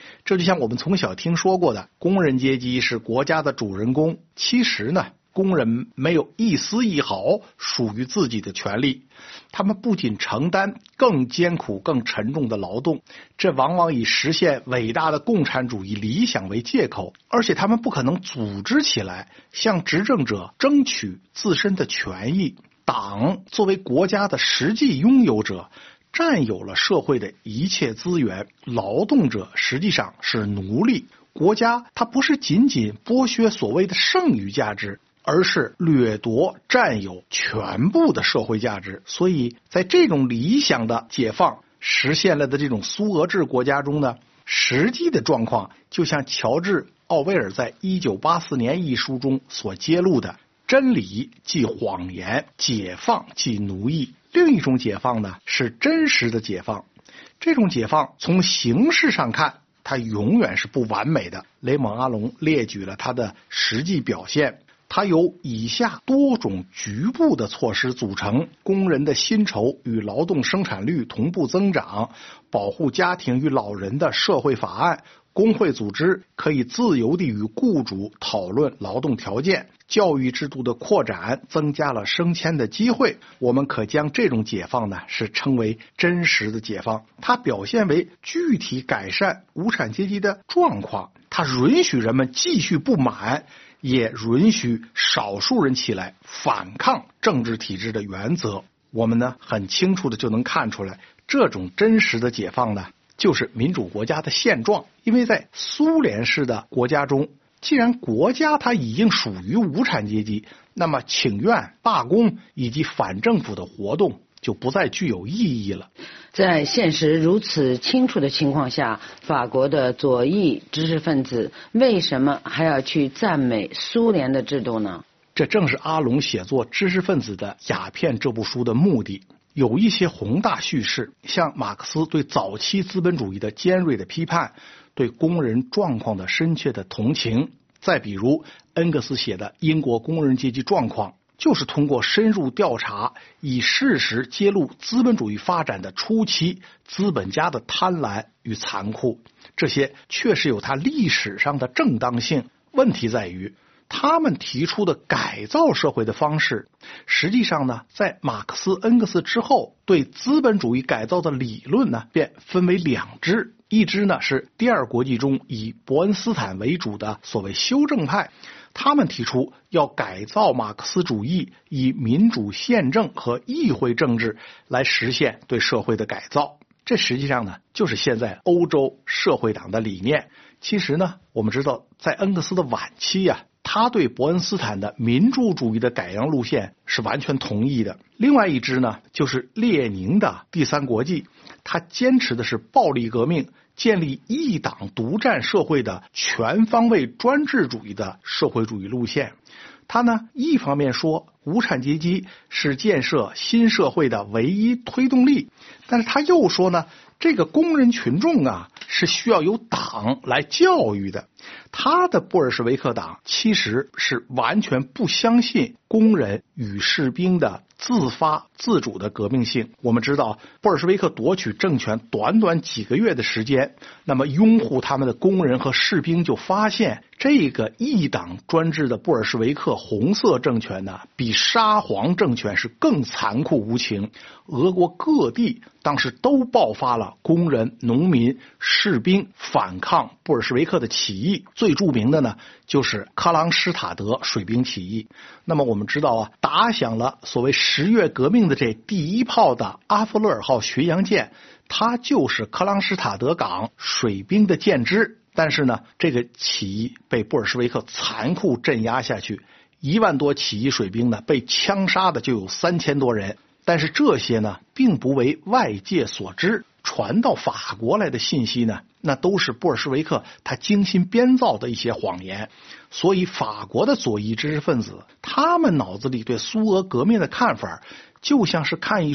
这就像我们从小听说过的，工人阶级是国家的主人公。其实呢，工人没有一丝一毫属于自己的权利，他们不仅承担更艰苦更沉重的劳动，这往往以实现伟大的共产主义理想为借口，而且他们不可能组织起来向执政者争取自身的权益。党作为国家的实际拥有者，占有了社会的一切资源，劳动者实际上是奴隶。国家它不是仅仅剥削所谓的剩余价值，而是掠夺占有全部的社会价值。所以在这种理想的解放实现了的这种苏俄制国家中呢，实际的状况就像乔治·奥威尔在一九八四年一书中所揭露的，真理即谎言，解放即奴役。另一种解放呢，是真实的解放。这种解放从形式上看，它永远是不完美的。雷蒙·阿隆列举了他的实际表现，它由以下多种局部的措施组成：工人的薪酬与劳动生产率同步增长，保护家庭与老人的社会法案，工会组织可以自由地与雇主讨论劳动条件，教育制度的扩展增加了升迁的机会。我们可将这种解放呢，是称为真实的解放。它表现为具体改善无产阶级的状况，它允许人们继续不满，也允许少数人起来反抗政治体制的原则。我们呢，很清楚的就能看出来，这种真实的解放呢，就是民主国家的现状。因为在苏联式的国家中，既然国家它已经属于无产阶级，那么请愿、罢工以及反政府的活动就不再具有意义了。 在现实如此清楚的情况下，法国的左翼知识分子为什么还要去赞美苏联的制度呢？ 这正是阿隆写作《知识分子的鸦片》这部书的目的。有一些宏大叙事，像马克思对早期资本主义的尖锐的批判，对工人状况的深切的同情。再比如恩格斯写的《英国工人阶级状况》，就是通过深入调查，以事实揭露资本主义发展的初期资本家的贪婪与残酷。这些确实有它历史上的正当性，问题在于他们提出的改造社会的方式，实际上呢，在马克思、恩格斯之后，对资本主义改造的理论呢，便分为两支。一支呢是第二国际中以伯恩斯坦为主的所谓修正派，他们提出要改造马克思主义，以民主宪政和议会政治来实现对社会的改造。这实际上呢，就是现在欧洲社会党的理念。其实呢，我们知道在恩格斯的晚期啊，他对伯恩斯坦的民主主义的改良路线是完全同意的。另外一支呢，就是列宁的第三国际，他坚持的是暴力革命，建立一党独占社会的全方位专制主义的社会主义路线。他呢，一方面说无产阶级是建设新社会的唯一推动力，但是他又说呢，这个工人群众啊，是需要由党来教育的。他的布尔什维克党其实是完全不相信工人与士兵的自发自主的革命性。我们知道布尔什维克夺取政权短短几个月的时间，那么拥护他们的工人和士兵就发现，这个一党专制的布尔什维克红色政权呢，比沙皇政权是更残酷无情。俄国各地当时都爆发了工人、农民、士兵反抗布尔什维克的起义，最著名的呢就是克朗施塔德水兵起义。那么我们知道啊，打响了所谓十月革命的这第一炮的阿弗勒尔号巡洋舰，它就是克朗施塔德港水兵的舰只。但是呢，这个起义被布尔什维克残酷镇压下去，一万多起义水兵呢被枪杀的就有三千多人。但是这些呢，并不为外界所知，传到法国来的信息呢，那都是布尔什维克他精心编造的一些谎言。所以法国的左翼知识分子，他们脑子里对苏俄革命的看法，就像是看一出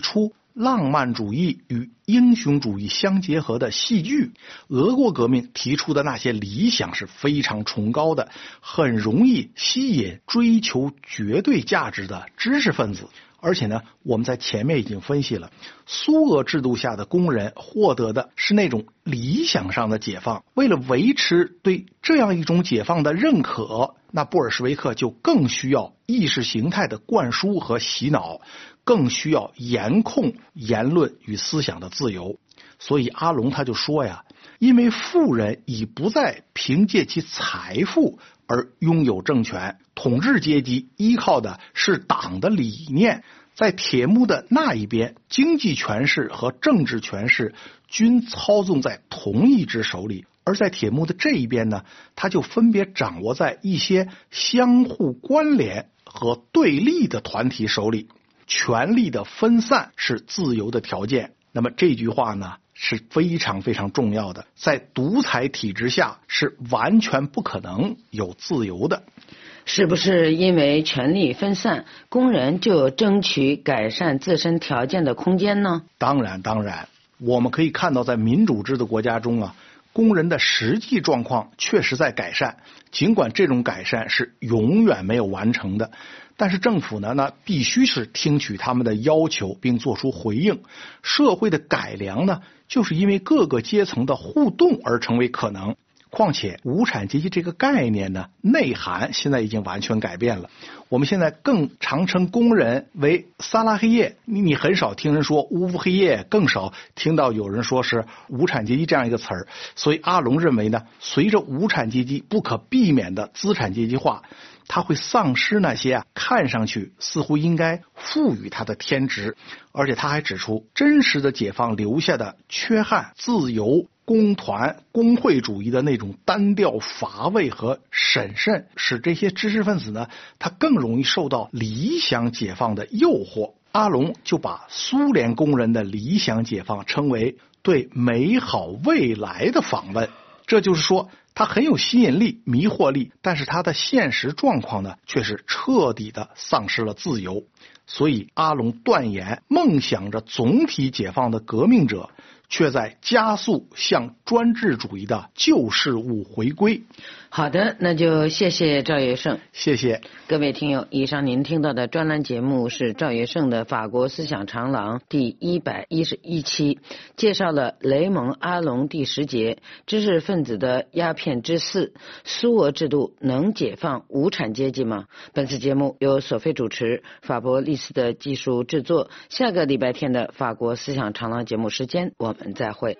浪漫主义与英雄主义相结合的戏剧，俄国革命提出的那些理想是非常崇高的，很容易吸引追求绝对价值的知识分子。而且呢，我们在前面已经分析了，苏俄制度下的工人获得的是那种理想上的解放。为了维持对这样一种解放的认可，那布尔什维克就更需要意识形态的灌输和洗脑，更需要严控言论与思想的自由。所以阿龙他就说呀，因为富人已不再凭借其财富而拥有政权，统治阶级依靠的是党的理念。在铁幕的那一边，经济权势和政治权势均操纵在同一只手里，而在铁幕的这一边呢，它就分别掌握在一些相互关联和对立的团体手里。权力的分散是自由的条件。那么这句话呢是非常非常重要的，在独裁体制下是完全不可能有自由的。 是不是因为权力分散，工人就有争取改善自身条件的空间呢？ 当然当然，我们可以看到在民主制的国家中啊，工人的实际状况确实在改善，尽管这种改善是永远没有完成的，但是政府呢，那必须是听取他们的要求并做出回应。社会的改良呢，就是因为各个阶层的互动而成为可能。况且无产阶级这个概念呢，内涵现在已经完全改变了。我们现在更常称工人为萨拉黑叶，你你很少听人说乌夫黑叶，更少听到有人说是无产阶级这样一个词儿。所以阿龙认为呢，随着无产阶级不可避免的资产阶级化，他会丧失那些啊看上去似乎应该赋予他的天职。而且他还指出，真实的解放留下的缺憾，自由、工团、工会主义的那种单调乏味和审慎，使这些知识分子呢，他更容易受到理想解放的诱惑。阿龙就把苏联工人的理想解放称为对美好未来的访问。这就是说，它很有吸引力、迷惑力，但是它的现实状况呢，却是彻底的丧失了自由。所以阿龙断言，梦想着总体解放的革命者，却在加速向专制主义的旧事物回归。 好的，那就谢谢赵学胜。 谢谢各位听友，以上您听到的专栏节目是赵学胜的法国思想长廊第一百一十一期，介绍了雷蒙阿龙第十节知识分子的鸦片之四，苏俄制度能解放无产阶级吗？本次节目由索菲主持，法博利斯的技术制作。下个礼拜天的法国思想长廊节目时间，我们再会。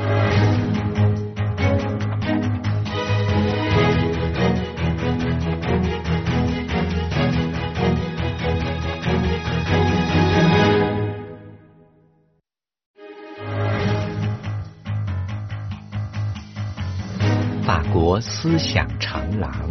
法国思想长廊。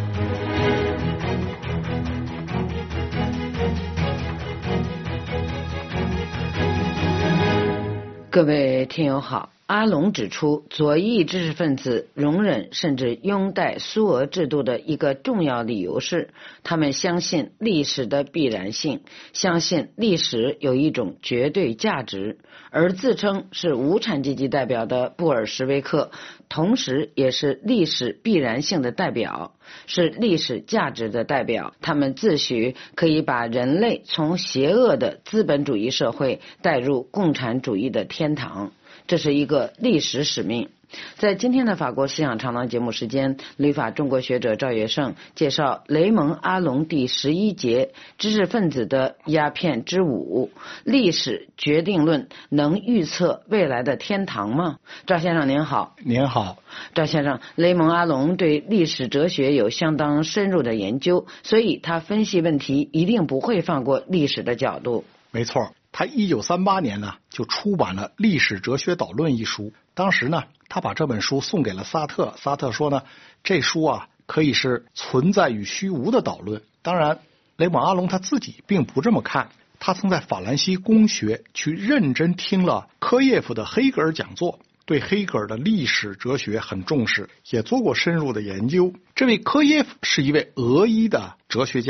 各位听友好，阿龙指出，左翼知识分子容忍甚至拥戴苏俄制度的一个重要理由是，他们相信历史的必然性，相信历史有一种绝对价值。而自称是无产阶级代表的布尔什维克，同时也是历史必然性的代表，是历史价值的代表。他们自诩可以把人类从邪恶的资本主义社会带入共产主义的天堂，这是一个历史使命。在今天的法国思想长廊节目时间，旅法中国学者赵学胜介绍雷蒙阿龙第十一节知识分子的鸦片之舞，历史决定论能预测未来的天堂吗？赵先生您好。 您好。 赵先生，雷蒙阿龙对历史哲学有相当深入的研究，所以他分析问题一定不会放过历史的角度。 没错，他一九三八年呢就出版了《历史哲学导论》一书。当时呢，他把这本书送给了萨特，萨特说呢，这书啊可以是存在与虚无的导论。当然，雷蒙阿龙他自己并不这么看。他曾在法兰西公学去认真听了科耶夫的黑格尔讲座，对黑格尔的历史哲学很重视，也做过深入的研究。这位科耶夫是一位俄裔的哲学家，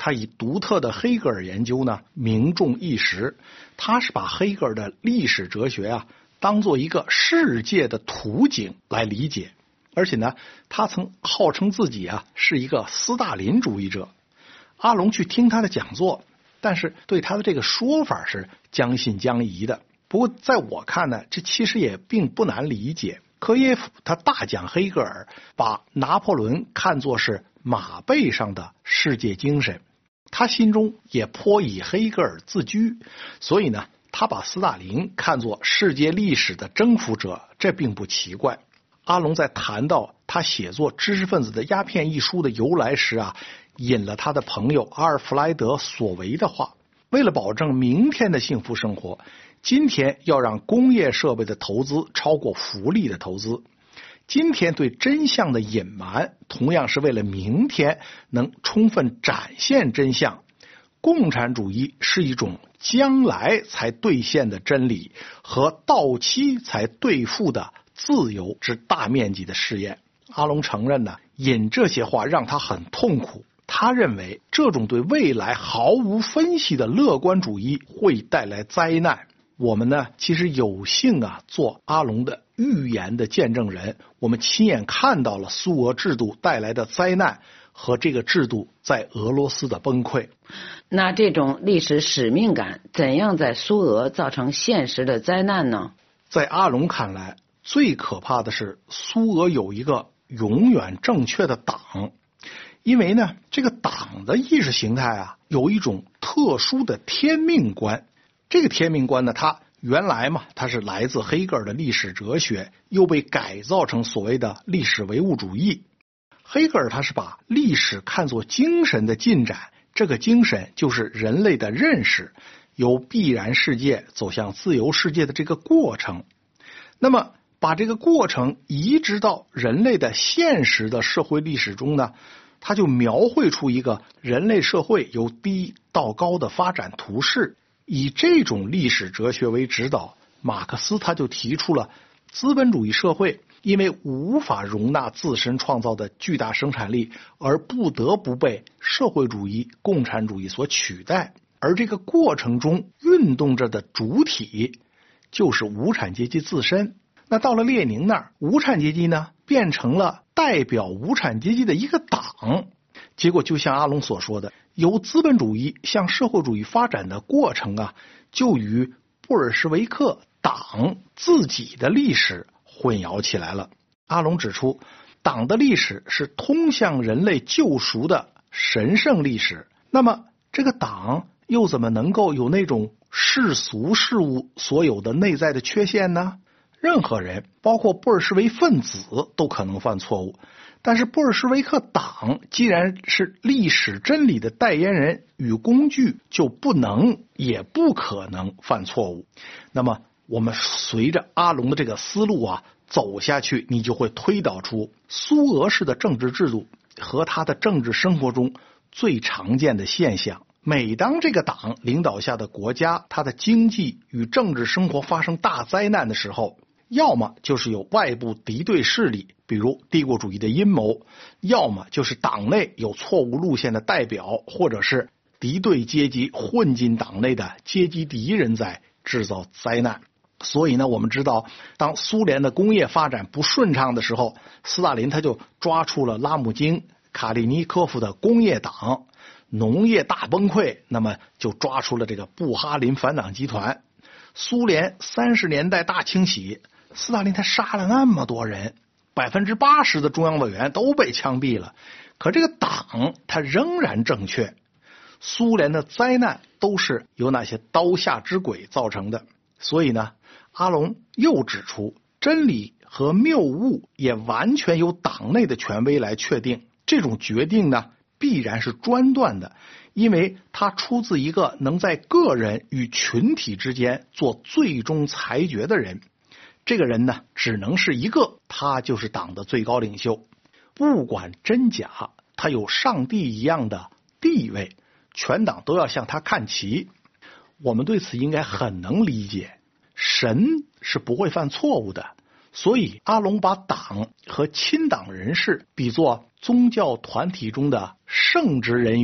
他以独特的黑格尔研究呢名重一时，他是把黑格尔的历史哲学啊当做一个世界的图景来理解，而且呢他曾号称自己啊是一个斯大林主义者。阿龙去听他的讲座，但是对他的这个说法是将信将疑的。不过在我看呢，这其实也并不难理解。科耶夫他大讲黑格尔，把拿破仑看作是马背上的世界精神，他心中也颇以黑格尔自居，所以呢他把斯大林看作世界历史的征服者，这并不奇怪。阿龙在谈到他写作《知识分子的鸦片》一书的由来时啊，引了他的朋友阿尔弗莱德索维的话：为了保证明天的幸福生活，今天要让工业设备的投资超过福利的投资。今天对真相的隐瞒，同样是为了明天能充分展现真相。共产主义是一种将来才兑现的真理和到期才兑付的自由之大面积的试验。阿龙承认呢，引这些话让他很痛苦。他认为这种对未来毫无分析的乐观主义会带来灾难。我们呢，其实有幸啊，做阿龙的预言的见证人，我们亲眼看到了苏俄制度带来的灾难和这个制度在俄罗斯的崩溃。 那这种历史使命感怎样在苏俄造成现实的灾难呢？ 在阿龙看来，最可怕的是苏俄有一个永远正确的党，因为呢，这个党的意识形态啊，有一种特殊的天命观。这个天命观呢，它原来嘛，它是来自黑格尔的历史哲学，又被改造成所谓的历史唯物主义。黑格尔他是把历史看作精神的进展，这个精神就是人类的认识，由必然世界走向自由世界的这个过程。那么把这个过程移植到人类的现实的社会历史中呢，他就描绘出一个人类社会由低到高的发展图式。以这种历史哲学为指导，马克思他就提出了资本主义社会因为无法容纳自身创造的巨大生产力，而不得不被社会主义、共产主义所取代。而这个过程中运动着的主体就是无产阶级自身。那到了列宁那儿，无产阶级呢变成了代表无产阶级的一个党。结果就像阿龙所说的，由资本主义向社会主义发展的过程啊，就与布尔什维克党自己的历史混淆起来了。阿龙指出，党的历史是通向人类救赎的神圣历史。那么这个党又怎么能够有那种世俗事物所有的内在的缺陷呢？任何人，包括布尔什维分子，都可能犯错误。但是布尔什维克党既然是历史真理的代言人与工具，就不能也不可能犯错误。那么我们随着阿龙的这个思路啊走下去，你就会推导出苏俄式的政治制度和他的政治生活中最常见的现象。每当这个党领导下的国家，它的经济与政治生活发生大灾难的时候，要么就是有外部敌对势力，比如帝国主义的阴谋，要么就是党内有错误路线的代表，或者是敌对阶级混进党内的阶级敌人在制造灾难。所以呢，我们知道当苏联的工业发展不顺畅的时候，斯大林他就抓出了拉姆金、卡利尼科夫的工业党。农业大崩溃，那么就抓出了这个布哈林反党集团。苏联三十年代大清洗，斯大林他杀了那么多人，百分之八十的中央委员都被枪毙了，可这个党他仍然正确。苏联的灾难都是由那些刀下之鬼造成的。所以呢，阿龙又指出，真理和谬误也完全由党内的权威来确定。这种决定呢，必然是专断的，因为它出自一个能在个人与群体之间做最终裁决的人。这个人呢，只能是一个，他就是党的最高领袖。不管真假，他有上帝一样的地位，全党都要向他看齐。我们对此应该很能理解，神是不会犯错误的。所以阿龙把党和亲党人士比作宗教团体中的圣职人员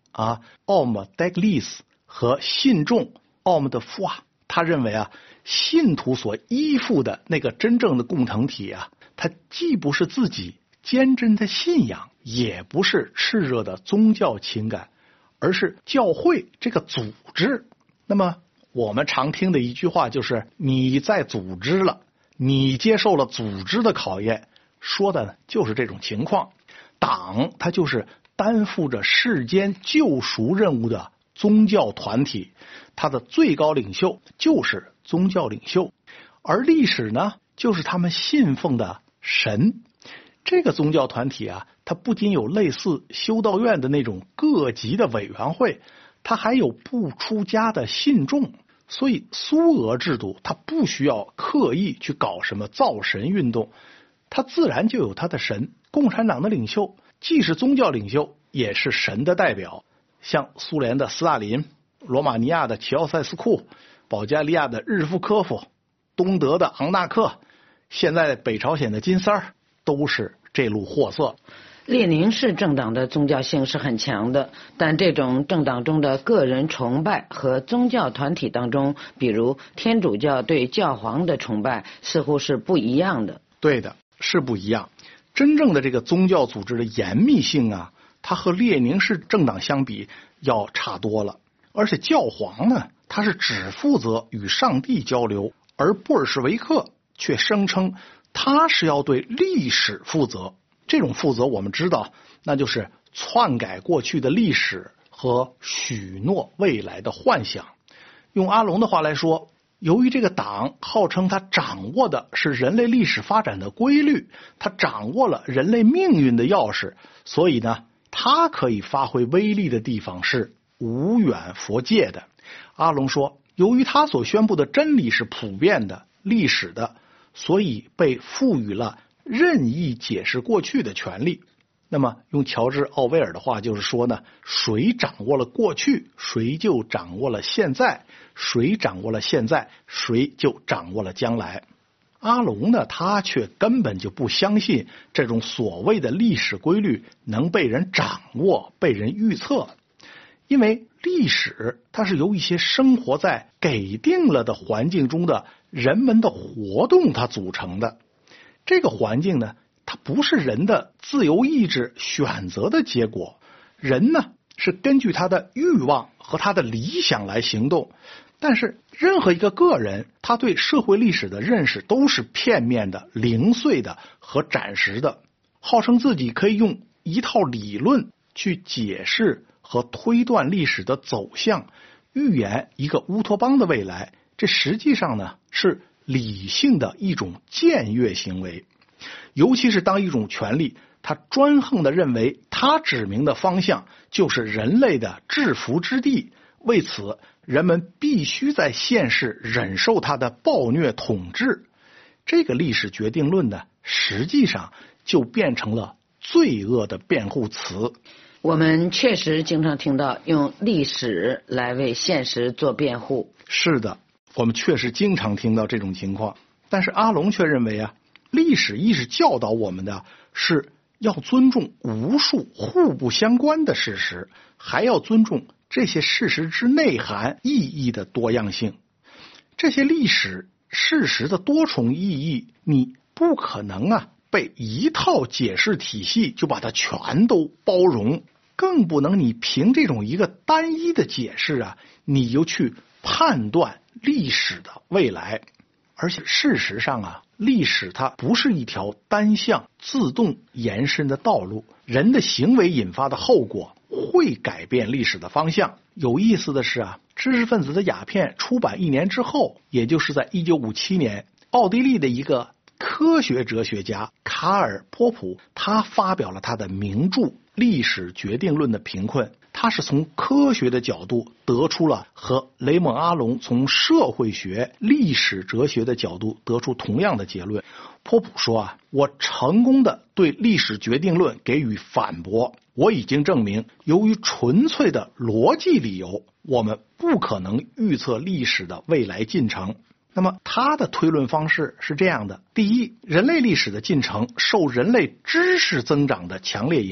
啊奥姆戴格利斯和信众奥姆德夫啊，他认为啊，信徒所依附的那个真正的共同体啊，它既不是自己坚贞的信仰，也不是炽热的宗教情感，而是教会这个组织。那么我们常听的一句话就是你在组织了，你接受了组织的考验，说的就是这种情况。党它就是担负着世间救赎任务的宗教团体，它的最高领袖就是宗教领袖，而历史呢，就是他们信奉的神。这个宗教团体啊，它不仅有类似修道院的那种各级的委员会，它还有不出家的信众。所以苏俄制度它不需要刻意去搞什么造神运动，它自然就有它的神。共产党的领袖既是宗教领袖，也是神的代表，像苏联的斯大林、罗马尼亚的齐奥塞斯库、保加利亚的日夫科夫、东德的昂纳克，现在北朝鲜的金三儿，都是这路货色。 列宁式政党的宗教性是很强的，但这种政党中的个人崇拜和宗教团体当中，比如天主教对教皇的崇拜，似乎是不一样的。 对的，是不一样。真正的这个宗教组织的严密性啊，它和列宁式政党相比要差多了。而且教皇呢，他是只负责与上帝交流，而布尔什维克却声称他是要对历史负责。这种负责我们知道，那就是篡改过去的历史和许诺未来的幻想。用阿龙的话来说，由于这个党号称他掌握的是人类历史发展的规律，他掌握了人类命运的钥匙，所以呢，他可以发挥威力的地方是无远弗届的。阿龙说，由于他所宣布的真理是普遍的、历史的，所以被赋予了任意解释过去的权利。那么用乔治·奥威尔的话就是说呢，谁掌握了过去，谁就掌握了现在，谁掌握了现在，谁就掌握了将来。阿龙呢，他却根本就不相信这种所谓的历史规律能被人掌握、被人预测，因为历史它是由一些生活在给定了的环境中的人们的活动它组成的。这个环境呢，它不是人的自由意志选择的结果，人呢是根据他的欲望和他的理想来行动。但是任何一个个人，他对社会历史的认识都是片面的、零碎的和暂时的，号称自己可以用一套理论去解释和推断历史的走向，预言一个乌托邦的未来，这实际上呢是理性的一种僭越行为。尤其是当一种权力他专横地认为他指明的方向就是人类的制服之地，为此人们必须在现世忍受他的暴虐统治，这个历史决定论呢，实际上就变成了罪恶的辩护词。 我们确实经常听到用历史来为现实做辩护。 是的，我们确实经常听到这种情况。但是阿龙却认为啊，历史意识教导我们的是要尊重无数互不相关的事实，还要尊重这些事实之内涵意义的多样性。这些历史事实的多重意义，你不可能啊被一套解释体系就把它全都包容，更不能你凭这种一个单一的解释啊，你就去判断历史的未来。而且事实上啊，历史它不是一条单向自动延伸的道路，人的行为引发的后果会改变历史的方向。有意思的是啊，知识分子的鸦片出版一年之后，也就是在一九五七年，奥地利的一个科学哲学家卡尔·波普，他发表了他的名著《历史决定论的贫困》。他是从科学的角度得出了和雷蒙·阿隆从社会学、历史哲学的角度得出同样的结论。波普说啊，我成功的对历史决定论给予反驳。我已经证明，由于纯粹的逻辑理由，我们不可能预测历史的未来进程。那么他的推论方式是这样的：第一，人类历史的进程受人类知识增长的强烈影响；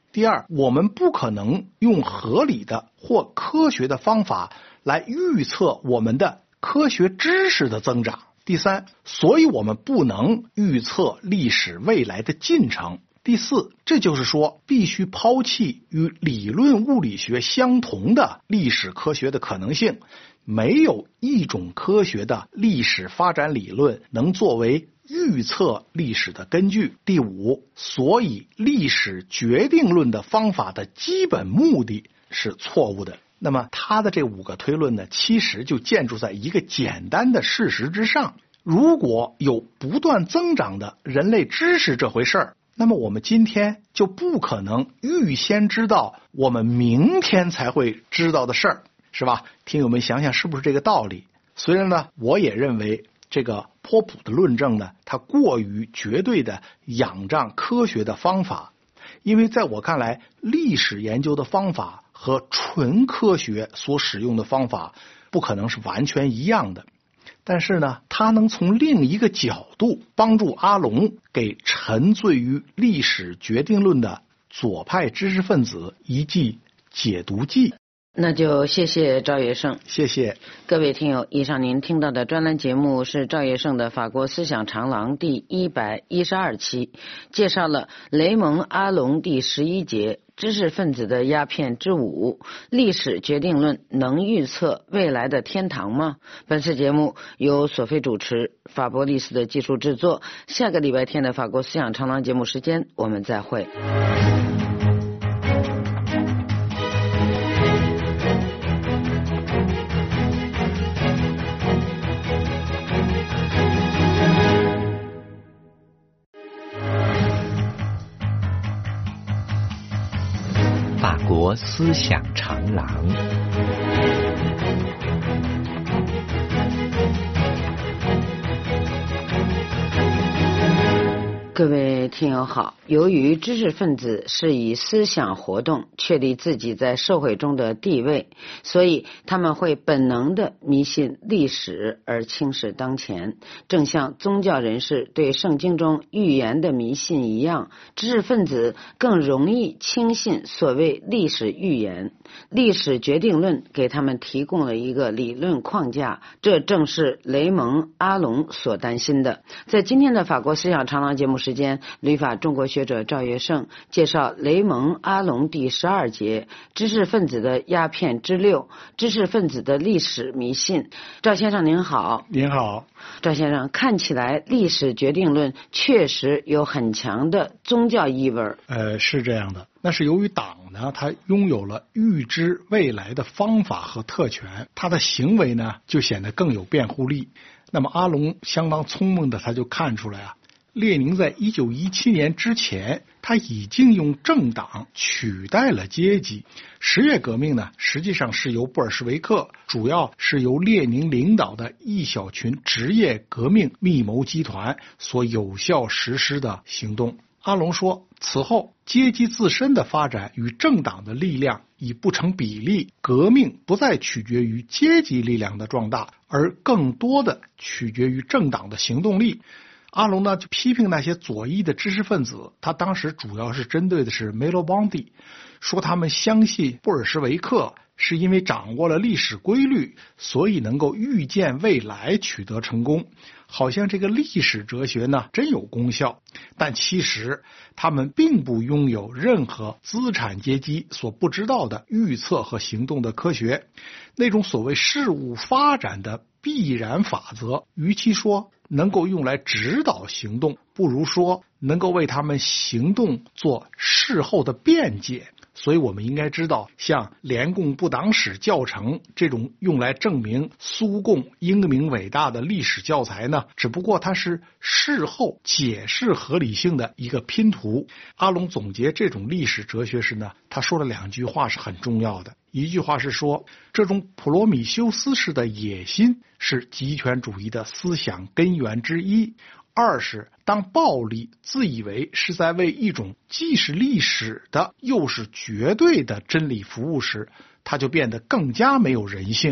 第二，我们不可能用合理的或科学的方法来预测我们的科学知识的增长。第三，所以我们不能预测历史未来的进程。第四，这就是说必须抛弃与理论物理学相同的历史科学的可能性，没有一种科学的历史发展理论能作为预测历史的根据。第五，所以历史决定论的方法的基本目的是错误的。那么他的这五个推论呢，其实就建筑在一个简单的事实之上。如果有不断增长的人类知识这回事儿，那么我们今天就不可能预先知道我们明天才会知道的事儿，是吧？听友们想想是不是这个道理？虽然呢，我也认为这个波普的论证呢，它过于绝对的仰仗科学的方法，因为在我看来，历史研究的方法和纯科学所使用的方法不可能是完全一样的。但是呢，他能从另一个角度帮助阿龙给沉醉于历史决定论的左派知识分子一剂解毒剂。 那就谢谢赵业胜。 谢谢各位听友，以上您听到的专栏节目是赵业胜的法国思想长廊第一百一十二期，介绍了雷蒙阿龙第十一节知识分子的鸦片之舞，历史决定论能预测未来的天堂吗？本次节目由索菲主持，法博利斯的技术制作。下个礼拜天的法国思想长廊节目时间我们再会。 法国思想长廊。 各位听友好，由于知识分子是以思想活动确立自己在社会中的地位，所以他们会本能地迷信历史而轻视当前，正像宗教人士对圣经中预言的迷信一样，知识分子更容易轻信所谓历史预言。历史决定论给他们提供了一个理论框架，这正是雷蒙阿龙所担心的。在今天的法国思想长廊节目时间，旅法中国学者赵业胜介绍雷蒙阿龙第十二节知识分子的鸦片之六，知识分子的历史迷信。赵先生您好。 您好。 赵先生，看起来历史决定论确实有很强的宗教意味。 呃，是这样的，那是由于党呢，它拥有了预知未来的方法和特权，它的行为呢就显得更有辩护力。那么阿龙相当聪明的，他就看出来啊，列宁在一九一七年之前，他已经用政党取代了阶级。十月革命呢，实际上是由布尔什维克，主要是由列宁领导的一小群职业革命密谋集团所有效实施的行动。阿龙说，此后阶级自身的发展与政党的力量已不成比例，革命不再取决于阶级力量的壮大，而更多的取决于政党的行动力。阿龙呢就批评那些左翼的知识分子，他当时主要是针对的是梅罗邦蒂，说他们相信布尔什维克是因为掌握了历史规律，所以能够预见未来，取得成功。好像这个历史哲学呢真有功效，但其实他们并不拥有任何资产阶级所不知道的预测和行动的科学。那种所谓事物发展的必然法则，与其说能够用来指导行动，不如说能够为他们行动做事后的辩解。所以我们应该知道，像联共不党史教程这种用来证明苏共英明伟大的历史教材呢，只不过它是事后解释合理性的一个拼图。阿龙总结这种历史哲学时呢，他说了两句话是很重要的。一句话是说，这种普罗米修斯式的野心是极权主义的思想根源之一。二是，当暴力自以为是在为一种既是历史的又是绝对的真理服务时，它就变得更加没有人性。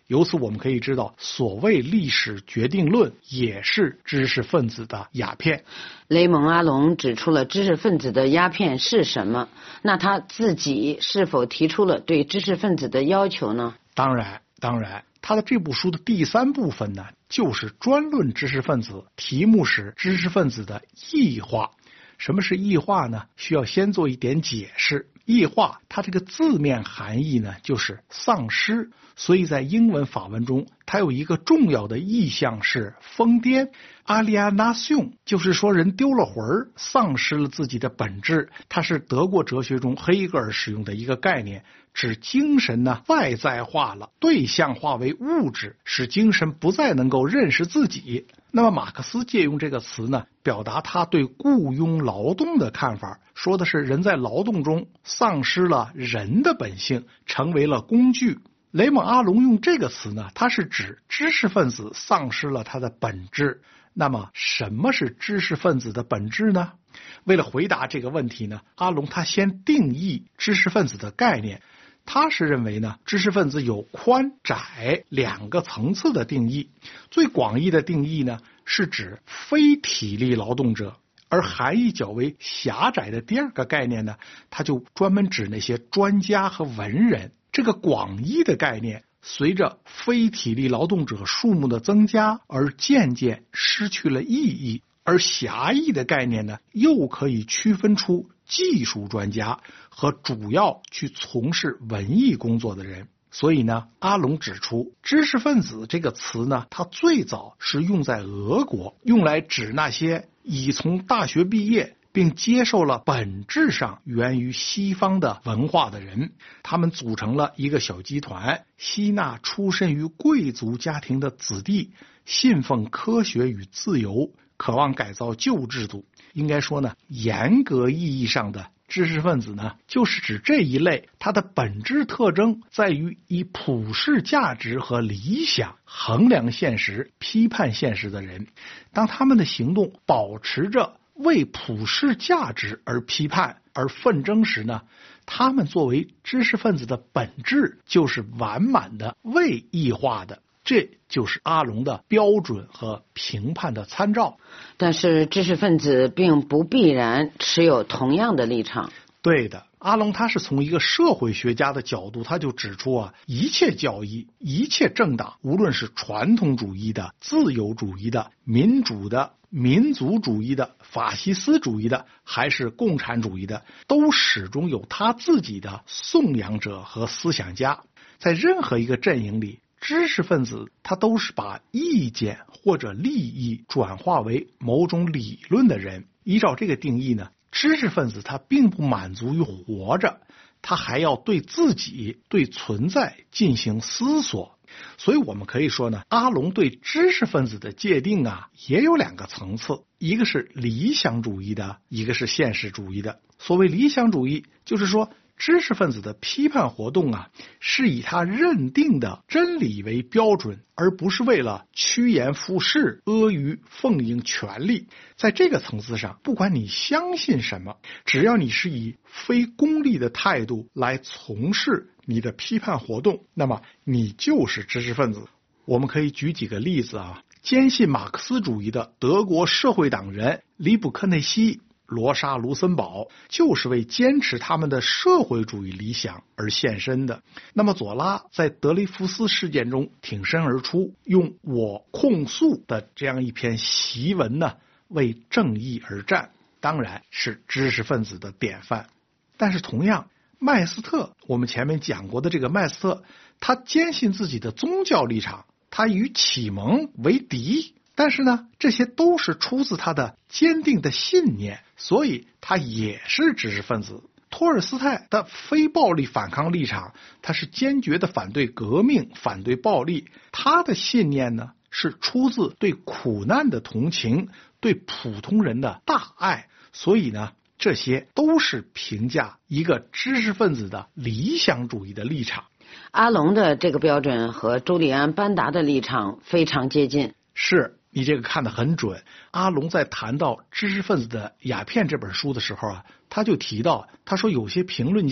由此我们可以知道，所谓历史决定论也是知识分子的鸦片。 雷蒙·阿隆指出了知识分子的鸦片是什么，那他自己是否提出了对知识分子的要求呢？ 当然，当然，他的这部书的第三部分呢，就是专论知识分子，题目是知识分子的异化。什么是异化呢？需要先做一点解释。异化它这个字面含义呢，就是丧失，所以在英文法文中，它有一个重要的意象是疯癫 alienation， 就是说人丢了魂儿，丧失了自己的本质。它是德国哲学中黑格尔使用的一个概念，指精神呢外在化了，对象化为物质，使精神不再能够认识自己。那么马克思借用这个词呢，表达他对雇佣劳动的看法，说的是人在劳动中丧失了人的本性，成为了工具。雷蒙·阿隆用这个词呢，他是指知识分子丧失了他的本质。那么什么是知识分子的本质呢？为了回答这个问题呢，阿隆他先定义知识分子的概念。他是认为呢，知识分子有宽窄两个层次的定义。最广义的定义呢，是指非体力劳动者，而含义较为狭窄的第二个概念呢，它就专门指那些专家和文人。这个广义的概念随着非体力劳动者数目的增加而渐渐失去了意义，而狭义的概念呢，又可以区分出技术专家和主要去从事文艺工作的人。所以呢，阿隆指出，知识分子这个词呢，它最早是用在俄国，用来指那些已从大学毕业并接受了本质上源于西方的文化的人。他们组成了一个小集团，吸纳出身于贵族家庭的子弟，信奉科学与自由，渴望改造旧制度。应该说呢，严格意义上的知识分子呢，就是指这一类，它的本质特征在于以普世价值和理想衡量现实、批判现实的人。当他们的行动保持着为普世价值而批判而奋争时呢，他们作为知识分子的本质就是完满的未异化的。这就是阿隆的标准和评判的参照。 但是知识分子并不必然持有同样的立场。 对的，阿隆他是从一个社会学家的角度，他就指出啊，一切教义、一切政党，无论是传统主义的、自由主义的、民主的、民族主义的、法西斯主义的，还是共产主义的，都始终有他自己的颂扬者和思想家。在任何一个阵营里，知识分子他都是把意见或者利益转化为某种理论的人。依照这个定义呢，知识分子他并不满足于活着，他还要对自己、对存在进行思索。所以我们可以说呢，阿隆对知识分子的界定啊，也有两个层次，一个是理想主义的，一个是现实主义的。所谓理想主义，就是说知识分子的批判活动啊，是以他认定的真理为标准，而不是为了趋炎附势、阿谀奉迎权力。在这个层次上，不管你相信什么，只要你是以非功利的态度来从事你的批判活动，那么你就是知识分子。我们可以举几个例子啊。坚信马克思主义的德国社会党人里布克内西、罗莎·卢森堡就是为坚持他们的社会主义理想而献身的。那么左拉在德雷福斯事件中挺身而出，用我控诉的这样一篇檄文呢，为正义而战，当然是知识分子的典范。但是同样，麦斯特，我们前面讲过的这个麦斯特，他坚信自己的宗教立场，他与启蒙为敌，但是呢，这些都是出自他的坚定的信念，所以他也是知识分子。托尔斯泰的非暴力反抗立场，他是坚决的反对革命、反对暴力。他的信念呢，是出自对苦难的同情，对普通人的大爱。所以呢，这些都是评价一个知识分子的理想主义的立场。 阿隆的这个标准和朱利安·班达的立场非常接近。 是，你这个看得很准。阿隆在谈到知识分子的鸦片这本书的时候啊，他就提到，他说有些评论家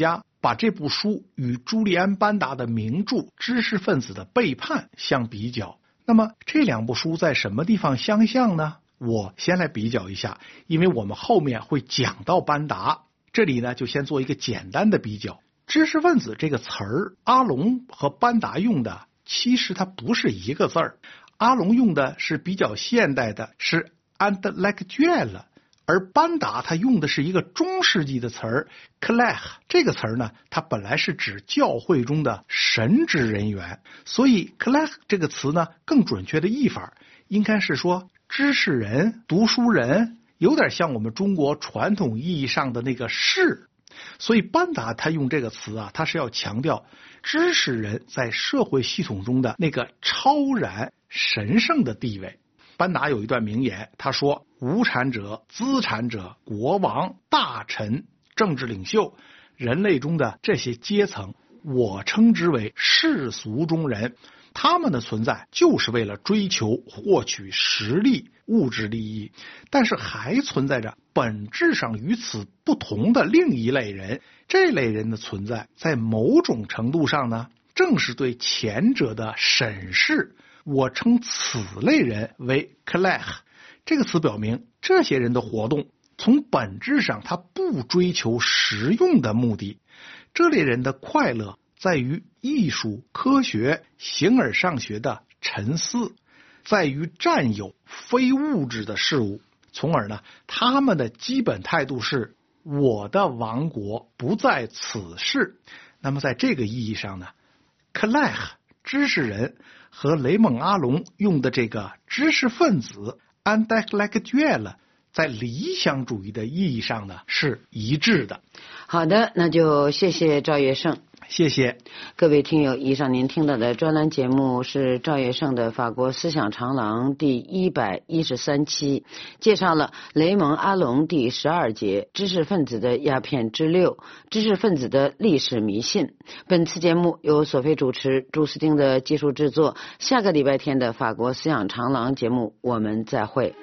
把这部书与朱利安·班达的名著《知识分子的背叛》相比较。那么这两部书在什么地方相像呢？我先来比较一下，因为我们后面会讲到班达，这里呢就先做一个简单的比较。知识分子这个词儿，阿龙和班达用的其实它不是一个字儿，阿龙用的是比较现代的，是 intellectual， 而班达他用的是一个中世纪的词儿 clerk， 这个词儿呢，它本来是指教会中的神职人员，所以 clerk 这个词呢，更准确的译法应该是说知识人、读书人，有点像我们中国传统意义上的那个士。所以班达他用这个词啊，他是要强调知识人在社会系统中的那个超然神圣的地位。班达有一段名言，他说无产者、资产者、国王、大臣、政治领袖，人类中的这些阶层，我称之为世俗中人，他们的存在就是为了追求获取实力、物质利益，但是还存在着本质上与此不同的另一类人，这类人的存在在某种程度上呢，正是对前者的审视。我称此类人为 clerk， 这个词表明这些人的活动从本质上他不追求实用的目的，这类人的快乐在于艺术、科学、形而上学的沉思，在于占有非物质的事物，从而呢，他们的基本态度是我的王国不在此世。那么在这个意义上呢， clerk 知识人和雷蒙阿龙用的这个知识分子 intellectual 在理想主义的意义上呢是一致的。 好的，那就谢谢赵月胜。 谢谢各位听友，以上您听到的专栏节目是赵月胜的法国思想长廊第一百一十三期，介绍了雷蒙阿龙第十二节知识分子的鸦片之六，知识分子的历史迷信。本次节目由索菲主持，朱斯汀的技术制作。下个礼拜天的法国思想长廊节目我们再会。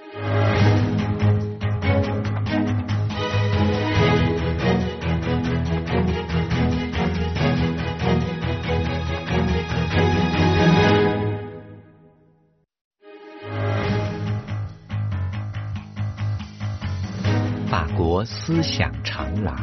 法国思想长廊。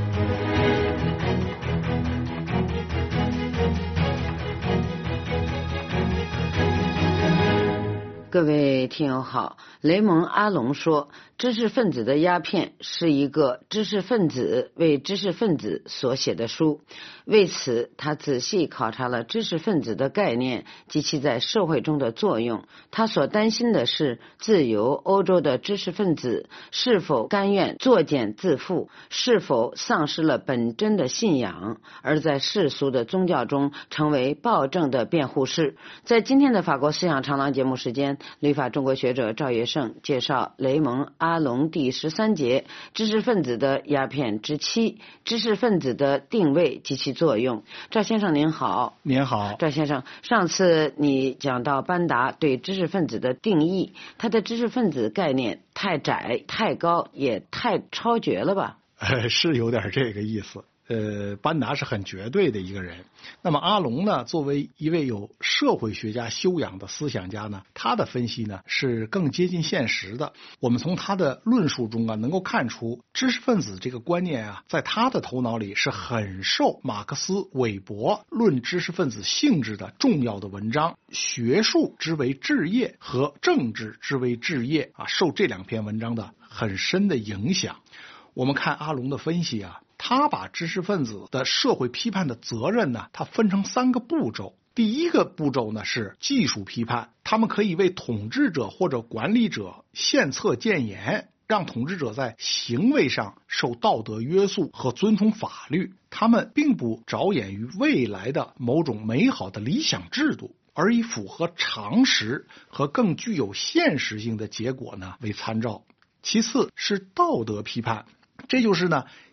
各位听友好，雷蒙阿龙说，知识分子的鸦片是一个知识分子为知识分子所写的书，为此他仔细考察了知识分子的概念及其在社会中的作用。他所担心的是，自由欧洲的知识分子是否甘愿作茧自缚，是否丧失了本真的信仰，而在世俗的宗教中成为暴政的辩护士。在今天的法国思想长廊节目时间，旅法中国学者赵月胜介绍雷蒙阿龙第十三节知识分子的鸦片之七，知识分子的定位及其作用。赵先生您好。 您好。 赵先生，上次你讲到班达对知识分子的定义，他的知识分子概念太窄、太高，也太超绝了吧？ 呃，是有点这个意思。呃，班达是很绝对的一个人。那么阿龙呢，作为一位有社会学家修养的思想家呢，他的分析呢是更接近现实的。我们从他的论述中啊，能够看出知识分子这个观念啊，在他的头脑里是很受马克思、韦伯论知识分子性质的重要的文章《学术之为志业》和《政治之为志业》啊，受这两篇文章的很深的影响。我们看阿龙的分析啊，他把知识分子的社会批判的责任呢，他分成三个步骤。第一个步骤呢是技术批判，他们可以为统治者或者管理者献策谏言，让统治者在行为上受道德约束和遵从法律。他们并不着眼于未来的某种美好的理想制度，而以符合常识和更具有现实性的结果呢为参照。其次是道德批判，这就是呢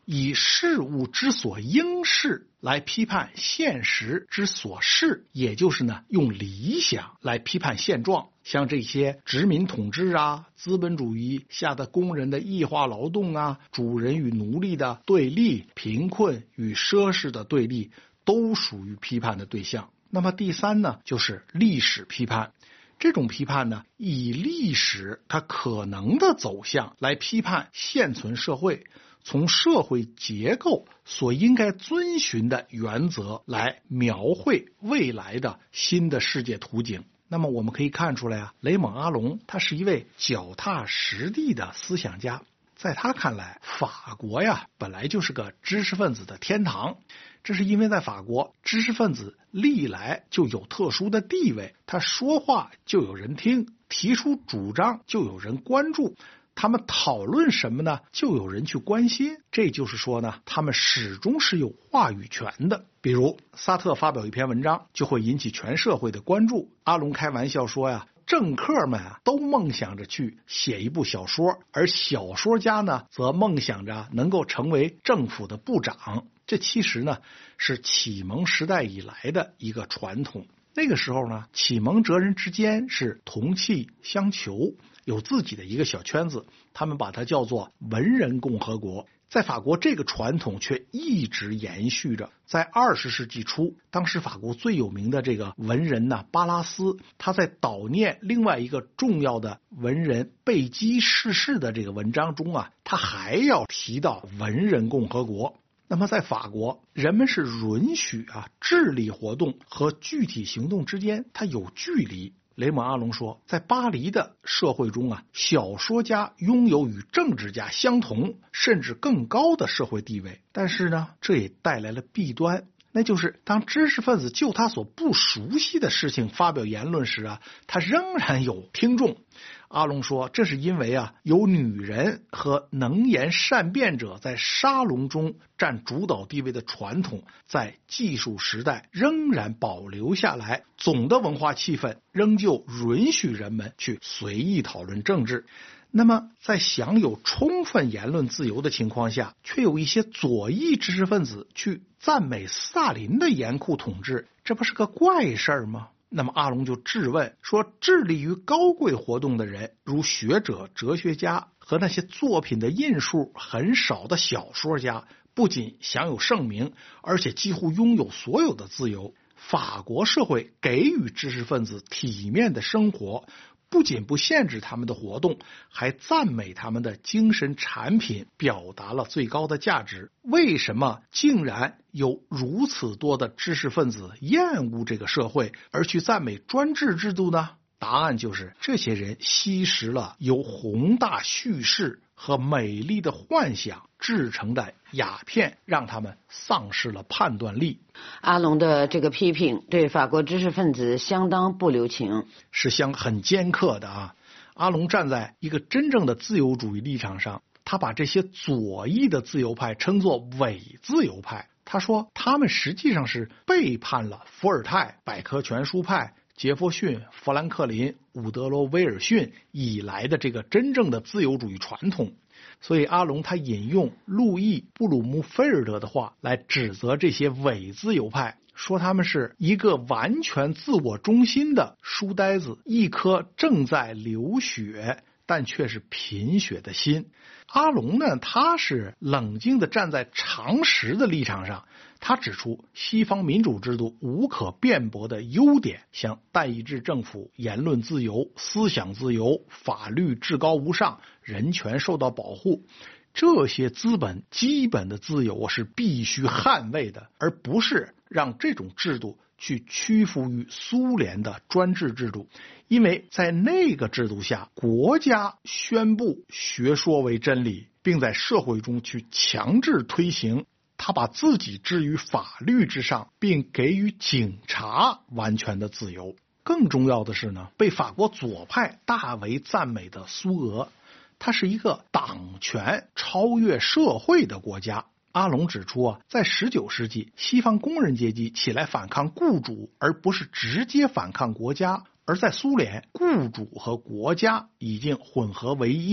以事物之所应是来批判现实之所是，也就是呢，用理想来批判现状。像这些殖民统治啊，资本主义下的工人的异化劳动啊，主人与奴隶的对立，贫困与奢侈的对立，都属于批判的对象。那么第三呢，就是历史批判。这种批判呢，以历史它可能的走向来批判现存社会，从社会结构所应该遵循的原则来描绘未来的新的世界图景。那么我们可以看出来啊，雷蒙阿隆他是一位脚踏实地的思想家。在他看来，法国呀本来就是个知识分子的天堂，这是因为在法国，知识分子历来就有特殊的地位，他说话就有人听，提出主张就有人关注，他们讨论什么呢，就有人去关心。这就是说呢，他们始终是有话语权的。比如萨特发表一篇文章，就会引起全社会的关注。阿隆开玩笑说呀，政客们啊都梦想着去写一部小说，而小说家呢则梦想着能够成为政府的部长。这其实呢是启蒙时代以来的一个传统。那个时候呢，启蒙哲人之间是同气相求，有自己的一个小圈子，他们把它叫做文人共和国。在法国，这个传统却一直延续着。在二十世纪初，当时法国最有名的这个文人呢，巴拉斯，他在悼念另外一个重要的文人贝基逝世的这个文章中啊，他还要提到文人共和国。那么在法国，人们是允许啊智力活动和具体行动之间它有距离。雷蒙阿隆说，在巴黎的社会中啊，小说家拥有与政治家相同甚至更高的社会地位，但是呢，这也带来了弊端，那就是当知识分子就他所不熟悉的事情发表言论时啊，他仍然有听众。阿隆说，这是因为啊，有女人和能言善辩者在沙龙中占主导地位的传统，在技术时代仍然保留下来，总的文化气氛仍旧允许人们去随意讨论政治。那么在享有充分言论自由的情况下，却有一些左翼知识分子去赞美斯大林的严酷统治，这不是个怪事吗？那么阿隆就质问说，致力于高贵活动的人，如学者、哲学家和那些作品的印数很少的小说家，不仅享有盛名，而且几乎拥有所有的自由。法国社会给予知识分子体面的生活，不仅不限制他们的活动，还赞美他们的精神产品表达了最高的价值。为什么竟然有如此多的知识分子厌恶这个社会，而去赞美专制制度呢？答案就是这些人吸食了由宏大叙事和美丽的幻想制成的鸦片，让他们丧失了判断力。 阿隆的这个批评对法国知识分子相当不留情， 是相很尖刻的啊。阿隆站在一个真正的自由主义立场上，他把这些左翼的自由派称作伪自由派。他说他们实际上是背叛了伏尔泰、百科全书派、杰弗逊、富兰克林、伍德罗·威尔逊以来的这个真正的自由主义传统。所以阿隆他引用路易·布鲁姆菲尔德的话来指责这些伪自由派，说他们是一个完全自我中心的书呆子，一颗正在流血但却是贫血的心。阿隆呢，他是冷静地站在常识的立场上，他指出西方民主制度无可辩驳的优点，像代议制政府、言论自由、思想自由、法律至高无上、人权受到保护，这些资本基本的自由是必须捍卫的，而不是让这种制度去屈服于苏联的专制制度。因为在那个制度下，国家宣布学说为真理，并在社会中去强制推行，他把自己置于法律之上，并给予警察完全的自由。更重要的是呢，被法国左派大为赞美的苏俄，它是一个党权超越社会的国家。阿隆指出啊，在十九世纪，西方工人阶级起来反抗雇主，而不是直接反抗国家；而在苏联，雇主和国家已经混合为一，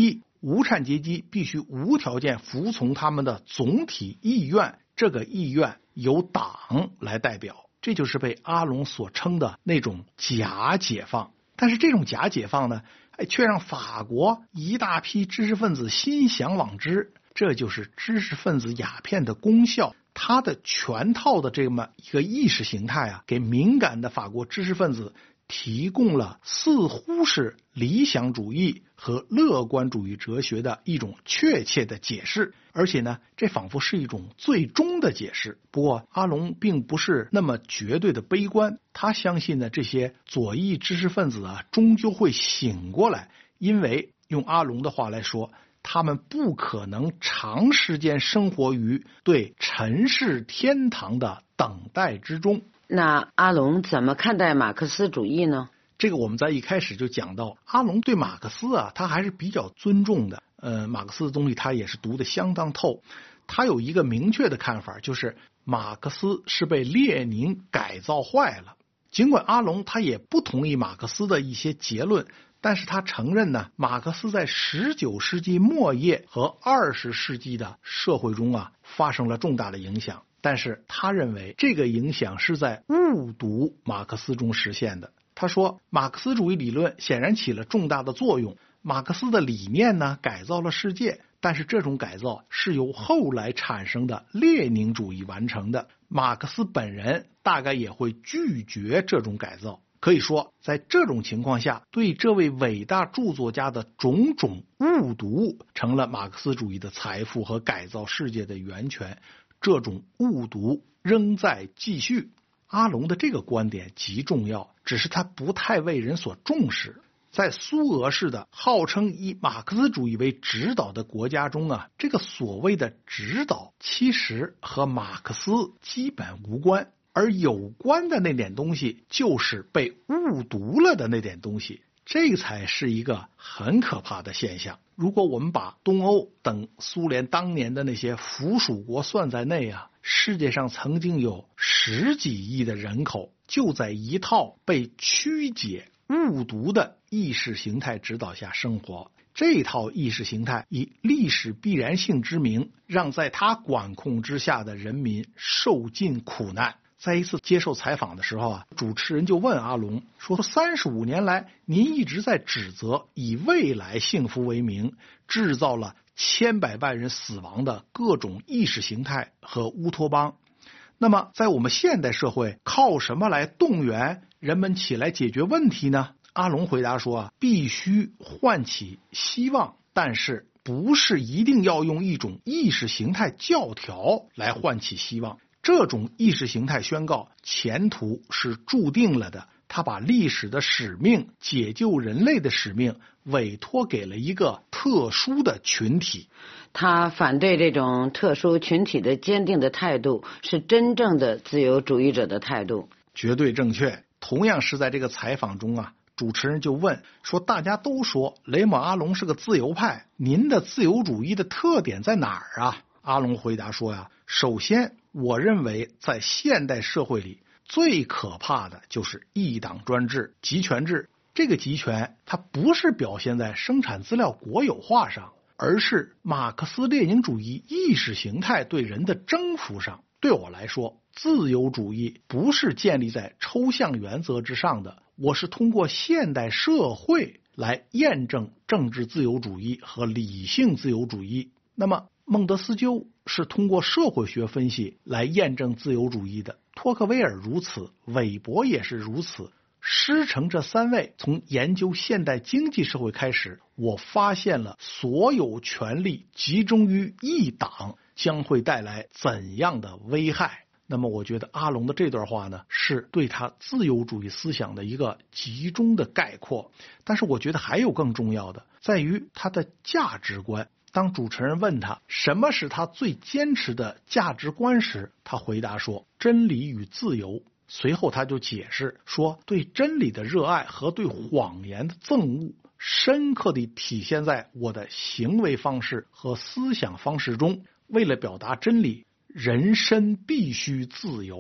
无产阶级必须无条件服从他们的总体意愿，这个意愿由党来代表，这就是被阿龙所称的那种假解放。但是这种假解放呢，哎，却让法国一大批知识分子心向往之，这就是知识分子鸦片的功效。它的全套的这么一个意识形态啊，给敏感的法国知识分子提供了似乎是理想主义和乐观主义哲学的一种确切的解释，而且呢，这仿佛是一种最终的解释。不过阿龙并不是那么绝对的悲观，他相信呢，这些左翼知识分子啊，终究会醒过来，因为用阿龙的话来说，他们不可能长时间生活于对尘世天堂的等待之中。 那阿龙怎么看待马克思主义呢？ 这个我们在一开始就讲到，阿龙对马克思啊，他还是比较尊重的。呃，马克思的东西他也是读得相当透。他有一个明确的看法，就是马克思是被列宁改造坏了。尽管阿龙他也不同意马克思的一些结论，但是他承认呢，马克思在十九世纪末叶和二十世纪的社会中啊，发生了重大的影响。但是他认为这个影响是在误读马克思中实现的。他说，马克思主义理论显然起了重大的作用，马克思的理念呢，改造了世界，但是这种改造是由后来产生的列宁主义完成的。马克思本人大概也会拒绝这种改造。可以说，在这种情况下，对这位伟大著作家的种种误读成了马克思主义的财富和改造世界的源泉。这种误读仍在继续。阿龙的这个观点极重要，只是他不太为人所重视。在苏俄式的号称以马克思主义为指导的国家中啊，这个所谓的指导其实和马克思基本无关，而有关的那点东西就是被误读了的那点东西，这才是一个很可怕的现象。如果我们把东欧等苏联当年的那些附属国算在内啊，世界上曾经有十几亿的人口就在一套被曲解误读的意识形态指导下生活。这套意识形态以历史必然性之名，让在他管控之下的人民受尽苦难。在一次接受采访的时候啊，主持人就问阿龙说，三十五年来您一直在指责以未来幸福为名，制造了千百万人死亡的各种意识形态和乌托邦。那么在我们现代社会，靠什么来动员人们起来解决问题呢？阿龙回答说啊，必须唤起希望，但是不是一定要用一种意识形态教条来唤起希望。这种意识形态宣告前途是注定了的，他把历史的使命，解救人类的使命委托给了一个特殊的群体。 他反对这种特殊群体的坚定的态度，是真正的自由主义者的态度。 绝对正确。同样是在这个采访中啊，主持人就问说，大家都说雷蒙阿龙是个自由派，您的自由主义的特点在哪儿啊？阿龙回答说呀，首先我认为在现代社会里最可怕的就是一党专制、集权制。这个集权它不是表现在生产资料国有化上，而是马克思列宁主义意识形态对人的征服上。对我来说，自由主义不是建立在抽象原则之上的，我是通过现代社会来验证政治自由主义和理性自由主义。那么孟德斯鸠是通过社会学分析来验证自由主义的，托克维尔如此，韦伯也是如此。师承这三位从研究现代经济社会开始，我发现了所有权力集中于一党将会带来怎样的危害。那么我觉得阿龙的这段话呢，是对他自由主义思想的一个集中的概括。但是我觉得还有更重要的，在于他的价值观。当主持人问他什么是他最坚持的价值观时，他回答说，真理与自由。随后他就解释说，对真理的热爱和对谎言的憎恶深刻地体现在我的行为方式和思想方式中。为了表达真理，人身必须自由。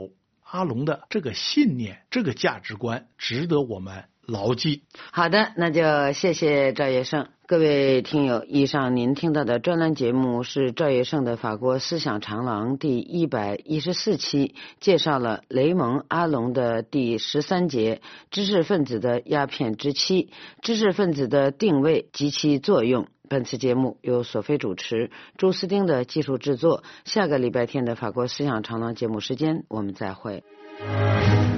阿龙的这个信念，这个价值观值得我们牢记。 好的，那就谢谢赵业胜。各位听友，以上您听到的专栏节目是赵业胜的法国思想长廊第一百一十四期，介绍了雷蒙·阿龙的第十三节知识分子的鸦片之妻，知识分子的定位及其作用。本次节目由索菲主持，朱斯丁的技术制作。下个礼拜天的法国思想长廊节目时间，我们再会。